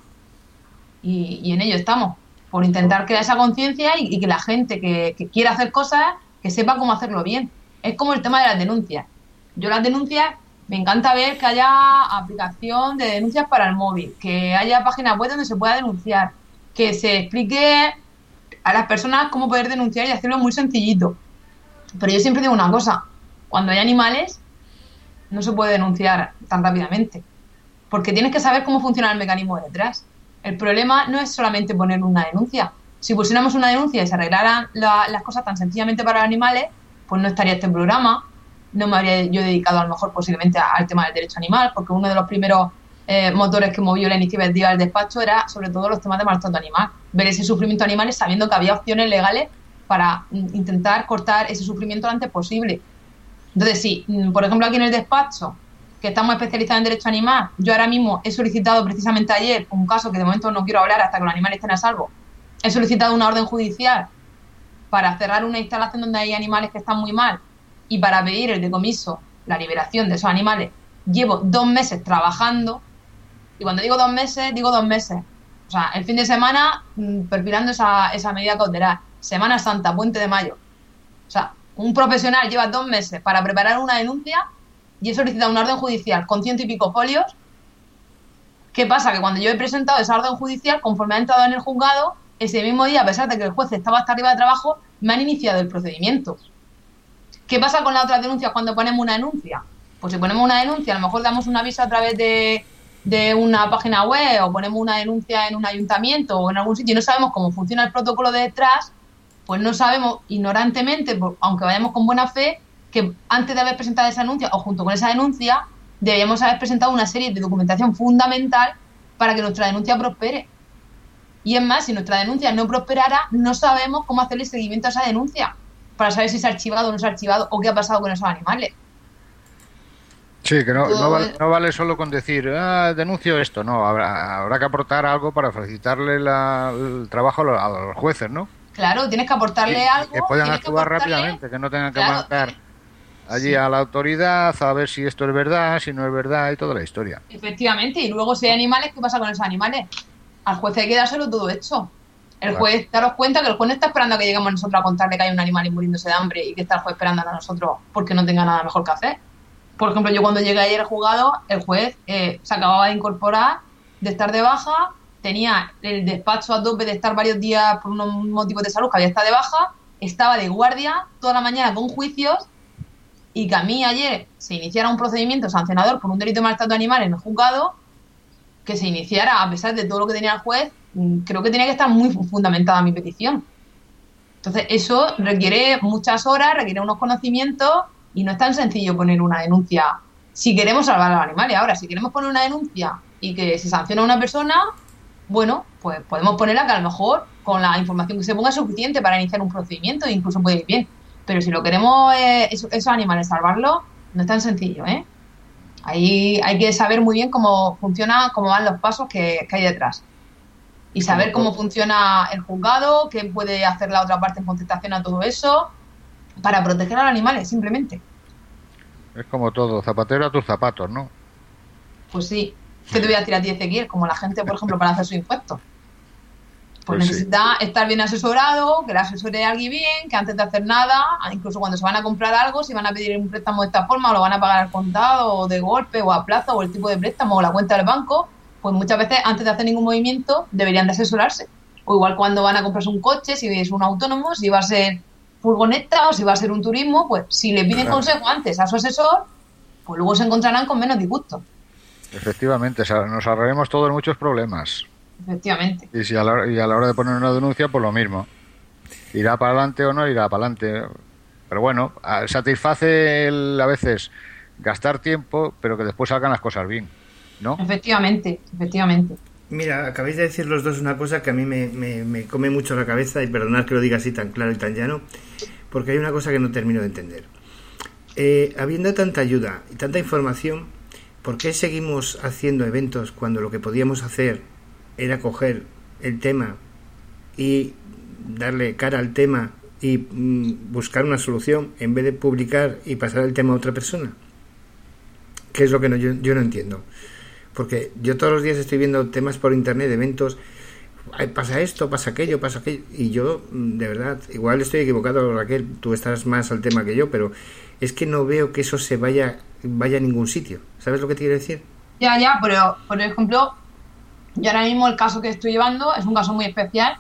y, y en ello estamos, por intentar crear esa conciencia y, y que la gente que, que quiera hacer cosas, que sepa cómo hacerlo bien. Es como el tema de las denuncias. Yo las denuncias, me encanta ver que haya aplicación de denuncias para el móvil, que haya páginas web donde se pueda denunciar, que se explique a las personas cómo poder denunciar y hacerlo muy sencillito. Pero yo siempre digo una cosa, cuando hay animales no se puede denunciar tan rápidamente, porque tienes que saber cómo funciona el mecanismo de detrás. El problema no es solamente poner una denuncia. Si pusiéramos una denuncia y se arreglaran la, las cosas tan sencillamente para los animales, pues no estaría este programa, no me habría yo dedicado a lo mejor posiblemente al tema del derecho animal, porque uno de los primeros eh, motores que movió la iniciativa del despacho era sobre todo los temas de maltrato animal, ver ese sufrimiento animal sabiendo que había opciones legales para intentar cortar ese sufrimiento lo antes posible. Entonces, sí, por ejemplo, aquí en el despacho, que estamos especializados en derecho animal, yo ahora mismo he solicitado precisamente ayer un caso que de momento no quiero hablar hasta que los animales estén a salvo. He solicitado una orden judicial para cerrar una instalación donde hay animales que están muy mal y para pedir el decomiso, la liberación de esos animales. Llevo dos meses trabajando, y cuando digo dos meses, digo dos meses. O sea, el fin de semana mmm, perfilando esa, esa medida cautelar. Semana Santa, Puente de Mayo. O sea, un profesional lleva dos meses para preparar una denuncia y he solicitado una orden judicial con ciento y pico folios. ¿Qué pasa? Que cuando yo he presentado esa orden judicial, conforme ha entrado en el juzgado, ese mismo día, a pesar de que el juez estaba hasta arriba de trabajo, me han iniciado el procedimiento. ¿Qué pasa con las otras denuncias cuando ponemos una denuncia? Pues si ponemos una denuncia, a lo mejor damos un aviso a través de, de una página web o ponemos una denuncia en un ayuntamiento o en algún sitio y no sabemos cómo funciona el protocolo de detrás, pues no sabemos ignorantemente, aunque vayamos con buena fe, que antes de haber presentado esa denuncia o junto con esa denuncia, deberíamos haber presentado una serie de documentación fundamental para que nuestra denuncia prospere. Y es más, si nuestra denuncia no prosperara, no sabemos cómo hacerle seguimiento a esa denuncia para saber si se ha archivado o no se ha archivado o qué ha pasado con esos animales. Sí, que no, Todo no, vale, es- no vale solo con decir, ah, denuncio esto, no, habrá, habrá que aportar algo para facilitarle la- el trabajo a los, a los jueces, ¿no? Claro, tienes que aportarle Y- y algo. que puedan tienes que actuar aportarle- rápidamente, que no tengan que Claro, mandar allí sí. a la autoridad a ver si esto es verdad, si no es verdad y toda la historia. Efectivamente, y luego si hay animales, ¿qué pasa con esos animales? Al juez hay que dárselo todo hecho. El Claro. juez, daros cuenta que el juez no está esperando a que lleguemos nosotros a contarle que hay un animal muriéndose de hambre y que está el juez esperando a nosotros porque no tenga nada mejor que hacer. Por ejemplo, yo cuando llegué ayer al juzgado, el juez eh, se acababa de incorporar, de estar de baja, tenía el despacho a tope de estar varios días por unos motivos de salud que había estado de baja, estaba de guardia toda la mañana con juicios y que a mí ayer se iniciara un procedimiento sancionador por un delito de maltrato animal en el juzgado, que se iniciara a pesar de todo lo que tenía el juez, mm, creo que tenía que estar muy fundamentada mi petición. Entonces, eso requiere muchas horas, requiere unos conocimientos y no es tan sencillo poner una denuncia si queremos salvar a los animales. Ahora, si queremos poner una denuncia y que se sancione a una persona, bueno, pues podemos ponerla que a lo mejor con la información que se ponga es suficiente para iniciar un procedimiento e incluso puede ir bien. Pero si lo queremos, eh, esos, esos animales, salvarlos, no es tan sencillo, ¿eh? Ahí hay que saber muy bien cómo funciona, cómo van los pasos que, que hay detrás. Y saber cómo funciona el juzgado, qué puede hacer la otra parte en contestación a todo eso, para proteger a los animales, simplemente. Es como todo, zapatero a tus zapatos, ¿no? Pues sí. ¿Qué te voy a decir a ti, Ezequiel? Como la gente, por ejemplo, para hacer su impuesto. Pues, Pues sí. necesita estar bien asesorado, que le asesore a alguien bien, que antes de hacer nada, incluso cuando se van a comprar algo, si van a pedir un préstamo de esta forma, o lo van a pagar al contado, o de golpe, o a plazo, o el tipo de préstamo, o la cuenta del banco, pues muchas veces antes de hacer ningún movimiento deberían de asesorarse. O igual cuando van a comprarse un coche, si es un autónomo, si va a ser furgoneta o si va a ser un turismo, pues si le piden Claro. consejo antes a su asesor, pues luego se encontrarán con menos disgusto. Efectivamente, o sea, nos ahorraremos todos muchos problemas. Efectivamente. Y, si a la, hora- y a la hora de poner una denuncia, pues lo mismo. ¿Irá para adelante o no irá para adelante? Pero bueno, a- satisface el, a veces gastar tiempo, pero que después salgan las cosas bien, ¿no? Efectivamente, efectivamente. Mira, acabáis de decir los dos una cosa que a mí me, me, me come mucho la cabeza, y perdonad que lo diga así tan claro y tan llano, porque hay una cosa que no termino de entender. Eh, habiendo tanta ayuda y tanta información, ¿por qué seguimos haciendo eventos cuando lo que podíamos hacer era coger el tema y darle cara al tema y mm, buscar una solución en vez de publicar y pasar el tema a otra persona? ¿Qué es lo que no, yo, yo no entiendo? Porque yo todos los días estoy viendo temas por internet de eventos, ay, pasa esto, pasa aquello, pasa aquello, y yo, de verdad, igual estoy equivocado, Raquel, tú estás más al tema que yo, pero es que no veo que eso se vaya, vaya a ningún sitio. ¿Sabes lo que te quiero decir? Ya, ya, pero por ejemplo, yo ahora mismo el caso que estoy llevando es un caso muy especial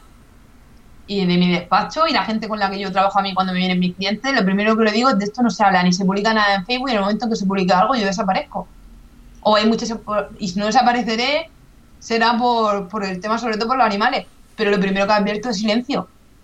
y de mi despacho y la gente con la que yo trabajo a mí cuando me vienen mis clientes, lo primero que le digo es de esto no se habla ni se publica nada en Facebook y en el momento en que se publica algo yo desaparezco. O hay muchas, y si no desapareceré será por, por el tema, sobre todo por los animales, pero lo primero que advierto es silencio.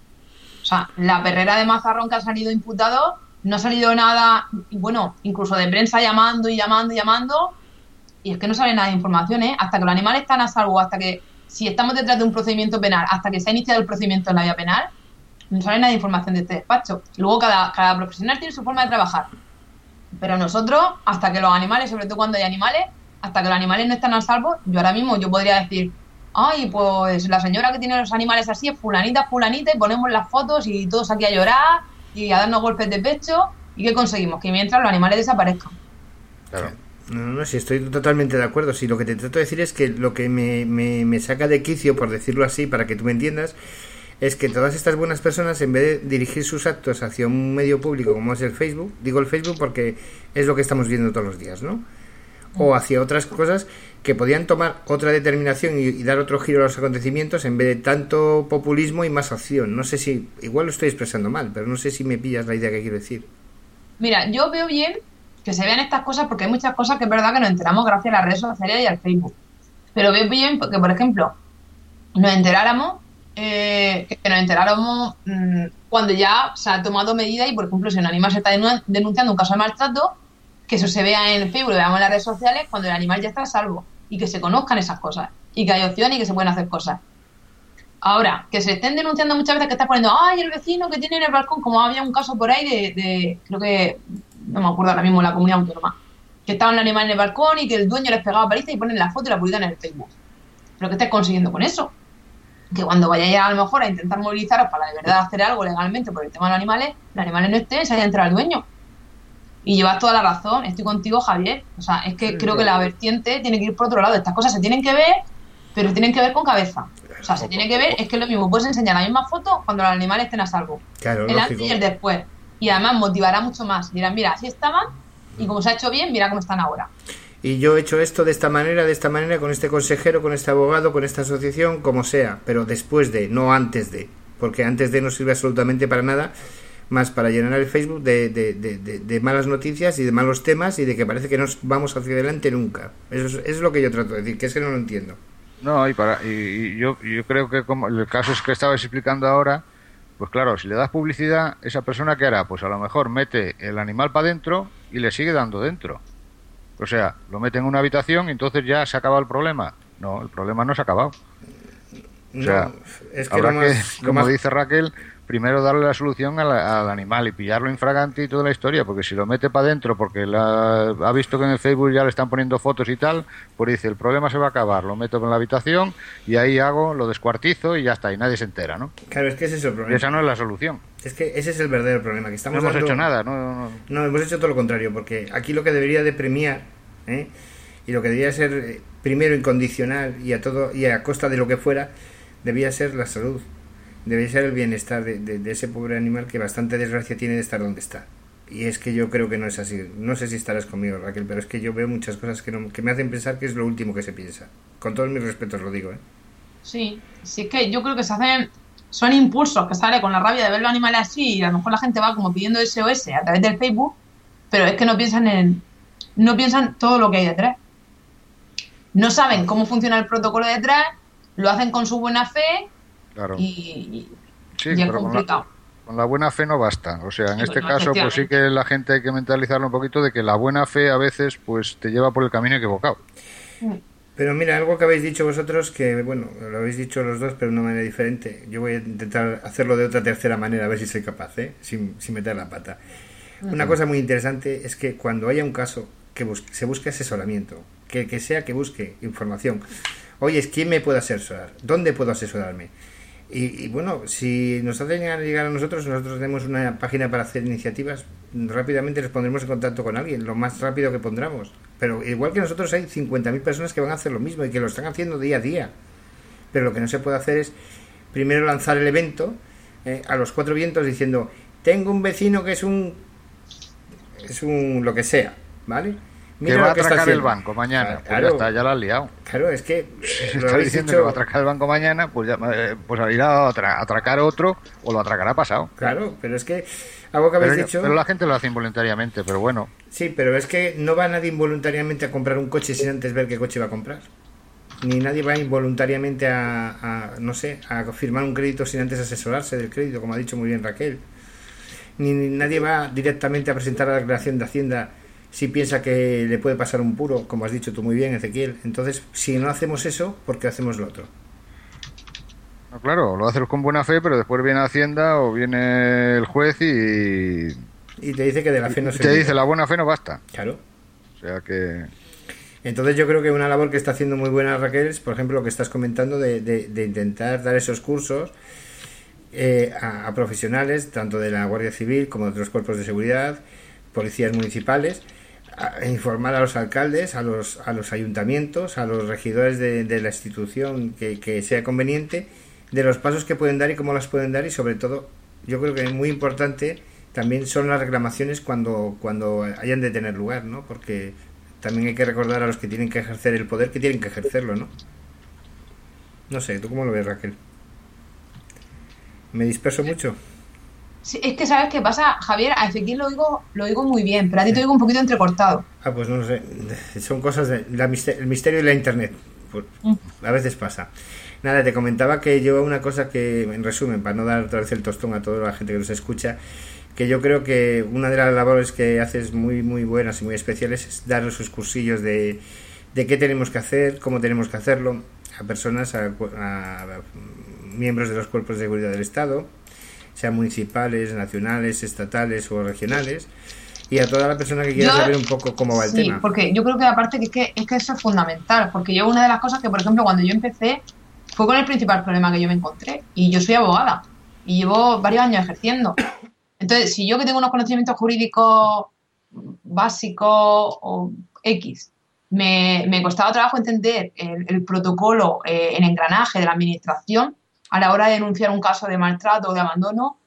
O sea, la perrera de Mazarrón que ha salido imputado, no ha salido nada, y bueno, incluso de prensa llamando y llamando y llamando, y es que no sale nada de información, ¿eh? Hasta que los animales están a salvo, hasta que, si estamos detrás de un procedimiento penal, hasta que se ha iniciado el procedimiento en la vía penal, no sale nada de información de este despacho. Luego cada, cada profesional tiene su forma de trabajar. Pero nosotros, hasta que los animales, sobre todo cuando hay animales, hasta que los animales no están a salvo, yo ahora mismo yo podría decir, ay, pues la señora que tiene los animales así es fulanita, fulanita, y ponemos las fotos y todos aquí a llorar y a darnos golpes de pecho, ¿y qué conseguimos? Que mientras los animales desaparezcan. Claro. No, no, no, si estoy totalmente de acuerdo. Si lo que te trato de decir es que lo que me, me, me saca de quicio, por decirlo así, para que tú me entiendas, es que todas estas buenas personas, en vez de dirigir sus actos hacia un medio público como es el Facebook, digo el Facebook porque es lo que estamos viendo todos los días, ¿no? O hacia otras cosas que podían tomar otra determinación y, y dar otro giro a los acontecimientos en vez de tanto populismo y más acción. No sé si, igual lo estoy expresando mal, pero no sé si me pillas la idea que quiero decir. Mira, yo veo bien que se vean estas cosas porque hay muchas cosas que es verdad que nos enteramos gracias a las redes sociales y al Facebook. Pero veo bien que, por ejemplo, nos enteráramos, eh, que nos enteráramos mmm, cuando ya se ha tomado medidas y, por ejemplo, si un animal se está denunciando un caso de maltrato, que eso se vea en Facebook, lo veamos en las redes sociales, cuando el animal ya está a salvo, y que se conozcan esas cosas, y que hay opciones y que se pueden hacer cosas. Ahora, que se estén denunciando muchas veces que está poniendo, ay, el vecino que tiene en el balcón, como había un caso por ahí de, de creo que, no me acuerdo ahora mismo, la comunidad autónoma, que estaba un animal en el balcón y que el dueño les pegaba paliza y ponen la foto y la publican en el Facebook. ¿Pero qué estáis consiguiendo con eso? Que cuando vayáis a lo mejor a intentar movilizaros para de verdad hacer algo legalmente por el tema de los animales, los animales no estén, se haya entrado el dueño. Y llevas toda la razón, estoy contigo, Javier. O sea, es que creo que la vertiente tiene que ir por otro lado. Estas cosas se tienen que ver, pero tienen que ver con cabeza. O sea, se tiene que ver, es que es lo mismo, puedes enseñar la misma foto cuando los animales estén a salvo. Claro, el lógico. antes y el después. Y además motivará mucho más. Dirán, mira, así estaban, y como se ha hecho bien, mira cómo están ahora. Y yo he hecho esto de esta manera, de esta manera, con este consejero, con este abogado, con esta asociación, como sea, pero después de, no antes de, porque antes de no sirve absolutamente para nada, más para llenar el Facebook de, de, de, de, de malas noticias y de malos temas y de que parece que no vamos hacia adelante nunca. Eso es, eso es lo que yo trato de decir, que es que no lo entiendo. No, y, para, y, y yo, yo creo que como el caso es que estabais explicando ahora, pues claro, si le das publicidad, esa persona ¿qué hará? Pues a lo mejor mete el animal para adentro y le sigue dando dentro. O sea, lo mete en una habitación y entonces ya se ha acabado el problema. No, el problema no se ha acabado. O sea, no, es que habrá lo más, que, como más... dice Raquel, primero darle la solución al, al animal y pillarlo infragante y toda la historia, porque si lo mete para adentro porque la, ha visto que en el Facebook ya le están poniendo fotos y tal, pues dice, el problema se va a acabar, lo meto en la habitación y ahí hago, lo descuartizo y ya está, y nadie se entera, ¿no? Claro, es que ese es el problema. Y esa no es la solución. Es que ese es el verdadero problema, que estamos no hemos dando... hecho nada, no, no... No, hemos hecho todo lo contrario, porque aquí lo que debería de premiar, ¿eh? y lo que debería ser eh, primero incondicional y a todo y a costa de lo que fuera, debía ser la salud, debía ser el bienestar de, de, de ese pobre animal que bastante desgracia tiene de estar donde está. Y es que yo creo que no es así. No sé si estarás conmigo, Raquel, pero es que yo veo muchas cosas que, no, que me hacen pensar que es lo último que se piensa. Con todos mis respetos lo digo, ¿eh? Sí, sí, es que yo creo que se hacen... Son impulsos que sale con la rabia de ver los animales así y a lo mejor la gente va como pidiendo S O S a través del Facebook, pero es que no piensan en... No piensan todo lo que hay detrás. No saben cómo funciona el protocolo detrás, lo hacen con su buena fe Claro. y, y, Sí, y es pero complicado. Con la, con la buena fe no basta. O sea, en Sí, este bueno, caso, pues sí que la gente hay que mentalizarlo un poquito de que la buena fe a veces pues te lleva por el camino equivocado. Pero mira, algo que habéis dicho vosotros, que bueno, lo habéis dicho los dos, pero de una manera diferente. Yo voy a intentar hacerlo de otra tercera manera, a ver si soy capaz, ¿eh? Sin, sin meter la pata. Uh-huh. Una cosa muy interesante es que cuando haya un caso, que busque, se busque asesoramiento, que, que sea que busque información. Oye, ¿quién me puede asesorar? ¿Dónde puedo asesorarme? Y, y bueno, si nos hacen llegar a nosotros, nosotros tenemos una página para hacer iniciativas, rápidamente nos pondremos en contacto con alguien, lo más rápido que pondremos. Pero igual que nosotros hay cincuenta mil personas que van a hacer lo mismo y que lo están haciendo día a día. Pero lo que no se puede hacer es primero lanzar el evento eh, a los cuatro vientos diciendo, tengo un vecino que es un... es un... lo que sea, ¿vale? Mira que va a atracar el banco mañana, claro, pues ya está, ya lo has liado. Claro, es que... Si está diciendo dicho... que va a atracar el banco mañana, pues ya eh, pues irá a atra- atracar otro o lo atracará pasado. Claro, pero es que algo que habéis pero, dicho... Pero la gente lo hace involuntariamente, pero bueno. Sí, pero es que no va nadie involuntariamente a comprar un coche sin antes ver qué coche va a comprar. Ni nadie va involuntariamente a, a no sé, a firmar un crédito sin antes asesorarse del crédito, como ha dicho muy bien Raquel. Ni, ni nadie va directamente a presentar a la declaración de Hacienda si piensa que le puede pasar un puro, como has dicho tú muy bien, Ezequiel. Entonces, si no hacemos eso, ¿por qué hacemos lo otro? No, claro, lo haces con buena fe, pero después viene Hacienda o viene el juez y... Y te dice que de la fe no se... Te dice, la buena fe no basta. Claro. O sea que... Entonces yo creo que una labor que está haciendo muy buena Raquel es, por ejemplo, lo que estás comentando de, de, de intentar dar esos cursos eh, a, a profesionales, tanto de la Guardia Civil como de otros cuerpos de seguridad, policías municipales, a informar a los alcaldes, a los a los ayuntamientos, a los regidores de, de la institución que, que sea conveniente, de los pasos que pueden dar y cómo las pueden dar, y sobre todo, yo creo que es muy importante también son las reclamaciones cuando cuando hayan de tener lugar, ¿no? Porque también hay que recordar a los que tienen que ejercer el poder que tienen que ejercerlo, ¿no? No sé, ¿tú cómo lo ves, Raquel? ¿Me disperso mucho? Sí, es que ¿sabes qué pasa, Javier? A Ezequiel lo oigo, lo oigo muy bien, pero a ti te oigo un poquito entrecortado. Ah, pues no sé, son cosas de la mister- el misterio de la internet, pues, a veces pasa. Nada, te comentaba que yo una cosa que, en resumen, para no dar otra vez el tostón a toda la gente que nos escucha, que yo creo que una de las labores que haces muy muy buenas y muy especiales es dar esos cursillos de, de qué tenemos que hacer, cómo tenemos que hacerlo a personas, a, a miembros de los cuerpos de seguridad del Estado, sean municipales, nacionales, estatales o regionales, y a toda la persona que quiera yo, saber un poco cómo va el sí, tema. Sí, porque yo creo que aparte que es, que es que eso es fundamental, porque yo una de las cosas que, por ejemplo, cuando yo empecé, fue con el principal problema que yo me encontré, y yo soy abogada, y llevo varios años ejerciendo. Entonces, si yo que tengo unos conocimientos jurídicos básicos o X, me, me costaba trabajo entender el, el protocolo, eh, el engranaje de la administración a la hora de denunciar un caso de maltrato o de abandono,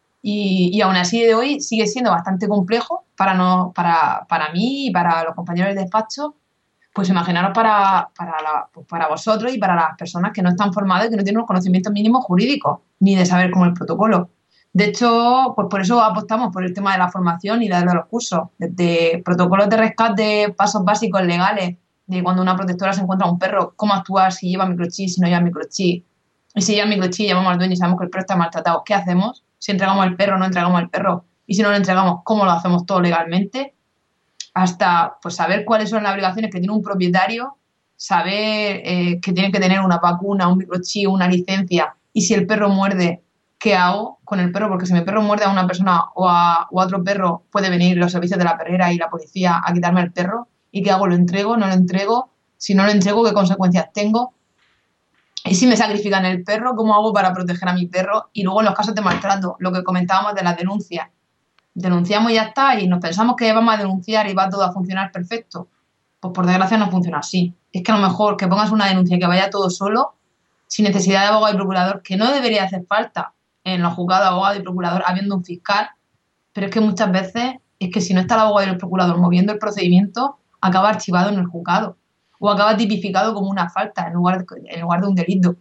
y, y aún así de hoy sigue siendo bastante complejo para, no, para, para mí y para los compañeros del despacho, pues imaginaros para, para, la, pues para vosotros y para las personas que no están formadas y que no tienen los conocimientos mínimos jurídicos, ni de saber cómo es el protocolo. De hecho, pues por eso apostamos por el tema de la formación y de los cursos, desde protocolos de rescate, pasos básicos legales, de cuando una protectora se encuentra a un perro, cómo actuar si lleva microchip, si no lleva microchip, y si lleva microchip, llamamos al dueño y sabemos que el perro está maltratado, ¿qué hacemos? Si entregamos el perro o no entregamos el perro, y si no lo entregamos, ¿cómo lo hacemos todo legalmente? Hasta pues saber cuáles son las obligaciones que tiene un propietario, saber eh, que tiene que tener una vacuna, un microchip, una licencia, y si el perro muerde, ¿qué hago con el perro? Porque si mi perro muerde a una persona o a, o a otro perro, puede venir los servicios de la perrera y la policía a quitarme el perro. ¿Y qué hago? ¿Lo entrego? ¿No lo entrego? Si no lo entrego, ¿qué consecuencias tengo? Y si me sacrifican el perro, ¿cómo hago para proteger a mi perro? Y luego en los casos de maltrato, lo que comentábamos de las denuncias. Denunciamos y ya está, y nos pensamos que vamos a denunciar y va todo a funcionar perfecto. Pues por desgracia no funciona así. Es que a lo mejor que pongas una denuncia y que vaya todo solo, sin necesidad de abogado y procurador, que no debería hacer falta en los juzgados de abogado y procurador habiendo un fiscal, pero es que muchas veces es que si no está el abogado y el procurador moviendo el procedimiento, acaba archivado en el juzgado o acaba tipificado como una falta en lugar de, en lugar de un delito,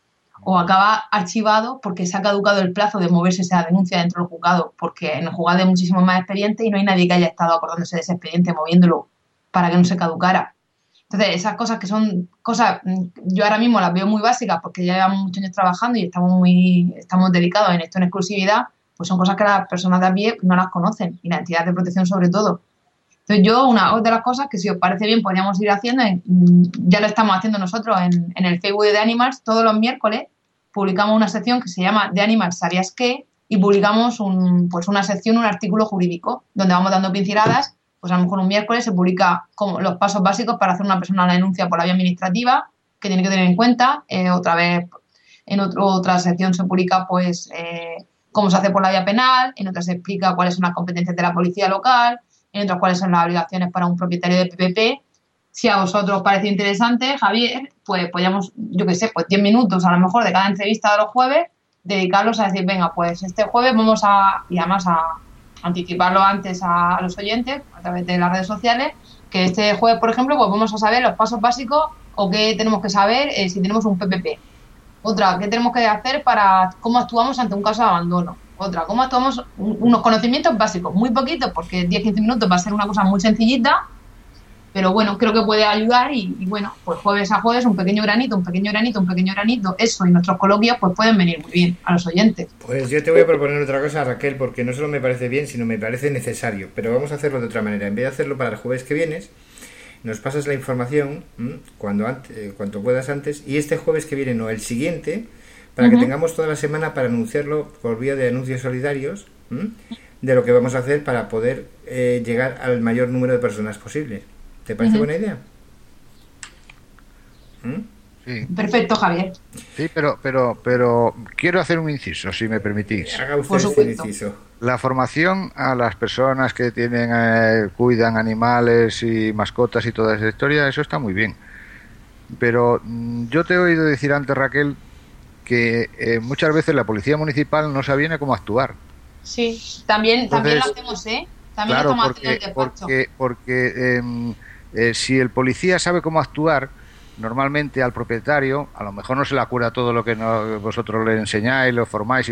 o acaba archivado porque se ha caducado el plazo de moverse esa denuncia dentro del juzgado, porque en el juzgado hay muchísimos más expedientes y no hay nadie que haya estado acordándose de ese expediente moviéndolo para que no se caducara. Entonces, esas cosas que son cosas, yo ahora mismo las veo muy básicas porque ya llevamos muchos años trabajando y estamos muy estamos dedicados en esto en exclusividad, pues son cosas que las personas de a pie no las conocen, y las entidades de protección sobre todo. Entonces, yo, una de las cosas que si os parece bien podríamos ir haciendo, ya lo estamos haciendo nosotros en, en el Facebook de The Animals, todos los miércoles publicamos una sección que se llama The Animals, ¿sabías qué? Y publicamos un, pues una sección, un artículo jurídico, donde vamos dando pinceladas. Pues a lo mejor un miércoles se publica como los pasos básicos para hacer una persona una denuncia por la vía administrativa, que tiene que tener en cuenta. Eh, otra vez, en otro, otra sección se publica pues eh, cómo se hace por la vía penal, en otra se explica cuáles son las competencias de la policía local, en otras cuáles son las obligaciones para un propietario de P P P. Si a vosotros os parece interesante, Javier, pues podríamos, yo qué sé, pues diez minutos a lo mejor de cada entrevista de los jueves, dedicarlos a decir, venga, pues este jueves vamos a, y además a anticiparlo antes a, a los oyentes a través de las redes sociales, que este jueves, por ejemplo, pues vamos a saber los pasos básicos o qué tenemos que saber eh, si tenemos un P P P. Otra, qué tenemos que hacer para cómo actuamos ante un caso de abandono. Otra, cómo actuamos, un, unos conocimientos básicos, muy poquitos, porque diez a quince minutos va a ser una cosa muy sencillita, pero bueno, creo que puede ayudar y, y bueno, pues jueves a jueves un pequeño granito, un pequeño granito, un pequeño granito, eso y nuestros coloquios pues pueden venir muy bien a los oyentes. Pues yo te voy a proponer otra cosa, Raquel, porque no solo me parece bien, sino me parece necesario, pero vamos a hacerlo de otra manera. En vez de hacerlo para el jueves que vienes, nos pasas la información ¿m? cuando antes, eh, cuanto puedas antes, y este jueves que viene, no, el siguiente, para uh-huh. que tengamos toda la semana para anunciarlo por vía de anuncios solidarios, ¿m? de lo que vamos a hacer para poder eh, llegar al mayor número de personas posible. ¿Te parece uh-huh. buena idea? ¿Mm? Sí. Perfecto, Javier. Sí, pero, pero, pero quiero hacer un inciso, si me permitís. Haga usted este inciso. La formación a las personas que tienen, eh, cuidan animales y mascotas y toda esa historia, eso está muy bien. Pero mmm, yo te he oído decir antes, Raquel, que eh, muchas veces la policía municipal no sabía cómo actuar. Sí, también, Entonces, también lo hacemos, ¿eh? También claro, lo estamos porque, haciendo el despacho. porque, porque eh, eh, si el policía sabe cómo actuar, normalmente al propietario, a lo mejor no se le acuerda todo lo que no, vosotros le enseñáis, lo formáis y todo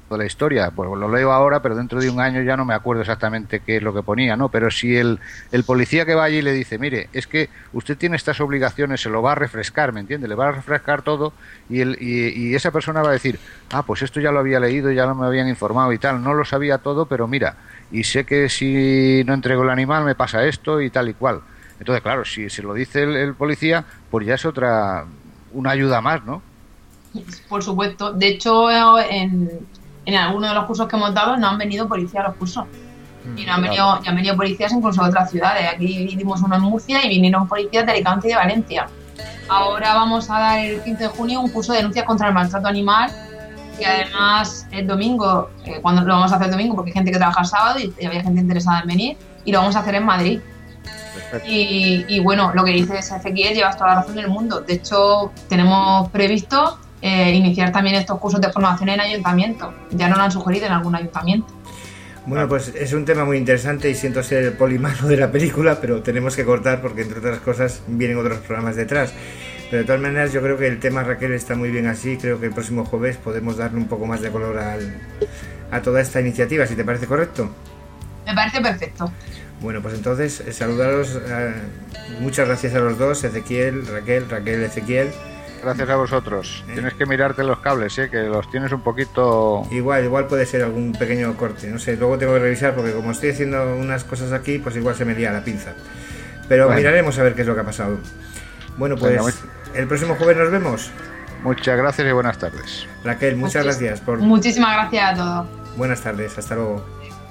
de la historia, pues lo leo ahora, pero dentro de un año ya no me acuerdo exactamente qué es lo que ponía, ¿no? Pero si el, el policía que va allí le dice, mire, es que usted tiene estas obligaciones, se lo va a refrescar, ¿me entiende? Le va a refrescar todo y, el, y, y esa persona va a decir, ah, pues esto ya lo había leído, ya lo me habían informado y tal, no lo sabía todo, pero mira, y sé que si no entrego el animal me pasa esto y tal y cual. Entonces, claro, si se lo dice el, el policía, pues ya es otra, una ayuda más, ¿no? Por supuesto. De hecho, en, en algunos de los cursos que hemos dado no han venido policías a los cursos. Y no han venido, y han venido policías incluso de otras ciudades. Aquí dimos uno en Murcia y vinieron policías de Alicante y de Valencia. Ahora vamos a dar el quince de junio un curso de denuncias contra el maltrato animal, que además el domingo, eh, cuando lo vamos a hacer el domingo porque hay gente que trabaja el sábado y, y había gente interesada en venir, y lo vamos a hacer en Madrid. Y, y bueno, lo que dice Ezequiel, llevas toda la razón del mundo. De hecho, tenemos previsto eh, iniciar también estos cursos de formación en ayuntamiento. Ya nos lo han sugerido en algún ayuntamiento. Bueno, pues es un tema muy interesante y siento ser el polimano de la película, pero tenemos que cortar porque, entre otras cosas, vienen otros programas detrás. Pero de todas maneras, yo creo que el tema, Raquel, está muy bien así. Creo que el próximo jueves podemos darle un poco más de color al, a toda esta iniciativa, si te parece correcto. Me parece perfecto. Bueno, pues entonces, eh, saludaros. Eh, muchas gracias a los dos, Ezequiel, Raquel, Raquel, Ezequiel. Gracias a vosotros. ¿Eh? Tienes que mirarte los cables, ¿eh? Que los tienes un poquito... Igual, igual puede ser algún pequeño corte. No sé, luego tengo que revisar porque como estoy haciendo unas cosas aquí, pues igual se me lía la pinza. Pero bueno, miraremos a ver qué es lo que ha pasado. Bueno, pues venga, el próximo jueves nos vemos. Muchas gracias y buenas tardes. Raquel, muchas Muchis- gracias por... Muchísimas gracias a todos. Buenas tardes, hasta luego.